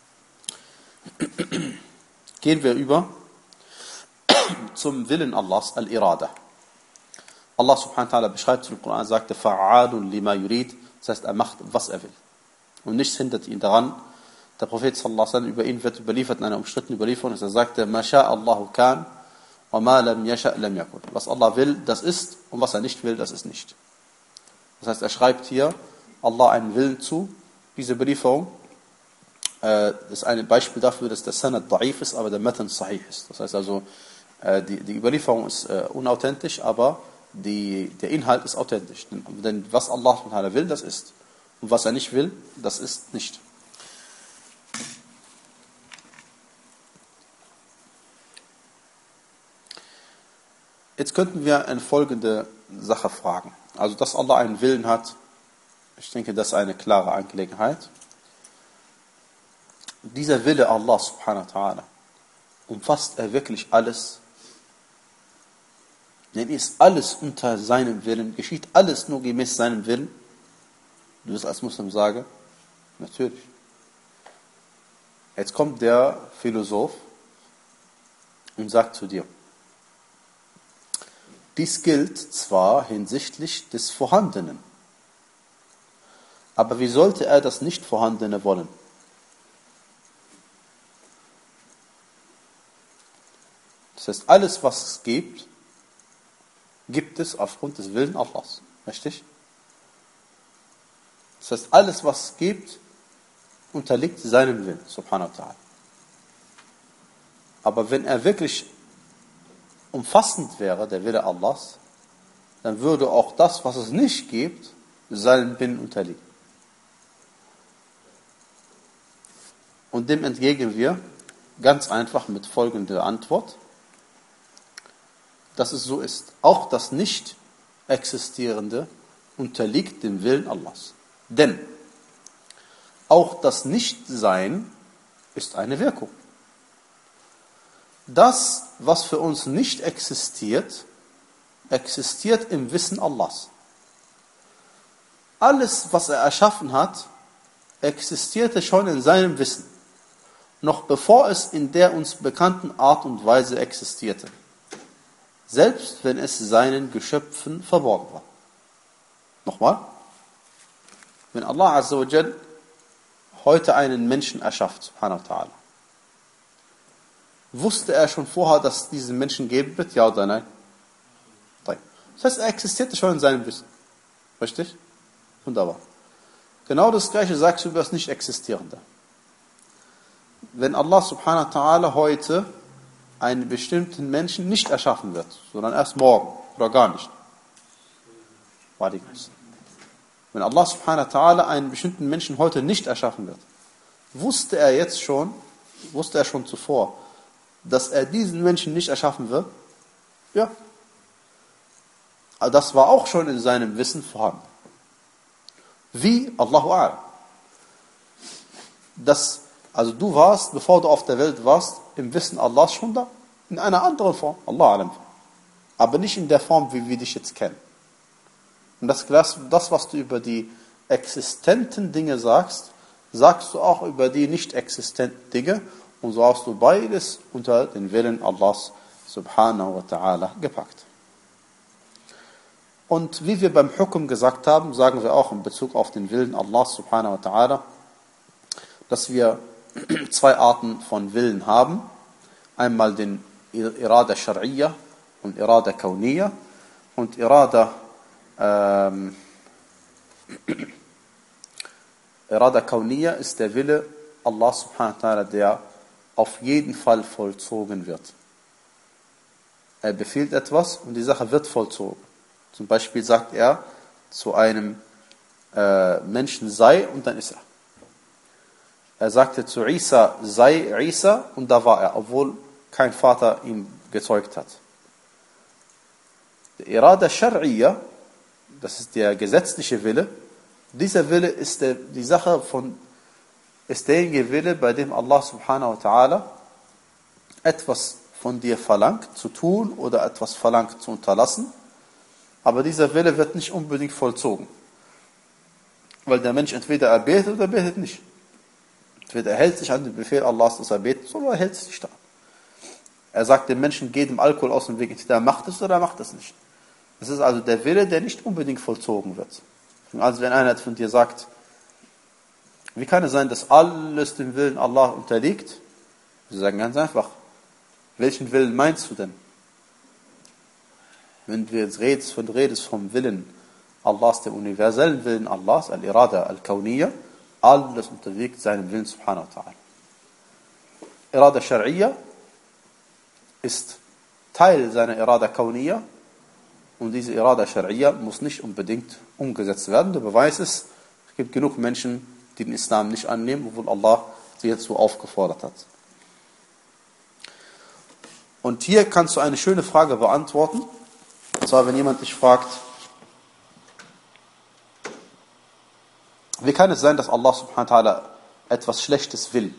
Gehen wir über zum Willen Allahs, Al-Irada. Allah subhanahu wa ta'ala beschreibt im Koran, sagte, Fa'alun lima yurid, das heißt, er macht, was er will. Und nichts hindert ihn daran. Der Prophet sallallahu alaihi wasallam, über ihn wird überliefert in einer umstrittenen Überlieferung, dass er sagte, Ma sha Allahu kan, wa ma lam yasha lam yakun. Was Allah will, das ist, und was er nicht will, das ist nicht. Das heißt, er schreibt hier Allah einen Willen zu, diese Überlieferung. Das ist ein Beispiel dafür, dass der Sanad da'if ist, aber der Matan sahih ist. Das heißt also, die, die Überlieferung ist unauthentisch, aber die, der Inhalt ist authentisch. Denn was Allah will, das ist. Und was er nicht will, das ist nicht. Jetzt könnten wir eine folgende Sache fragen. Also, dass Allah einen Willen hat, ich denke, das ist eine klare Angelegenheit. Dieser Wille Allah subhanahu wa ta'ala, umfasst er wirklich alles? Denn ist alles unter seinem Willen, geschieht alles nur gemäß seinem Willen? Du wirst als Muslim sagen, natürlich. Jetzt kommt der Philosoph und sagt zu dir, dies gilt zwar hinsichtlich des Vorhandenen, aber wie sollte er das Nicht-Vorhandene wollen? Das heißt, alles, was es gibt, gibt es aufgrund des Willens Allahs. Richtig? Das heißt, alles, was es gibt, unterliegt seinem Willen, subhanahu wa ta'ala. Aber wenn er wirklich umfassend wäre, der Wille Allahs, dann würde auch das, was es nicht gibt, seinem Willen unterliegen. Und dem entgegnen wir ganz einfach mit folgender Antwort, dass es so ist. Auch das Nicht-Existierende unterliegt dem Willen Allahs. Denn auch das Nichtsein ist eine Wirkung. Das, was für uns nicht existiert, existiert im Wissen Allahs. Alles, was er erschaffen hat, existierte schon in seinem Wissen. noch bevor es in der uns bekannten Art und Weise existierte, selbst wenn es seinen Geschöpfen verborgen war. Nochmal, wenn Allah Azza wa Jal heute einen Menschen erschafft, subhanahu wa ta'ala, wusste er schon vorher, dass es diesen Menschen geben wird, ja oder nein? Das heißt, er existierte schon in seinem Wissen. Richtig? Wunderbar. Genau das Gleiche sagst du über das Nicht-Existierende. Wenn Allah subhanahu wa ta'ala heute einen bestimmten Menschen nicht erschaffen wird, sondern erst morgen oder gar nicht. Wenn Allah subhanahu wa ta'ala einen bestimmten Menschen heute nicht erschaffen wird, wusste er jetzt schon, wusste er schon zuvor, dass er diesen Menschen nicht erschaffen wird? Ja. Aber das war auch schon in seinem Wissen vorhanden. Wie? Allahu A'lam. Das, also du warst, bevor du auf der Welt warst, im Wissen Allahs schon da. In einer anderen Form. Allah A'lam. Aber nicht in der Form, wie wir dich jetzt kennen. Und das, das, was du über die existenten Dinge sagst, sagst du auch über die nicht existenten Dinge. Und so hast du beides unter den Willen Allahs subhanahu wa ta'ala gepackt. Und wie wir beim Hukum gesagt haben, sagen wir auch in Bezug auf den Willen Allahs subhanahu wa ta'ala, dass wir zwei Arten von Willen haben. Einmal den Irada Shar'iyya und Irada Kawniyya. Und Irada, ähm, Irada Kawniyya ist der Wille Allah subhanahu wa ta'ala, der auf jeden Fall vollzogen wird. Er befiehlt etwas und die Sache wird vollzogen. Zum Beispiel sagt er zu einem äh, Menschen sei und dann ist er. Er sagte zu Isa sei Isa und da war er, obwohl kein Vater ihn gezeugt hat. Der Irada Shar'iyya, das ist der gesetzliche Wille, dieser Wille ist der, die Sache von, ist derjenige Wille, bei dem Allah subhanahu wa ta'ala etwas von dir verlangt zu tun oder etwas verlangt zu unterlassen. Aber dieser Wille wird nicht unbedingt vollzogen. Weil der Mensch entweder er betet oder er betet nicht. Entweder er hält sich an den Befehl Allahs, dass er betet, oder er hält sich nicht daran. Er sagt dem Menschen, geht dem Alkohol aus dem Weg. Entweder er macht es oder er macht es nicht. Das ist also der Wille, der nicht unbedingt vollzogen wird. Also wenn einer von dir sagt, wie kann es sein, dass alles dem Willen Allah unterliegt? Sie sagen ganz einfach, welchen Willen meinst du denn? Wenn du jetzt redest, von, redest vom Willen Allahs, dem universellen Willen Allahs, Al-Irada Al-Kawniyya, alles unterliegt seinem Willen subhanahu wa ta'ala. Irada Shar'iyya ist Teil seiner Irada Kawniyya und diese Irada Shar'iyya muss nicht unbedingt umgesetzt werden. Der Beweis ist, es gibt genug Menschen, die den Islam nicht annehmen, obwohl Allah sie dazu aufgefordert hat. Und hier kannst du eine schöne Frage beantworten. Und zwar, wenn jemand dich fragt, wie kann es sein, dass Allah subhanahu wa ta'ala etwas Schlechtes will?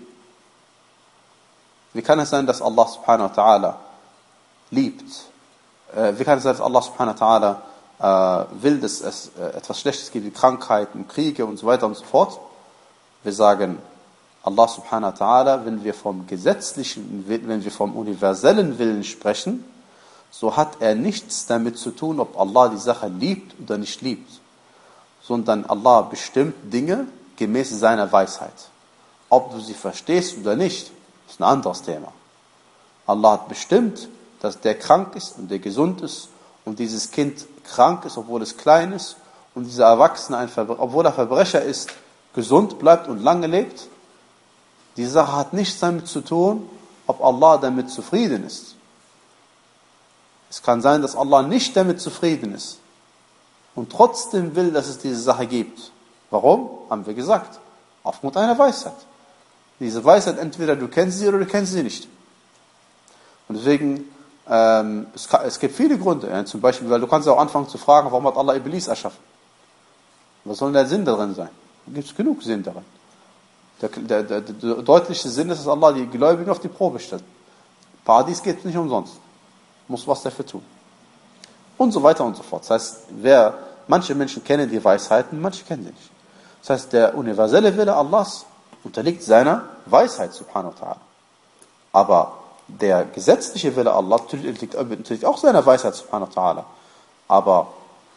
Wie kann es sein, dass Allah subhanahu wa ta'ala liebt? Wie kann es sein, dass Allah subhanahu wa ta'ala äh, will, dass es äh, etwas Schlechtes gibt, wie Krankheiten, Kriege und so weiter und so fort? Wir sagen, Allah subhanahu wa ta'ala, wenn wir vom gesetzlichen, wenn wir vom universellen Willen sprechen, so hat er nichts damit zu tun, ob Allah die Sache liebt oder nicht liebt, sondern Allah bestimmt Dinge gemäß seiner Weisheit. Ob du sie verstehst oder nicht, ist ein anderes Thema. Allah hat bestimmt, dass der krank ist und der gesund ist und dieses Kind krank ist, obwohl es klein ist und dieser Erwachsene, ein Verbre- obwohl er Verbrecher ist, gesund bleibt und lange lebt. Die Sache hat nichts damit zu tun, ob Allah damit zufrieden ist. Es kann sein, dass Allah nicht damit zufrieden ist und trotzdem will, dass es diese Sache gibt. Warum? Haben wir gesagt. Aufgrund einer Weisheit. Diese Weisheit, entweder du kennst sie oder du kennst sie nicht. Und deswegen, ähm, es, kann, es gibt viele Gründe. Ja, zum Beispiel, weil du kannst auch anfangen zu fragen, warum hat Allah Iblis erschaffen? Was soll der Sinn darin sein? Da gibt es genug Sinn darin. Der, der, der, der deutlichste Sinn ist, dass Allah die Gläubigen auf die Probe stellt. Paradies geht nicht umsonst. Muss was dafür tun. Und so weiter und so fort. Das heißt, wer, manche Menschen kennen die Weisheiten, manche kennen sie nicht. Das heißt, der universelle Wille Allahs unterliegt seiner Weisheit, subhanahu wa ta'ala. Aber der gesetzliche Wille Allah liegt natürlich auch seiner Weisheit, subhanahu wa ta'ala. Aber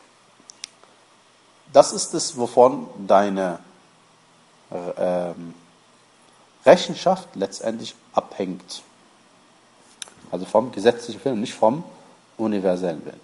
das ist es, wovon deine ähm, Rechenschaft letztendlich abhängt. Also vom gesetzlichen Willen, nicht vom universellen Willen.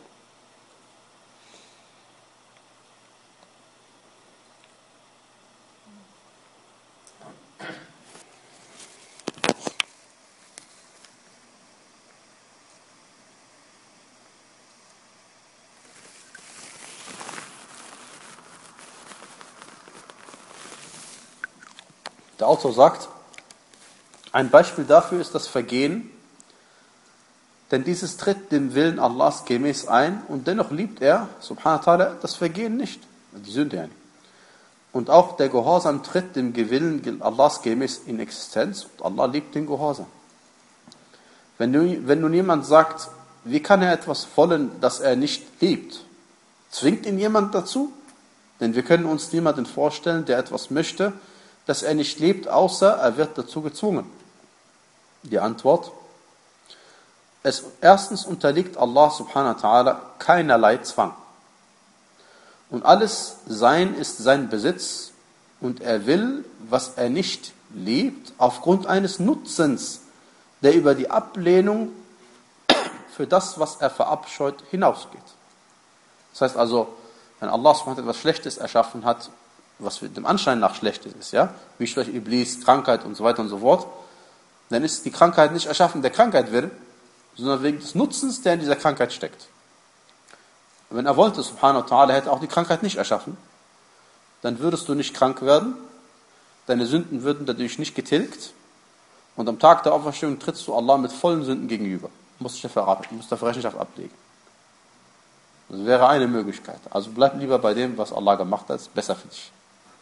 Der Autor sagt, ein Beispiel dafür ist das Vergehen, denn dieses tritt dem Willen Allahs gemäß ein und dennoch liebt er, subhanahu wa ta'ala, das Vergehen nicht, die Sünde ja nicht. Und auch der Gehorsam tritt dem Willen Allahs gemäß in Existenz und Allah liebt den Gehorsam. Wenn, du, wenn nun jemand sagt, wie kann er etwas wollen, das er nicht liebt? Zwingt ihn jemand dazu? Denn wir können uns niemanden vorstellen, der etwas möchte, das er nicht lebt, außer er wird dazu gezwungen. Die Antwort: es, Erstens unterliegt Allah subhanahu wa ta'ala keinerlei Zwang. Und alles Sein ist sein Besitz und er will, was er nicht liebt, aufgrund eines Nutzens, der über die Ablehnung für das, was er verabscheut, hinausgeht. Das heißt also, wenn Allah subhanahu wa ta'ala etwas Schlechtes erschaffen hat, was dem Anschein nach schlecht ist, ja, wie vielleicht Iblis, Krankheit und so weiter und so fort, dann ist die Krankheit nicht erschaffen der Krankheit will, sondern wegen des Nutzens, der in dieser Krankheit steckt. Wenn er wollte, subhanahu wa ta'ala, hätte auch die Krankheit nicht erschaffen, dann würdest du nicht krank werden, deine Sünden würden dadurch nicht getilgt und am Tag der Auferstehung trittst du Allah mit vollen Sünden gegenüber. Du musst dich dafür, musst dafür Rechenschaft ablegen. Das wäre eine Möglichkeit. Also bleib lieber bei dem, was Allah gemacht hat, ist besser für dich.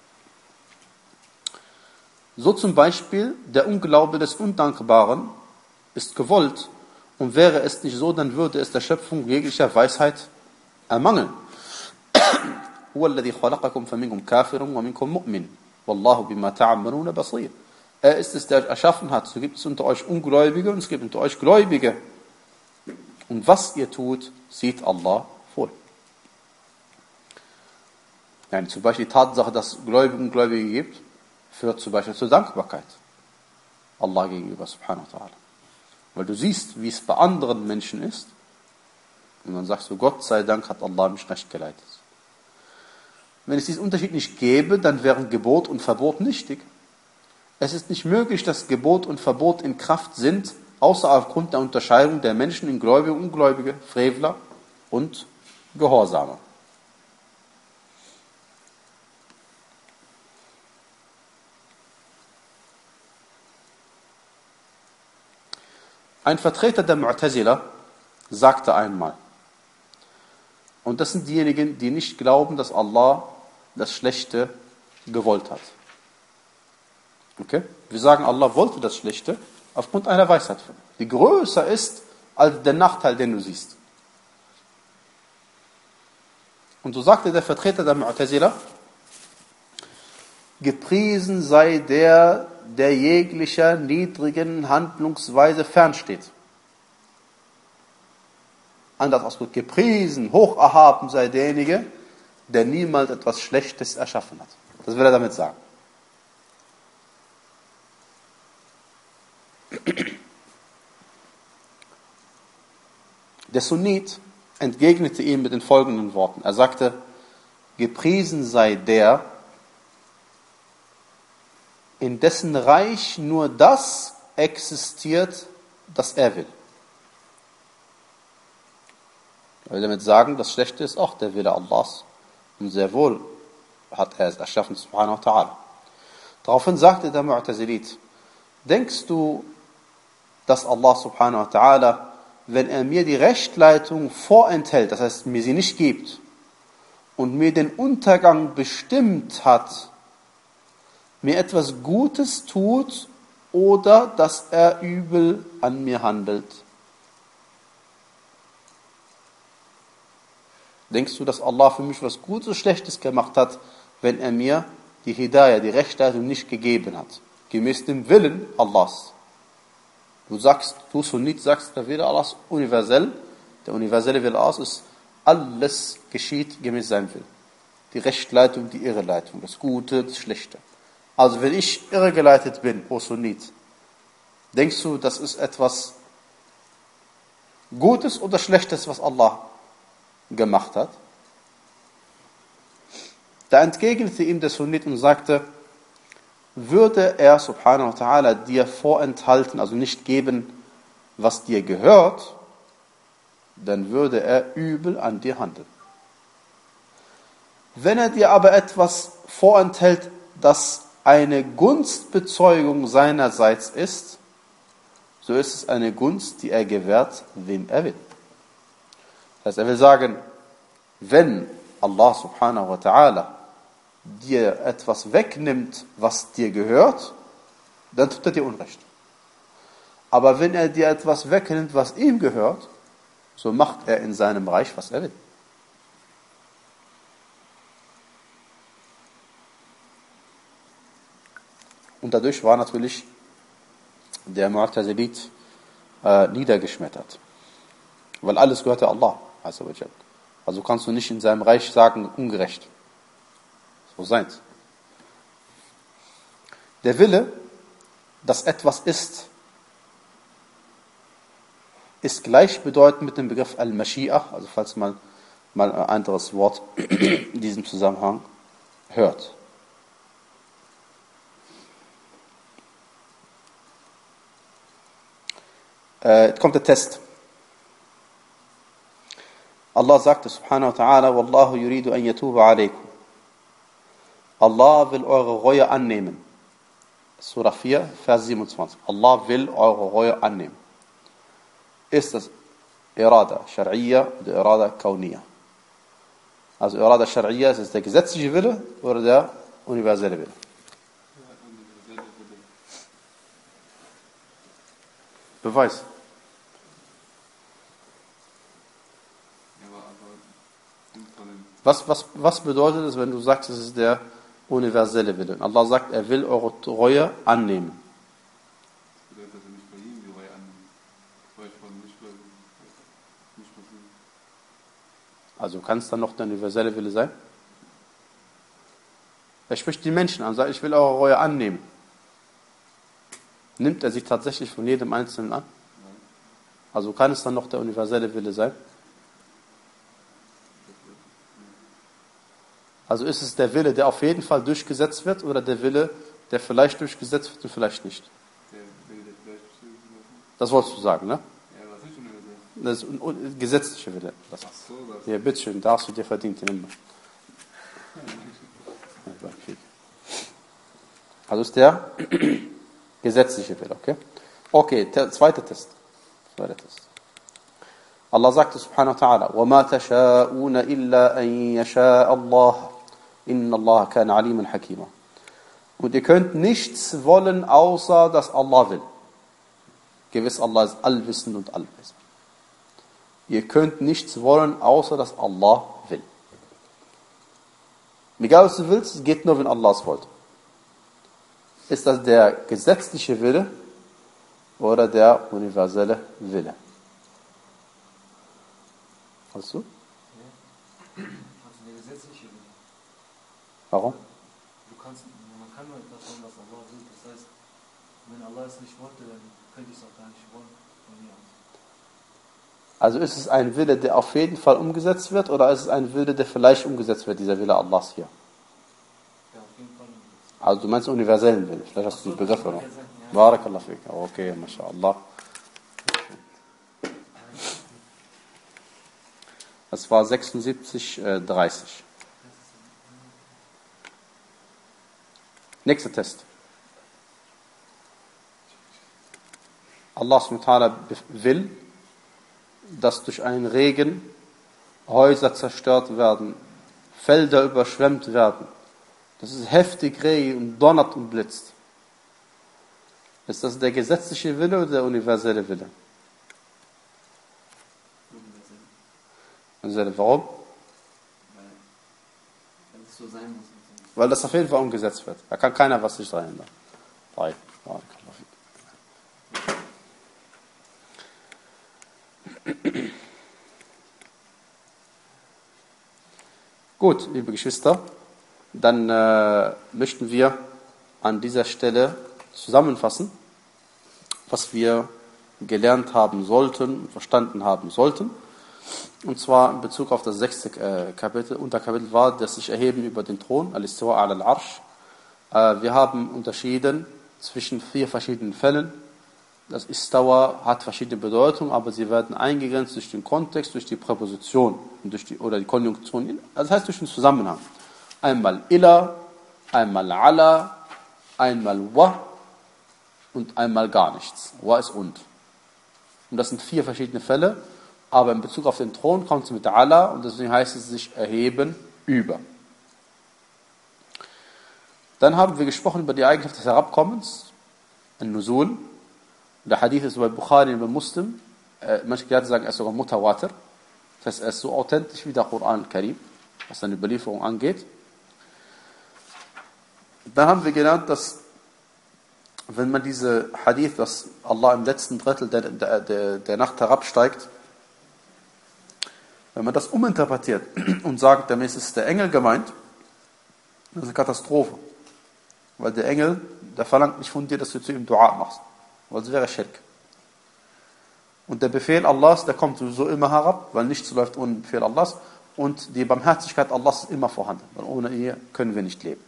So zum Beispiel, der Unglaube des Undankbaren ist gewollt und wäre es nicht so, dann würde es der Schöpfung jeglicher Weisheit ermangeln. Er ist es, der euch erschaffen hat. So gibt es unter euch Ungläubige und es gibt unter euch Gläubige. Und was ihr tut, sieht Allah wohl. Ja, zum Beispiel die Tatsache, dass es Gläubige und Gläubige gibt, führt zum Beispiel zur Dankbarkeit Allah gegenüber, subhanahu wa ta'ala. Weil du siehst, wie es bei anderen Menschen ist und dann sagst du, Gott sei Dank hat Allah mich recht geleitet. Wenn es diesen Unterschied nicht gäbe, dann wären Gebot und Verbot nichtig. Es ist nicht möglich, dass Gebot und Verbot in Kraft sind, außer aufgrund der Unterscheidung der Menschen in Gläubige und Ungläubige, Frevler und Gehorsame. Ein Vertreter der Mu'tazila sagte einmal, und das sind diejenigen, die nicht glauben, dass Allah das Schlechte gewollt hat. Okay? Wir sagen, Allah wollte das Schlechte aufgrund einer Weisheit, die größer ist als der Nachteil, den du siehst. Und so sagte der Vertreter der Mu'tazila, gepriesen sei der, der jeglicher niedrigen Handlungsweise fernsteht. Anders ausgedrückt, gepriesen, hoch erhaben sei derjenige, der niemals etwas Schlechtes erschaffen hat. Das will er damit sagen. Der Sunnit entgegnete ihm mit den folgenden Worten. Er sagte, gepriesen sei der, in dessen Reich nur das existiert, das er will. Er will damit sagen, das Schlechte ist auch der Wille Allahs. Und sehr wohl hat er es erschaffen, subhanahu wa ta'ala. Daraufhin sagte der Mu'tazilit, denkst du, dass Allah subhanahu wa ta'ala, wenn er mir die Rechtleitung vorenthält, das heißt mir sie nicht gibt, und mir den Untergang bestimmt hat, mir etwas Gutes tut oder dass er übel an mir handelt? Denkst du, dass Allah für mich was Gutes, Schlechtes gemacht hat, wenn er mir die Hidayah, die Rechtleitung nicht gegeben hat, gemäß dem Willen Allahs. Du sagst, du Sunnit sagst, der Wille Allahs universell, der universelle Wille Allahs ist, alles geschieht gemäß seinem Willen. Die Rechtleitung, die Irreleitung, das Gute, das Schlechte. Also wenn ich irregeleitet bin, o Sunnit, denkst du, das ist etwas Gutes oder Schlechtes, was Allah gemacht hat? Da entgegnete ihm der Sunnit und sagte, würde er, subhanahu wa ta'ala, dir vorenthalten, also nicht geben, was dir gehört, dann würde er übel an dir handeln. Wenn er dir aber etwas vorenthält, das eine Gunstbezeugung seinerseits ist, so ist es eine Gunst, die er gewährt, wem er will. Das heißt, er will sagen, wenn Allah subhanahu wa ta'ala dir etwas wegnimmt, was dir gehört, dann tut er dir Unrecht. Aber wenn er dir etwas wegnimmt, was ihm gehört, so macht er in seinem Reich, was er will. Und dadurch war natürlich der Mu'tazilit äh, niedergeschmettert. Weil alles gehörte Allah. Also kannst du nicht in seinem Reich sagen, ungerecht. So seins. Der Wille, dass etwas ist, ist gleichbedeutend mit dem Begriff Al-Mashi'ah, also falls man mal ein anderes Wort in diesem Zusammenhang hört. Äh, jetzt kommt der Test. Allah sagte subhanahu wa ta'ala, Wallahu yuridu an yatuba alaykum. Allah will eure Reue annehmen. Surah vier, Vers siebenundzwanzig. Allah will eure Reue annehmen. Ist das Irada Shar'iyya oder Irada Kauniyya? Also Irada Shar'iyya, ist es der gesetzliche Wille oder der universelle Wille? Beweis. Was, was, was bedeutet es, wenn du sagst, es ist der universelle Wille? Allah sagt, er will eure Reue annehmen. Das bedeutet, dass er nicht bei ihm die Reue annimmt. Reue von Nichtgläubigen. Nicht passieren. Also kann es dann noch der universelle Wille sein? Er spricht die Menschen an, sagt, ich will eure Reue annehmen. Nimmt er sich tatsächlich von jedem Einzelnen an? Also kann es dann noch der universelle Wille sein? Also ist es der Wille, der auf jeden Fall durchgesetzt wird, oder der Wille, der vielleicht durchgesetzt wird und vielleicht nicht? Der Wille, der vielleicht durchgesetzt wird. Das wolltest du sagen, ne? Ja, was ist schon universell? Das ist ein un- gesetzlicher Wille. Das Ach so, das. ja, bitteschön, da hast du dir verdient. Nimm. Also ist der gesetzliche Wille, okay? Okay, der zweite Test. Zweiter Test. Allah sagte subhanahu wa ta'ala, وَمَا تَشَاءُونَ إِلَّا أَن يَشَاءَ اللَّهُ إِنَّ اللَّهَ كَانَ عَلِيمًا حَكِيمًا. Und ihr könnt nichts wollen, außer dass Allah will. Gewiss, Allah ist allwissend und allwissend. Ihr könnt nichts wollen, außer dass Allah will. Egal was du willst, es geht nur, wenn Allah es wollte. Ist das der gesetzliche Wille oder der universelle Wille? Weißt du? Also der gesetzliche Wille. Warum? Du kannst, man kann nur etwas tun, was Allah will. Das heißt, wenn Allah es nicht wollte, dann könnte ich es auch gar nicht wollen. Von mir aus. Also ist es ein Wille, der auf jeden Fall umgesetzt wird, oder ist es ein Wille, der vielleicht umgesetzt wird, dieser Wille Allahs hier? Ja, auf jeden Fall. Also du meinst universellen Wille, vielleicht hast du die Begriffe noch. Ja. Barakallah fik. Okay, mashallah. Das war sechsundsiebzig, äh, dreißig. Nächster Test. Allah subhanahu wa ta'ala will, dass durch einen Regen Häuser zerstört werden, Felder überschwemmt werden. Das ist heftig Regen und donnert und blitzt. Ist das der gesetzliche Wille oder der universelle Wille? Universell. Warum? Weil, weil es so sein muss. Weil das auf jeden Fall umgesetzt wird. Da kann keiner was sich dran ändern. طيب. بارك الله فيك. Gut, liebe Geschwister, dann äh, möchten wir an dieser Stelle zusammenfassen, was wir gelernt haben sollten, verstanden haben sollten. Und zwar in Bezug auf das sechste äh, Kapitel, Unterkapitel war das sich erheben über den Thron, al-Istiwa ala al-Arsh. Äh, wir haben unterschieden zwischen vier verschiedenen Fällen. Das Istawa hat verschiedene Bedeutungen, aber sie werden eingegrenzt durch den Kontext, durch die Präposition und durch die, oder die Konjunktion. Das heißt durch den Zusammenhang. Einmal ila, einmal ala, einmal wa und einmal gar nichts. Wa ist und. Und das sind vier verschiedene Fälle, aber in Bezug auf den Thron kommt es mit ala und deswegen heißt es sich erheben über. Dann haben wir gesprochen über die Eigenschaft des Herabkommens, An-Nuzul. Der Hadith ist bei Bukhari und bei Muslim. Äh, manche Gelehrte sagen, er ist sogar Mutawatir. Das heißt, er ist so authentisch wie der Koran al-Karim, was seine Überlieferung angeht. Dann haben wir gelernt, dass wenn man diese Hadith, dass Allah im letzten Drittel der, der, der, der Nacht herabsteigt, wenn man das uminterpretiert und sagt, damit ist der Engel gemeint, das ist eine Katastrophe. Weil der Engel, der verlangt nicht von dir, dass du zu ihm Dua machst. Weil es wäre Schirk. Und der Befehl Allahs, der kommt sowieso immer herab, weil nichts läuft ohne den Befehl Allahs. Und die Barmherzigkeit Allahs ist immer vorhanden, weil ohne ihr können wir nicht leben.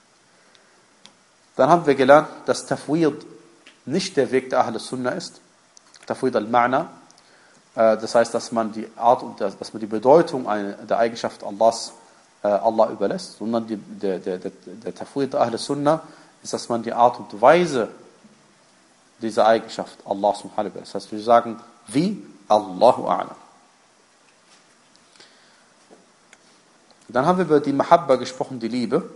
Dann haben wir gelernt, dass Tafwid nicht der Weg der Ahl Sunnah ist. Tafwid al-Ma'na. Das heißt, dass man die Art und dass man die Bedeutung der Eigenschaft Allahs Allah überlässt, sondern die, der, der, der, der Tafwid der Ahl Sunnah ist, dass man die Art und Weise dieser Eigenschaft Allah subhanahu wa ta'ala. Das heißt, wir sagen, wie Allahu a'lam. Dann haben wir über die Mahabba gesprochen, die Liebe.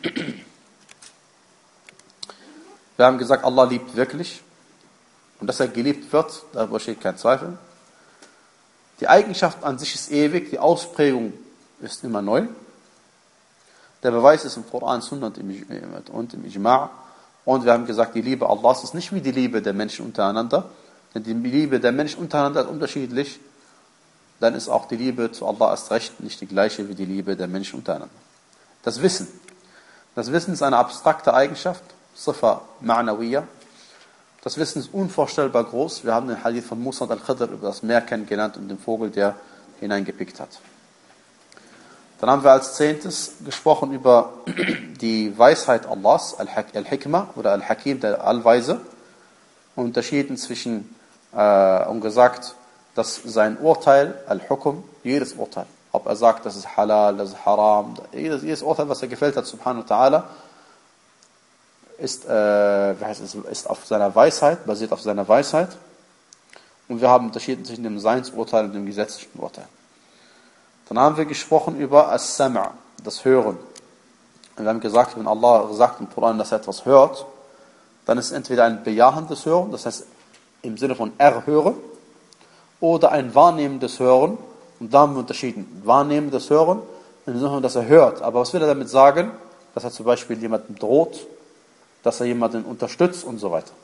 Wir haben gesagt, Allah liebt wirklich. Und dass er geliebt wird, darüber besteht kein Zweifel. Die Eigenschaft an sich ist ewig, die Ausprägung ist immer neu. Der Beweis ist im Koran, Sunnah und im Ijma'. Und wir haben gesagt, die Liebe Allahs ist nicht wie die Liebe der Menschen untereinander. Denn die Liebe der Menschen untereinander ist unterschiedlich. Dann ist auch die Liebe zu Allah erst recht nicht die gleiche wie die Liebe der Menschen untereinander. Das Wissen. Das Wissen ist eine abstrakte Eigenschaft. Sifa ma'nawiyya. Das Wissen ist unvorstellbar groß. Wir haben den Hadith von Musa al-Khidr über das Meer kennengelernt und den Vogel, der hineingepickt hat. Dann haben wir als zehntes gesprochen über die Weisheit Allahs, Al-Hikmah oder Al-Hakim, der Allweise. Und unterschieden zwischen, äh, und gesagt, dass sein Urteil, Al-Hukum, jedes Urteil, ob er sagt, das ist Halal, das ist Haram, jedes, jedes Urteil, was er gefällt hat, subhanahu wa ta'ala, ist, äh, wie heißt es, ist auf seiner Weisheit, basiert auf seiner Weisheit. Und wir haben unterschieden zwischen dem Seinsurteil und dem gesetzlichen Urteil. Dann haben wir gesprochen über As-Sam', das Hören. Und wir haben gesagt, wenn Allah sagt im Koran, dass er etwas hört, dann ist es entweder ein bejahendes Hören, das heißt im Sinne von erhören, oder ein wahrnehmendes Hören. Und da haben wir unterschieden. Wahrnehmendes Hören, im Sinne von, dass er hört. Aber was will er damit sagen? Dass er zum Beispiel jemandem droht, dass er jemanden unterstützt und so weiter.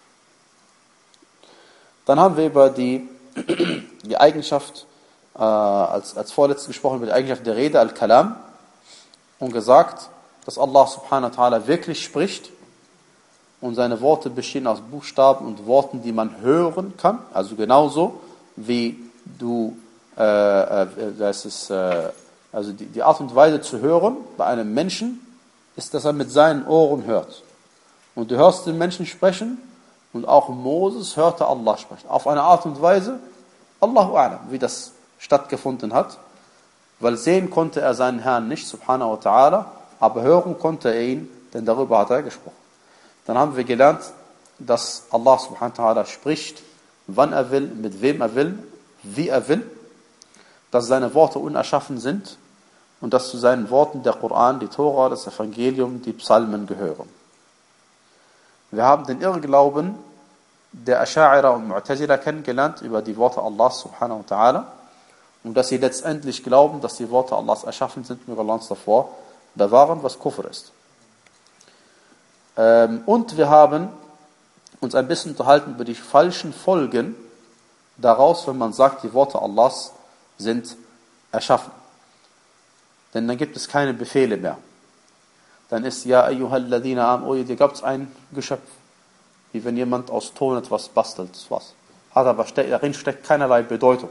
Dann haben wir über die, die Eigenschaft, äh, als, als vorletztes gesprochen, über die Eigenschaft der Rede, Al-Kalam, und gesagt, dass Allah subhanahu wa ta'ala wirklich spricht und seine Worte bestehen aus Buchstaben und Worten, die man hören kann, also genauso wie du, äh, äh, das ist, äh, also die, die Art und Weise zu hören bei einem Menschen ist, dass er mit seinen Ohren hört. Und du hörst den Menschen sprechen und auch Moses hörte Allah sprechen. Auf eine Art und Weise, Allahu a'lam, wie das stattgefunden hat, weil sehen konnte er seinen Herrn nicht, subhanahu wa ta'ala, aber hören konnte er ihn, denn darüber hat er gesprochen. Dann haben wir gelernt, dass Allah subhanahu wa ta'ala spricht, wann er will, mit wem er will, wie er will, dass seine Worte unerschaffen sind und dass zu seinen Worten der Koran, die Tora, das Evangelium, die Psalmen gehören. Wir haben den Irrglauben der Asha'ira und Mu'tazila kennengelernt über die Worte Allahs subhanahu wa ta'ala und dass sie letztendlich glauben, dass die Worte Allahs erschaffen sind, möge Allah uns davor bewahren, was Kufr ist. Ähm, und wir haben uns ein bisschen unterhalten über die falschen Folgen daraus, wenn man sagt, die Worte Allahs sind erschaffen. Denn dann gibt es keine Befehle mehr. Dann ist ja ayyuhalladhina am, oh, hier gab es ein Geschöpf. Wie wenn jemand aus Ton etwas bastelt. Das war's. Hat aber darin steckt keinerlei Bedeutung.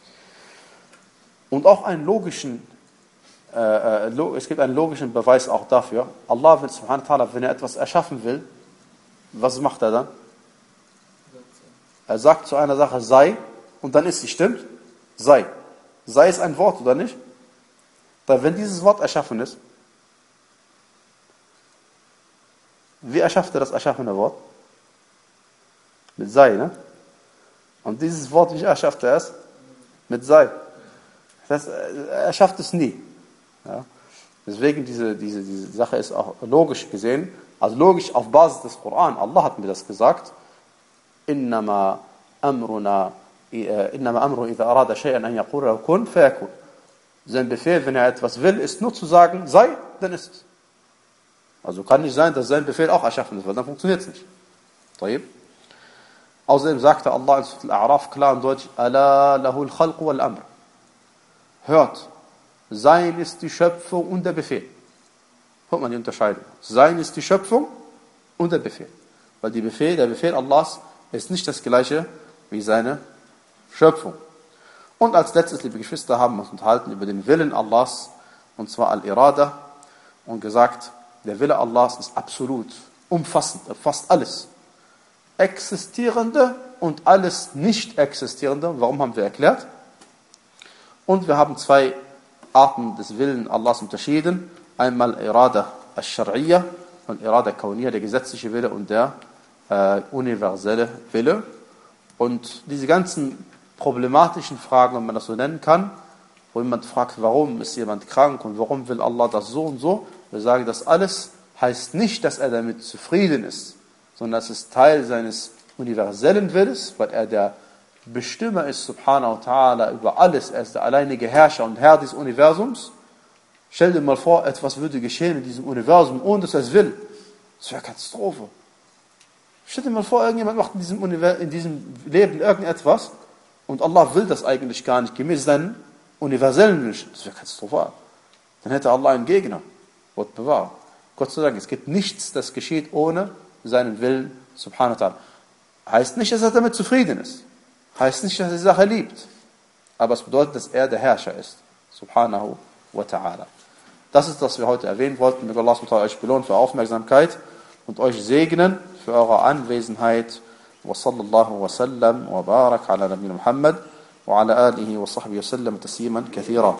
Und auch einen logischen, äh, es gibt einen logischen Beweis auch dafür. Allah, wenn, subhanahu wa ta'ala, wenn er etwas erschaffen will, was macht er dann? Er sagt zu einer Sache, sei, und dann ist sie, stimmt? Sei. Sei ist ein Wort, oder nicht? Weil wenn dieses Wort erschaffen ist, wie erschafft er das erschaffene Wort? Mit sei, ne? Und dieses Wort, wie erschafft er es? Mit sei. Das, er schafft es nie. Ja? Deswegen diese, diese, diese Sache ist auch logisch gesehen, also logisch auf Basis des Koran. Allah hat mir das gesagt. Innama amruna, innama amru idha arada shay'an an yaqula kun fayakun. Sein Befehl, wenn er etwas will, ist nur zu sagen, sei, dann ist es. Also kann nicht sein, dass sein Befehl auch erschaffen ist, weil dann funktioniert es nicht. طيب. Außerdem sagte Allah in Al-A'raf klar und deutlich, Ala lahul khalq wal amr. Hört, sein ist die Schöpfung und der Befehl. Hört man die Unterscheidung. Sein ist die Schöpfung und der Befehl. Weil die Befehl, der Befehl Allahs ist nicht das gleiche wie seine Schöpfung. Und als letztes, liebe Geschwister, haben wir uns unterhalten über den Willen Allahs, und zwar Al-Irada, und gesagt, der Wille Allahs ist absolut, umfassend, erfasst alles. Existierende und alles nicht existierende. Warum haben wir erklärt? Und wir haben zwei Arten des Willens Allahs unterschieden. Einmal Irada al-Shar'iyya und Irada al-Kawniyya, der gesetzliche Wille und der äh, universelle Wille. Und diese ganzen problematischen Fragen, wenn man das so nennen kann, wo jemand fragt, warum ist jemand krank und warum will Allah das so und so, wir sagen, das alles heißt nicht, dass er damit zufrieden ist, sondern das ist Teil seines universellen Willens, weil er der Bestimmer ist, subhanahu wa ta'ala, über alles. Er ist der alleinige Herrscher und Herr des Universums. Stell dir mal vor, etwas würde geschehen in diesem Universum, ohne dass er es will. Das wäre Katastrophe. Stell dir mal vor, irgendjemand macht in diesem, Univers- in diesem Leben irgendetwas und Allah will das eigentlich gar nicht, gemäß seinen universellen Wünschen. Das wäre katastrophal. Dann hätte Allah einen Gegner. Gott bewahre. Gott sei Dank, es gibt nichts, das geschieht ohne seinen Willen, subhanahu wa ta'ala. Heißt nicht, dass er damit zufrieden ist. Heißt nicht, dass er die Sache liebt. Aber es bedeutet, dass er der Herrscher ist. Subhanahu wa ta'ala. Das ist, was wir heute erwähnen wollten. Möge Allah subhanahu wa ta'ala euch belohnen für Aufmerksamkeit und euch segnen für eure Anwesenheit. Wa sallallahu wa sallam wa barak ala nabiyina Muhammad wa ala alihi wa sahbihi wa sallam tasliman kathira.